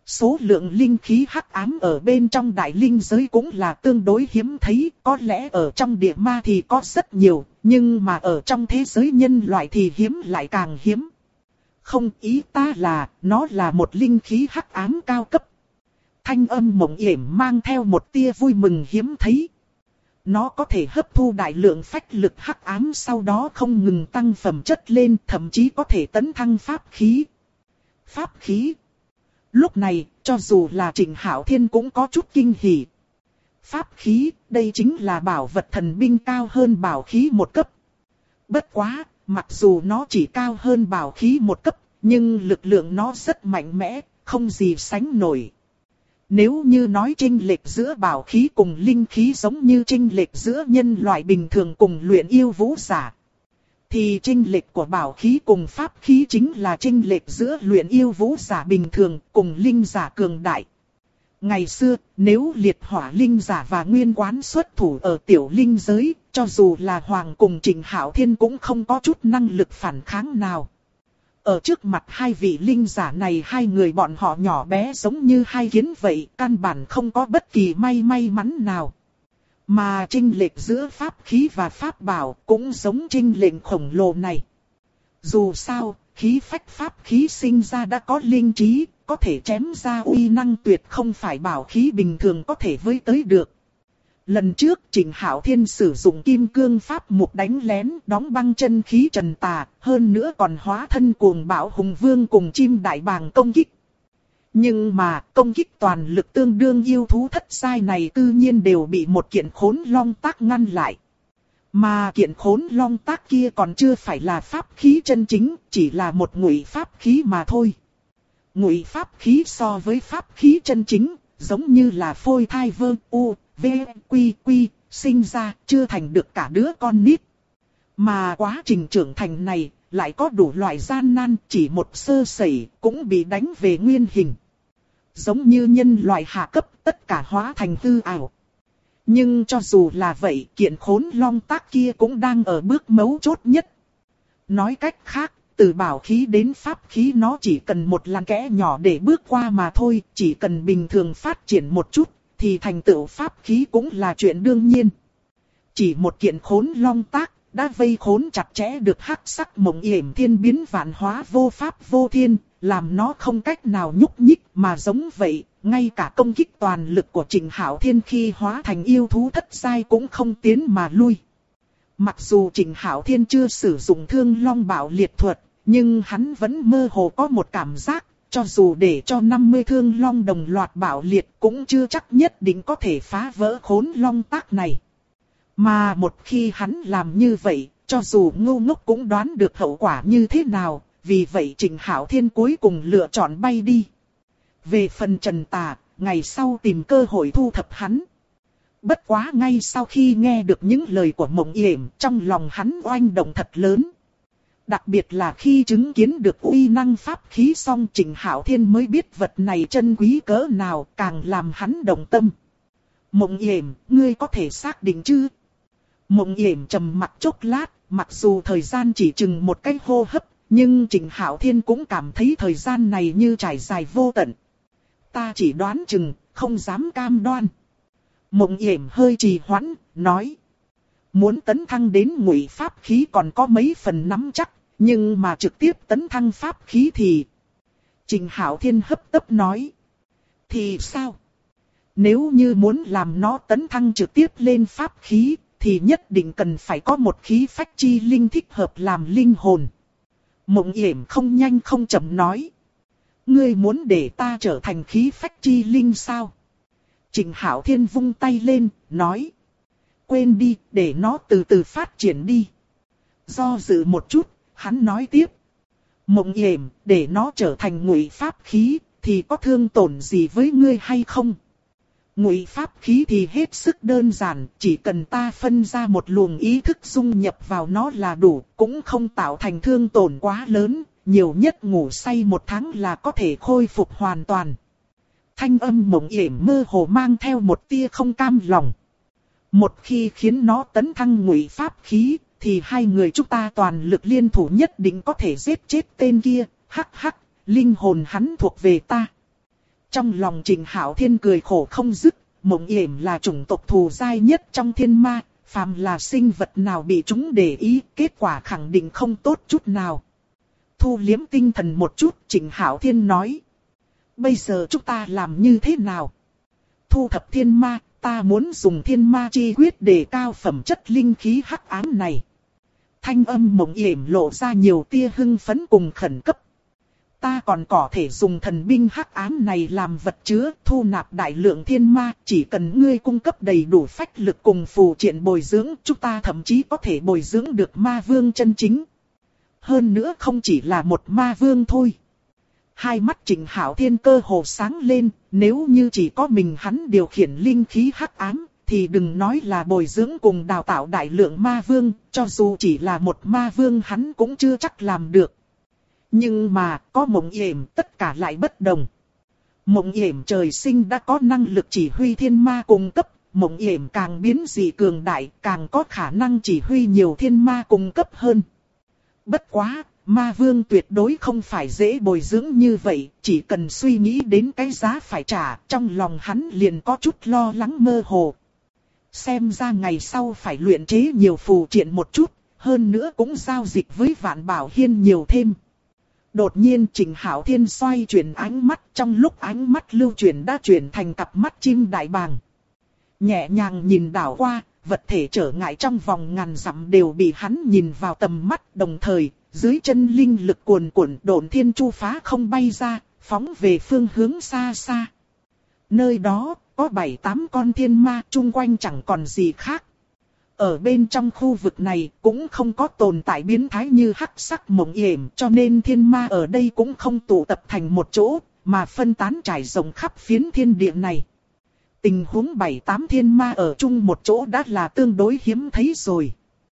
Số lượng linh khí hắc ám ở bên trong đại linh giới cũng là tương đối hiếm thấy, có lẽ ở trong địa ma thì có rất nhiều, nhưng mà ở trong thế giới nhân loại thì hiếm lại càng hiếm. Không, ý ta là, nó là một linh khí hắc ám cao cấp. Thanh âm Mộng Yểm mang theo một tia vui mừng hiếm thấy. Nó có thể hấp thu đại lượng phách lực hắc ám, sau đó không ngừng tăng phẩm chất lên, thậm chí có thể tấn thăng pháp khí. Pháp khí. Lúc này, cho dù là Trịnh Hạo Thiên cũng có chút kinh hỉ. Pháp khí, đây chính là bảo vật thần binh cao hơn bảo khí một cấp. Bất quá, mặc dù nó chỉ cao hơn bảo khí một cấp, nhưng lực lượng nó rất mạnh mẽ, không gì sánh nổi. Nếu như nói chênh lệch giữa bảo khí cùng linh khí giống như chênh lệch giữa nhân loại bình thường cùng luyện yêu vũ giả, thì chênh lệch của bảo khí cùng pháp khí chính là chênh lệch giữa luyện yêu vũ giả bình thường cùng linh giả cường đại. Ngày xưa, nếu liệt hỏa linh giả và nguyên quán xuất thủ ở tiểu linh giới, cho dù là Hoàng cùng Trịnh Hạo Thiên cũng không có chút năng lực phản kháng nào. Ở trước mặt hai vị linh giả này, hai người bọn họ nhỏ bé giống như hai kiến vậy, căn bản không có bất kỳ may mắn nào. Mà chênh lệch giữa pháp khí và pháp bảo cũng giống chênh lệch khổng lồ này. Dù sao, khí phách pháp khí sinh ra đã có linh trí, có thể chém ra uy năng tuyệt không phải bảo khí bình thường có thể với tới được. Lần trước Trịnh Hạo Thiên sử dụng kim cương pháp mục đánh lén đóng băng chân khí trần tà, hơn nữa còn hóa thân cuồng bạo hùng vương cùng chim đại bàng công kích. Nhưng mà công kích toàn lực tương đương yêu thú thất giai này tự nhiên đều bị một kiện khốn long tác ngăn lại. Mà kiện khốn long tác kia còn chưa phải là pháp khí chân chính, chỉ là một ngụy pháp khí mà thôi. Ngụy pháp khí so với pháp khí chân chính, giống như là phôi thai vơ u, v, quy quy, sinh ra chưa thành được cả đứa con nít. Mà quá trình trưởng thành này lại có đủ loại gian nan, chỉ một sơ sẩy cũng bị đánh về nguyên hình. Giống như nhân loại hạ cấp, tất cả hóa thành hư ảo. Nhưng cho dù là vậy, kiện khốn long tác kia cũng đang ở bước mấu chốt nhất. Nói cách khác, từ bảo khí đến pháp khí nó chỉ cần một làn kẽ nhỏ để bước qua mà thôi, chỉ cần bình thường phát triển một chút, thì thành tựu pháp khí cũng là chuyện đương nhiên. Chỉ một kiện khốn long tác, đã vây khốn chặt chẽ được hắc sắc Mộng Yểm thiên biến vạn hóa vô pháp vô thiên, làm nó không cách nào nhúc nhích, mà giống vậy, ngay cả công kích toàn lực của Trịnh Hạo Thiên khi hóa thành yêu thú thất giai cũng không tiến mà lui. Mặc dù Trịnh Hạo Thiên chưa sử dụng Thương Long Bạo Liệt thuật, nhưng hắn vẫn mơ hồ có một cảm giác, cho dù để cho 50 Thương Long đồng loạt bạo liệt cũng chưa chắc nhất định có thể phá vỡ khốn long tác này. Mà một khi hắn làm như vậy, cho dù ngu ngốc cũng đoán được hậu quả như thế nào, vì vậy Trịnh Hạo Thiên cuối cùng lựa chọn bay đi. Về phần Trần Tà, ngày sau tìm cơ hội thu thập hắn. Bất quá ngay sau khi nghe được những lời của Mộng Yểm, trong lòng hắn oanh động thật lớn. Đặc biệt là khi chứng kiến được uy năng pháp khí xong, Trịnh Hạo Thiên mới biết vật này chân quý cỡ nào, càng làm hắn động tâm. Mộng Yểm, ngươi có thể xác định chứ? Mộng Yểm trầm mặc chốc lát, mặc dù thời gian chỉ chừng một cái hô hấp, nhưng Trịnh Hạo Thiên cũng cảm thấy thời gian này như trải dài vô tận. Ta chỉ đoán chừng, không dám cam đoan. Mộng Yểm hơi trì hoãn, nói. Muốn tấn thăng đến ngụy pháp khí còn có mấy phần nắm chắc, nhưng mà trực tiếp tấn thăng pháp khí thì... Trịnh Hạo Thiên hấp tấp nói. Thì sao? Nếu như muốn làm nó tấn thăng trực tiếp lên pháp khí, thì nhất định cần phải có một khí phách chi linh thích hợp làm linh hồn. Mộng Yểm không nhanh không chậm nói. Ngươi muốn để ta trở thành khí phách chi linh sao? Trịnh Hạo Thiên vung tay lên, nói. Quên đi, để nó từ từ phát triển đi. Do dự một chút, hắn nói tiếp. Mộng Yểm, để nó trở thành ngụy pháp khí, thì có thương tổn gì với ngươi hay không? Ngụy pháp khí thì hết sức đơn giản, chỉ cần ta phân ra một luồng ý thức dung nhập vào nó là đủ, cũng không tạo thành thương tổn quá lớn, nhiều nhất ngủ say 1 tháng là có thể khôi phục hoàn toàn. Thanh âm Mộng Yểm mơ hồ mang theo một tia không cam lòng. Một khi khiến nó tấn thăng ngụy pháp khí, thì hai người chúng ta toàn lực liên thủ nhất định có thể giết chết tên kia, hắc hắc, linh hồn hắn thuộc về ta. Trong lòng Trịnh Hạo Thiên cười khổ không dứt, Mộng Yểm là chủng tộc thù dai nhất trong thiên ma, phàm là sinh vật nào bị chúng để ý, kết quả khẳng định không tốt chút nào. Thu liếm tinh thần một chút, Trịnh Hạo Thiên nói. Bây giờ chúng ta làm như thế nào? Thu thập thiên ma, ta muốn dùng thiên ma chi quyết để cao phẩm chất linh khí hắc ám này. Thanh âm Mộng Yểm lộ ra nhiều tia hưng phấn cùng khẩn cấp. Ta còn có thể dùng thần binh hắc ám này làm vật chứa, thu nạp đại lượng thiên ma, chỉ cần ngươi cung cấp đầy đủ phách lực cùng phù triện bồi dưỡng, chúng ta thậm chí có thể bồi dưỡng được ma vương chân chính. Hơn nữa không chỉ là một ma vương thôi. Hai mắt Trịnh Hạo Thiên cơ hồ sáng lên, nếu như chỉ có mình hắn điều khiển linh khí hắc ám, thì đừng nói là bồi dưỡng cùng đào tạo đại lượng ma vương, cho dù chỉ là một ma vương hắn cũng chưa chắc làm được. Nhưng mà, có Mộng Yểm tất cả lại bất đồng. Mộng Yểm trời sinh đã có năng lực chỉ huy thiên ma cung cấp, Mộng Yểm càng biến dị cường đại, càng có khả năng chỉ huy nhiều thiên ma cung cấp hơn. Bất quá, ma vương tuyệt đối không phải dễ bồi dưỡng như vậy, chỉ cần suy nghĩ đến cái giá phải trả, trong lòng hắn liền có chút lo lắng mơ hồ. Xem ra ngày sau phải luyện chế nhiều phù triện một chút, hơn nữa cũng giao dịch với Vạn Bảo Hiên nhiều thêm. Đột nhiên Trịnh Hạo Thiên xoay chuyển ánh mắt, trong lúc ánh mắt lưu chuyển đã chuyển thành cặp mắt chim đại bàng. Nhẹ nhàng nhìn đảo qua, vật thể trở ngại trong vòng ngàn dặm đều bị hắn nhìn vào tầm mắt, đồng thời, dưới chân linh lực cuồn cuộn độn thiên chu phá không bay ra, phóng về phương hướng xa xa. Nơi đó, có 7-8 con thiên ma, chung quanh chẳng còn gì khác. Ở bên trong khu vực này cũng không có tồn tại biến thái như hắc sắc Mộng Yểm, cho nên thiên ma ở đây cũng không tụ tập thành một chỗ, mà phân tán trải rộng khắp phiến thiên địa này. Tình huống 7-8 thiên ma ở chung một chỗ đã là tương đối hiếm thấy rồi.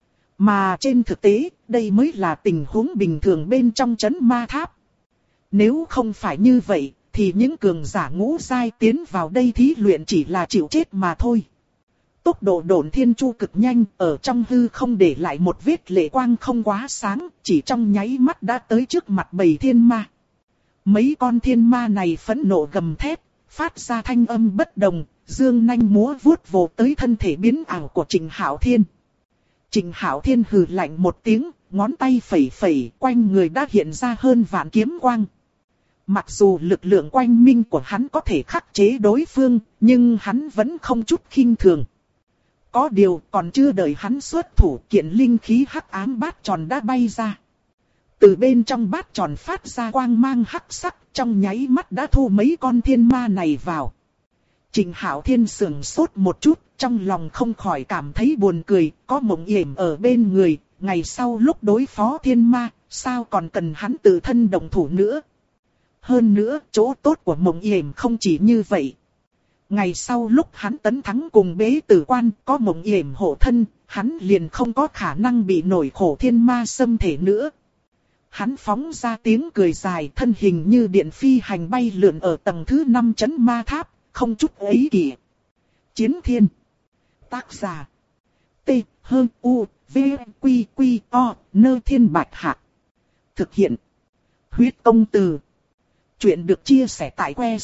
Mà trên thực tế, đây mới là tình huống bình thường bên trong trấn ma tháp. Nếu không phải như vậy, thì những cường giả ngũ giai tiến vào đây thí luyện chỉ là chịu chết mà thôi. Tốc độ độn thiên chu cực nhanh, ở trong hư không để lại một vết lệ quang không quá sáng, chỉ trong nháy mắt đã tới trước mặt bầy thiên ma. Mấy con thiên ma này phẫn nộ gầm thét, phát ra thanh âm bất đồng, dương nanh múa vuốt vồ tới thân thể biến ảo của Trịnh Hạo Thiên. Trịnh Hạo Thiên hừ lạnh một tiếng, ngón tay phẩy phẩy, quanh người đã hiện ra hơn vạn kiếm quang. Mặc dù lực lượng quanh minh của hắn có thể khắc chế đối phương, nhưng hắn vẫn không chút khinh thường. Có điều còn chưa đợi hắn xuất thủ, kiện linh khí hắc ám bát tròn đã bay ra. Từ bên trong bát tròn phát ra quang mang hắc sắc, trong nháy mắt đã thu mấy con thiên ma này vào. Trịnh Hạo Thiên sững sốt một chút, trong lòng không khỏi cảm thấy buồn cười, có Mộng Yểm ở bên người, ngày sau lúc đối phó thiên ma, sao còn cần hắn tự thân động thủ nữa. Hơn nữa, chỗ tốt của Mộng Yểm không chỉ như vậy. Ngày sau lúc hắn tấn thắng cùng Bế Tử Quan, có Mộng Yểm hộ thân, hắn liền không có khả năng bị nổi khổ thiên ma xâm thể nữa. Hắn phóng ra tiếng cười dài, thân hình như điện phi hành bay lượn ở tầng thứ 5 trấn ma tháp, không chút ấy kỷ. Chiến Thiên. Tác giả. T. U. V. Quy. Quy. O. Nơ Thiên Bạch Hạc. Thực hiện. Huyết Công Từ. Chuyện được chia sẻ tại que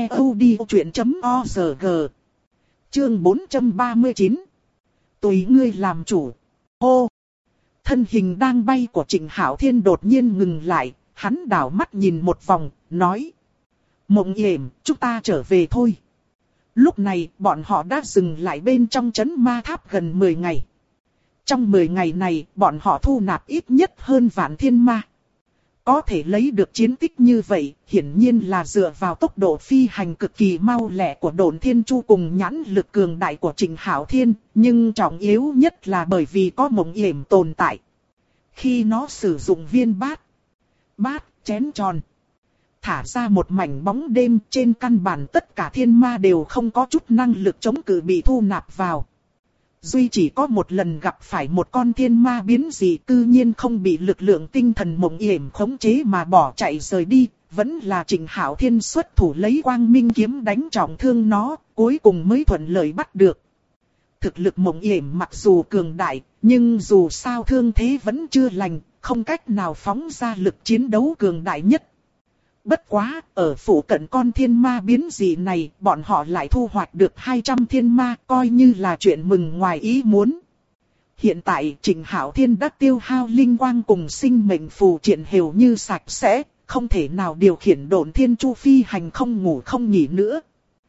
ctod.org. Chương 439. Tùy ngươi làm chủ. Hô. Thân hình đang bay của Trịnh Hạo Thiên đột nhiên ngừng lại, hắn đảo mắt nhìn một vòng, nói. Mộng Yểm, chúng ta trở về thôi. Lúc này, bọn họ đã dừng lại bên trong trấn ma tháp gần 10 ngày. Trong 10 ngày này, bọn họ thu nạp ít nhất hơn vạn thiên ma. Có thể lấy được chiến tích như vậy, hiển nhiên là dựa vào tốc độ phi hành cực kỳ mau lẹ của độn thiên chu cùng nhãn lực cường đại của Trịnh Hạo Thiên, nhưng trọng yếu nhất là bởi vì có Mộng Yểm tồn tại. Khi nó sử dụng viên bát chén tròn, thả ra một mảnh bóng đêm, trên căn bản tất cả thiên ma đều không có chút năng lực chống cự bị thu nạp vào. Duy chỉ có một lần gặp phải một con thiên ma biến dị cư nhiên không bị lực lượng tinh thần Mộng Yểm khống chế mà bỏ chạy rời đi, vẫn là Trịnh Hạo Thiên xuất thủ lấy quang minh kiếm đánh trọng thương nó, cuối cùng mới thuận lợi bắt được. Thực lực Mộng Yểm mặc dù cường đại, nhưng dù sao thương thế vẫn chưa lành, không cách nào phóng ra lực chiến đấu cường đại nhất. Bất quá, ở phụ cận con thiên ma biến dị này, bọn họ lại thu hoạch được 200 thiên ma, coi như là chuyện mừng ngoài ý muốn. Hiện tại, Trịnh Hạo Thiên đã tiêu hao linh quang cùng sinh mệnh phù triện hầu như sạch sẽ, không thể nào điều khiển độn thiên chu phi hành không ngủ không nghỉ nữa.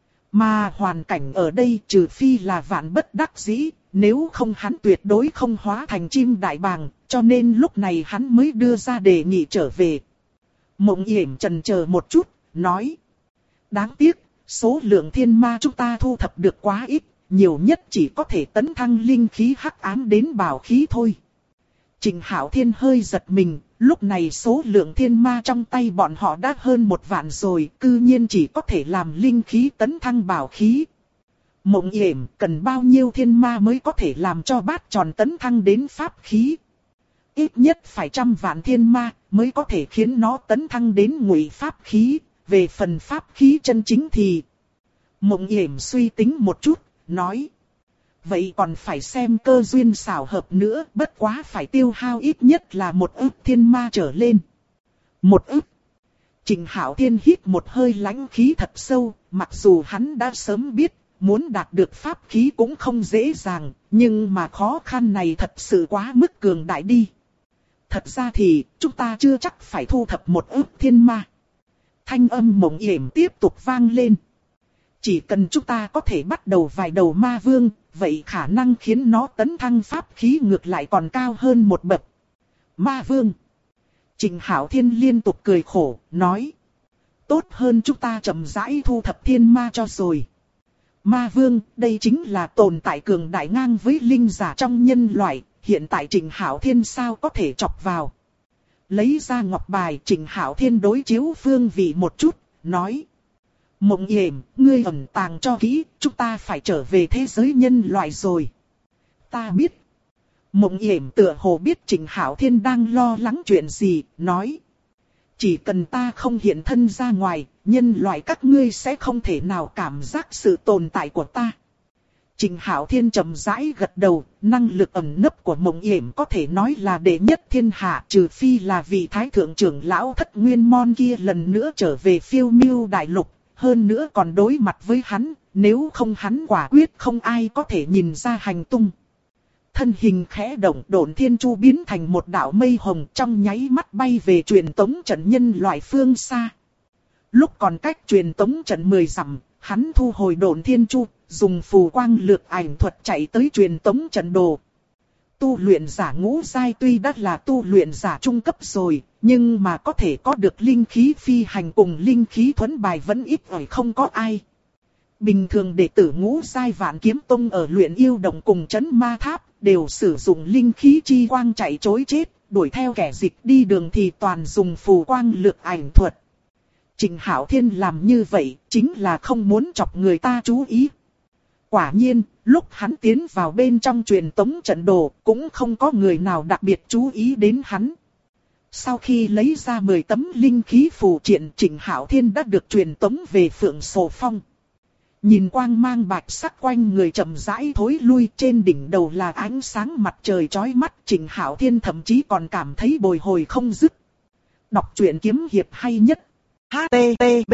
Mà hoàn cảnh ở đây trừ phi là vạn bất đắc dĩ, nếu không hắn tuyệt đối không hóa thành chim đại bàng, cho nên lúc này hắn mới đưa ra đề nghị trở về. Mộng Yểm chần chờ một chút, nói. Đáng tiếc, số lượng thiên ma chúng ta thu thập được quá ít, nhiều nhất chỉ có thể tấn thăng linh khí hắc ám đến bảo khí thôi. Trịnh Hạo Thiên hơi giật mình, lúc này số lượng thiên ma trong tay bọn họ đã hơn 1 vạn rồi, cư nhiên chỉ có thể làm linh khí tấn thăng bảo khí. Mộng Yểm cần bao nhiêu thiên ma mới có thể làm cho bát tròn tấn thăng đến pháp khí? Ít nhất phải 100 vạn thiên ma mới có thể khiến nó tấn thăng đến ngụy pháp khí, về phần pháp khí chân chính thì... Mộng Yểm suy tính một chút, nói. Vậy còn phải xem cơ duyên xảo hợp nữa, bất quá phải tiêu hao ít nhất là 1 ức thiên ma trở lên. 1 ức. Trịnh Hạo Thiên hít một hơi lãnh khí thật sâu, mặc dù hắn đã sớm biết, muốn đạt được pháp khí cũng không dễ dàng, nhưng mà khó khăn này thật sự quá mức cường đại đi. Thật ra thì, chúng ta chưa chắc phải thu thập 1 ức thiên ma. Thanh âm Mộng Yểm tiếp tục vang lên. Chỉ cần chúng ta có thể bắt đầu vài đầu ma vương, vậy khả năng khiến nó tấn thăng pháp khí ngược lại còn cao hơn 1 bậc. Ma vương. Trịnh Hạo Thiên liên tục cười khổ, nói. Tốt hơn chúng ta chậm rãi thu thập thiên ma cho rồi. Ma vương, đây chính là tồn tại cường đại ngang với linh giả trong nhân loại, hiện tại Trịnh Hạo Thiên sao có thể chọc vào. Lấy ra ngọc bài, Trịnh Hạo Thiên đối chiếu phương vị một chút, nói. Mộng Yểm, ngươi ẩn tàng cho kỹ, chúng ta phải trở về thế giới nhân loại rồi. Ta biết. Mộng Yểm tựa hồ biết Trịnh Hạo Thiên đang lo lắng chuyện gì, nói. Chỉ cần ta không hiện thân ra ngoài, nhân loại các ngươi sẽ không thể nào cảm giác sự tồn tại của ta. Trịnh Hạo Thiên trầm rãi gật đầu, năng lực ẩn nấp của Mộng Yểm có thể nói là đệ nhất thiên hạ, trừ phi là vị thái thượng trưởng lão Thất Nguyên Môn kia lần nữa trở về Phiêu Miêu đại lục, hơn nữa còn đối mặt với hắn, nếu không hắn quả quyết không ai có thể nhìn ra hành tung. Thân hình khẽ động, độn thiên chu biến thành một đạo mây hồng, trong nháy mắt bay về truyền tống trận nhân loại phương xa. Lúc còn cách truyền tống trận 10 dặm, hắn thu hồi độn thiên chu, dùng phù quang lược ảnh thuật chạy tới truyền tống trận đồ. Tu luyện giả ngũ giai tuy đã là tu luyện giả trung cấp rồi, nhưng mà có thể có được linh khí phi hành cùng linh khí thuẫn bài vẫn ít ỏi không có ai. Bình thường đệ tử ngũ giai Vạn Kiếm Tông ở luyện yêu động cùng trấn ma tháp đều sử dụng linh khí chi quang chạy trối chết, đuổi theo kẻ dịch đi đường thì toàn dùng phù quang lược ảnh thuật. Trịnh Hạo Thiên làm như vậy chính là không muốn chọc người ta chú ý. Quả nhiên, lúc hắn tiến vào bên trong truyền tống trận đồ, cũng không có người nào đặc biệt chú ý đến hắn. Sau khi lấy ra 10 tấm linh khí phù triện, Trịnh Hạo Thiên đã được truyền tống về Phượng Sổ Phong. Nhìn quang mang bạch sắc quanh người chậm rãi thối lui, trên đỉnh đầu là ánh sáng mặt trời chói mắt, Trịnh Hạo Thiên thậm chí còn cảm thấy bồi hồi không dứt. Đọc truyện kiếm hiệp hay nhất. HTTP.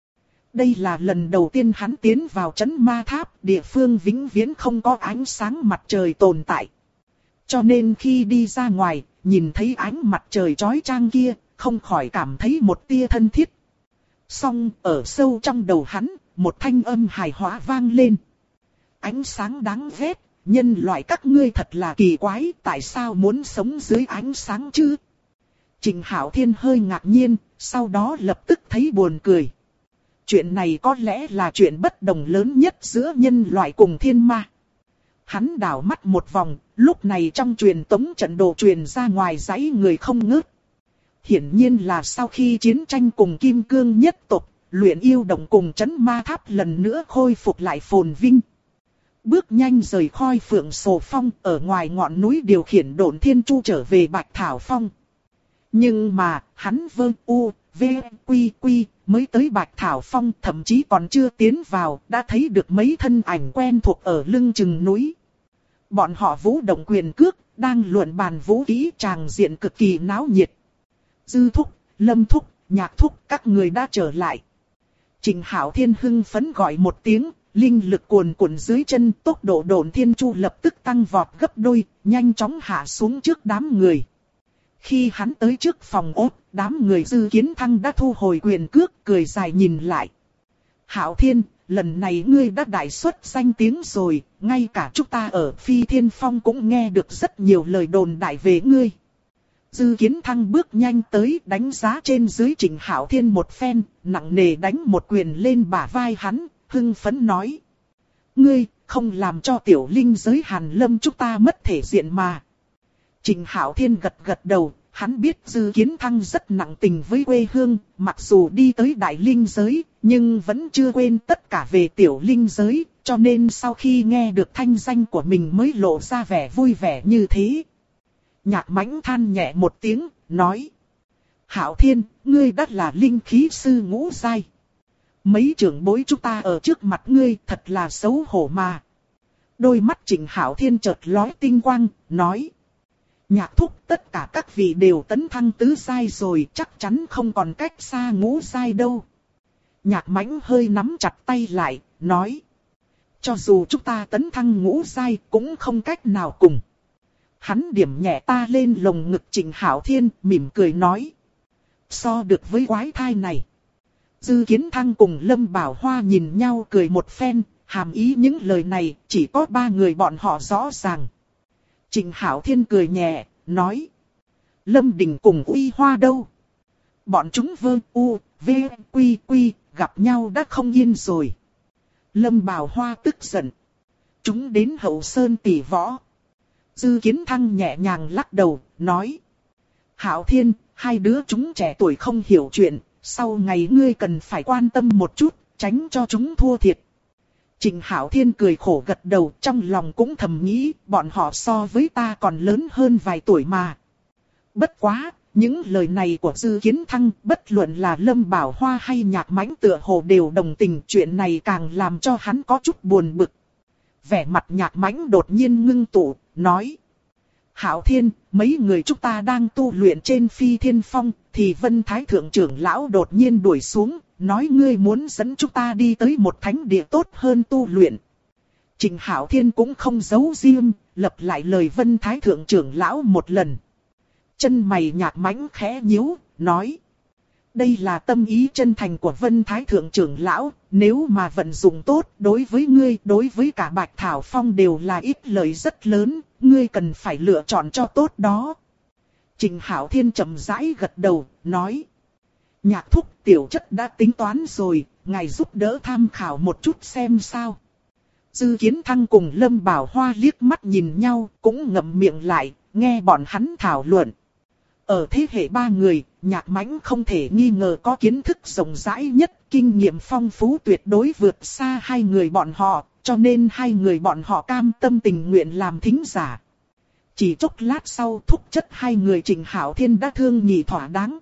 Đây là lần đầu tiên hắn tiến vào trấn ma tháp, địa phương vĩnh viễn không có ánh sáng mặt trời tồn tại. Cho nên khi đi ra ngoài, nhìn thấy ánh mặt trời chói chang kia, không khỏi cảm thấy một tia thân thiết. Song ở sâu trong đầu hắn, một thanh âm hài hòa vang lên. Ánh sáng đáng ghét, nhân loại các ngươi thật là kỳ quái, tại sao muốn sống dưới ánh sáng chứ? Trịnh Hạo Thiên hơi ngạc nhiên, sau đó lập tức thấy buồn cười. Chuyện này có lẽ là chuyện bất đồng lớn nhất giữa nhân loại cùng thiên ma. Hắn đảo mắt một vòng, lúc này trong truyền tống trận đồ truyền ra ngoài dãy người không ngớt. Hiển nhiên là sau khi chiến tranh cùng Kim Cương nhất tộc, luyện yêu động cùng trấn ma tháp lần nữa khôi phục lại phồn vinh. Bước nhanh rời khỏi Phượng Sổ Phong, ở ngoài ngọn núi điều khiển độn thiên chu trở về Bạch Thảo Phong. Nhưng mà, hắn mới tới Bạch Thảo Phong, thậm chí còn chưa tiến vào, đã thấy được mấy thân ảnh quen thuộc ở lưng chừng núi. Bọn họ vũ động quyền cước, đang luận bàn vũ kỹ, tràng diện cực kỳ náo nhiệt. Dư Thúc, Lâm Thúc, Nhạc thúc các người đã trở lại. Trình Hạo Thiên hưng phấn gọi một tiếng, linh lực cuồn cuộn dưới chân, tốc độ độn thiên chu lập tức tăng vọt gấp đôi, nhanh chóng hạ xuống trước đám người. Khi hắn tới trước phòng ốt, đám người Dư Kiến Thăng đã thu hồi quyền cước, cười dài nhìn lại. Hạo Thiên, lần này ngươi đã đại xuất danh tiếng rồi, ngay cả chúng ta ở Phi Thiên Phong cũng nghe được rất nhiều lời đồn đại về ngươi. Dư Kiến Thăng bước nhanh tới đánh giá trên dưới Trình Hạo Thiên một phen, nặng nề đánh một quyền lên bả vai hắn, hưng phấn nói. Ngươi, không làm cho tiểu linh giới Hàn Lâm chúng ta mất thể diện mà. Trình Hạo Thiên gật gật đầu, hắn biết Dư Kiến Thăng rất nặng tình với quê hương, mặc dù đi tới đại linh giới, nhưng vẫn chưa quên tất cả về tiểu linh giới, cho nên sau khi nghe được thanh danh của mình mới lộ ra vẻ vui vẻ như thế. Nhạc Mãnh than nhẹ một tiếng, nói. Hạo Thiên, ngươi đã là linh khí sư ngũ giai. Mấy trưởng bối chúng ta ở trước mặt ngươi thật là xấu hổ mà. Đôi mắt Trình Hạo Thiên chợt lóe tinh quang, nói. Nhạc thúc tất cả các vị đều tấn thăng tứ giai rồi, chắc chắn không còn cách xa ngũ giai đâu. Nhạc Mãnh hơi nắm chặt tay lại, nói. Cho dù chúng ta tấn thăng ngũ giai cũng không cách nào cùng. Hắn điểm nhẹ ta lên lồng ngực Trình Hạo Thiên, mỉm cười nói. So được với quái thai này. Dư Kiến Thăng cùng Lâm Bảo Hoa nhìn nhau cười một phen, hàm ý những lời này chỉ có ba người bọn họ rõ ràng. Trình Hạo Thiên cười nhẹ, nói. Lâm Đình cùng Uy Hoa đâu? Bọn chúng vơ u, v, quy quy, gặp nhau đã không yên rồi. Lâm Bảo Hoa tức giận. Chúng đến Hậu Sơn tỷ võ. Dư Kiến Thăng nhẹ nhàng lắc đầu, nói. Hạo Thiên, hai đứa chúng trẻ tuổi không hiểu chuyện, sau ngày ngươi cần phải quan tâm một chút, tránh cho chúng thua thiệt. Trình Hạo Thiên cười khổ gật đầu, trong lòng cũng thầm nghĩ, bọn họ so với ta còn lớn hơn vài tuổi mà. Bất quá, những lời này của Dư Kiến Thăng, bất luận là Lâm Bảo Hoa hay Nhạc Mãnh tựa hồ đều đồng tình, chuyện này càng làm cho hắn có chút buồn bực. Vẻ mặt Nhạc Mãnh đột nhiên ngưng tụ, nói. Hạo Thiên, mấy người chúng ta đang tu luyện trên Phi Thiên Phong, thì Vân Thái Thượng trưởng lão đột nhiên đuổi xuống, nói ngươi muốn dẫn chúng ta đi tới một thánh địa tốt hơn tu luyện. Trình Hạo Thiên cũng không giấu riêng, lặp lại lời Vân Thái Thượng trưởng lão một lần. Chân mày Nhạc Mãnh khẽ nhíu, nói. Đây là tâm ý chân thành của Vân Thái Thượng trưởng lão, nếu mà vận dụng tốt, đối với ngươi, đối với cả Bạch Thảo Phong đều là ích lợi rất lớn, ngươi cần phải lựa chọn cho tốt đó. Trình Hạo Thiên chậm rãi gật đầu, nói. Nhạc thúc tiểu chất đã tính toán rồi, ngài giúp đỡ tham khảo một chút xem sao. Dư Kiến Thăng cùng Lâm Bảo Hoa liếc mắt nhìn nhau, cũng ngậm miệng lại, nghe bọn hắn thảo luận. Ở thế hệ ba người, Nhạc Mãnh không thể nghi ngờ có kiến thức rộng rãi nhất, kinh nghiệm phong phú tuyệt đối vượt xa hai người bọn họ, cho nên hai người bọn họ cam tâm tình nguyện làm thính giả. Chỉ chốc lát sau thúc chất hai người Trình Hạo Thiên đã thương nhị thỏa đáng.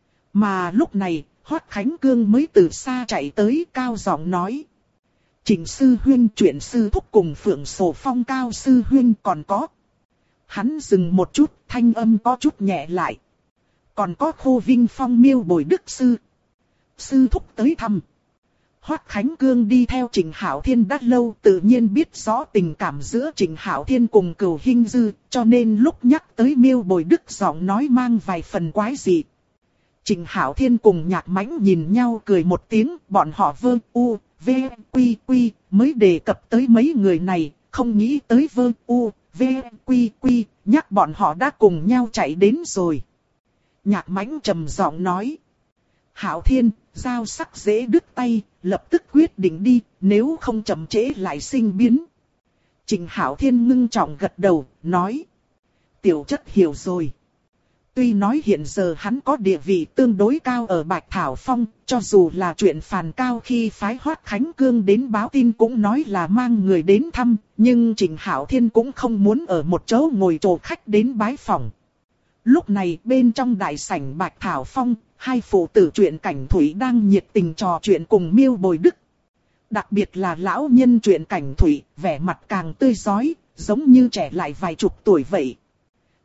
Mà lúc này, Hoắc Khánh Cương mới từ xa chạy tới cao giọng nói. Trình sư huynh, chuyện sư thúc cùng Phượng Sổ Phong cao sư huynh còn có. Hắn dừng một chút, thanh âm có chút nhẹ lại. Còn có Khô Vinh Phong Miêu Bồi Đức sư. Sư thúc tới thăm. Hoắc Khánh Cương đi theo Trình Hạo Thiên đã lâu, tự nhiên biết rõ tình cảm giữa Trình Hạo Thiên cùng Cửu Hinh Dư, cho nên lúc nhắc tới Miêu Bồi Đức giọng nói mang vài phần quái dị. Trình Hạo Thiên cùng Nhạc Mãnh nhìn nhau cười một tiếng, bọn họ vơ u, v, quy quy, mới đề cập tới mấy người này, không nghĩ tới vơ u, v, quy quy, nhắc bọn họ đã cùng nhau chạy đến rồi. Nhạc Mãnh trầm giọng nói. Hạo Thiên, dao sắc dễ đứt tay, lập tức quyết định đi, nếu không chậm trễ lại sinh biến. Trình Hạo Thiên ngưng trọng gật đầu, nói. Tiểu chất hiểu rồi. Tuy nói hiện giờ hắn có địa vị tương đối cao ở Bạch Thảo Phong, cho dù là chuyện phàn cao khi phái Hoắc Khánh Cương đến báo tin cũng nói là mang người đến thăm, nhưng Trình Hạo Thiên cũng không muốn ở một chỗ ngồi trồ khách đến bái phỏng. Lúc này bên trong đại sảnh Bạch Thảo Phong, hai phụ tử Truyện Cảnh Thủy đang nhiệt tình trò chuyện cùng Miêu Bồi Đức. Đặc biệt là lão nhân Truyện Cảnh Thủy, vẻ mặt càng tươi rói, giống như trẻ lại vài chục tuổi vậy.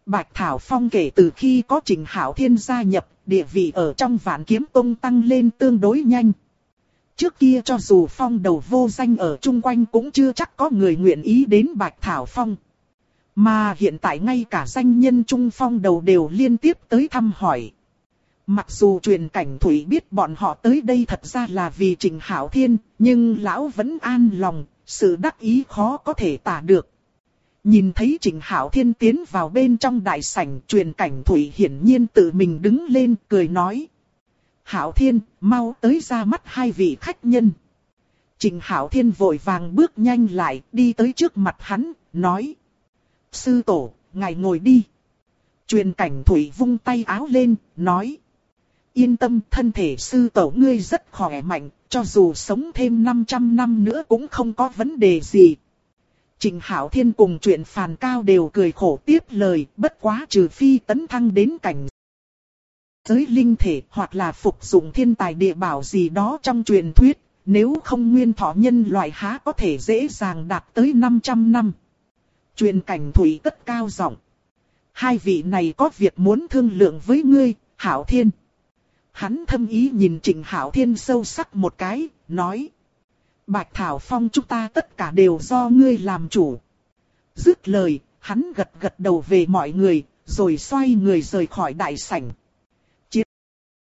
Bạch Thảo Phong kể từ khi có Trình Hạo Thiên gia nhập, địa vị ở trong Vạn Kiếm Tông tăng lên tương đối nhanh. Trước kia cho dù phong đầu vô danh ở chung quanh cũng chưa chắc có người nguyện ý đến Bạch Thảo Phong. Mà hiện tại ngay cả danh nhân trung phong đầu đều liên tiếp tới thăm hỏi. Mặc dù truyền cảnh thủy biết bọn họ tới đây thật ra là vì Trình Hạo Thiên, nhưng lão vẫn an lòng, sự đắc ý khó có thể tả được. Nhìn thấy Trình Hạo Thiên tiến vào bên trong đại sảnh, truyền cảnh thủy hiển nhiên tự mình đứng lên cười nói. Hạo Thiên, mau tới ra mắt hai vị khách nhân. Trình Hạo Thiên vội vàng bước nhanh lại, đi tới trước mặt hắn, nói. Sư tổ, ngài ngồi đi. Truyền cảnh thủy vung tay áo lên, nói. Yên tâm, thân thể sư tổ ngươi rất khỏe mạnh, cho dù sống thêm 500 năm nữa cũng không có vấn đề gì. Trình Hạo Thiên cùng Truyện Phàn Cao đều cười khổ tiếp lời, bất quá trừ phi tấn thăng đến cảnh giới linh thể hoặc là phục dụng thiên tài địa bảo gì đó trong truyền thuyết, nếu không nguyên thọ nhân loại há có thể dễ dàng đạt tới 500 năm. Truyền cảnh thủy cất cao giọng. Hai vị này có việc muốn thương lượng với ngươi, Hạo Thiên. Hắn thâm ý nhìn Trình Hạo Thiên sâu sắc một cái, nói. Bạch Thảo Phong chúng ta tất cả đều do ngươi làm chủ. Dứt lời, hắn gật gật đầu về mọi người, rồi xoay người rời khỏi đại sảnh.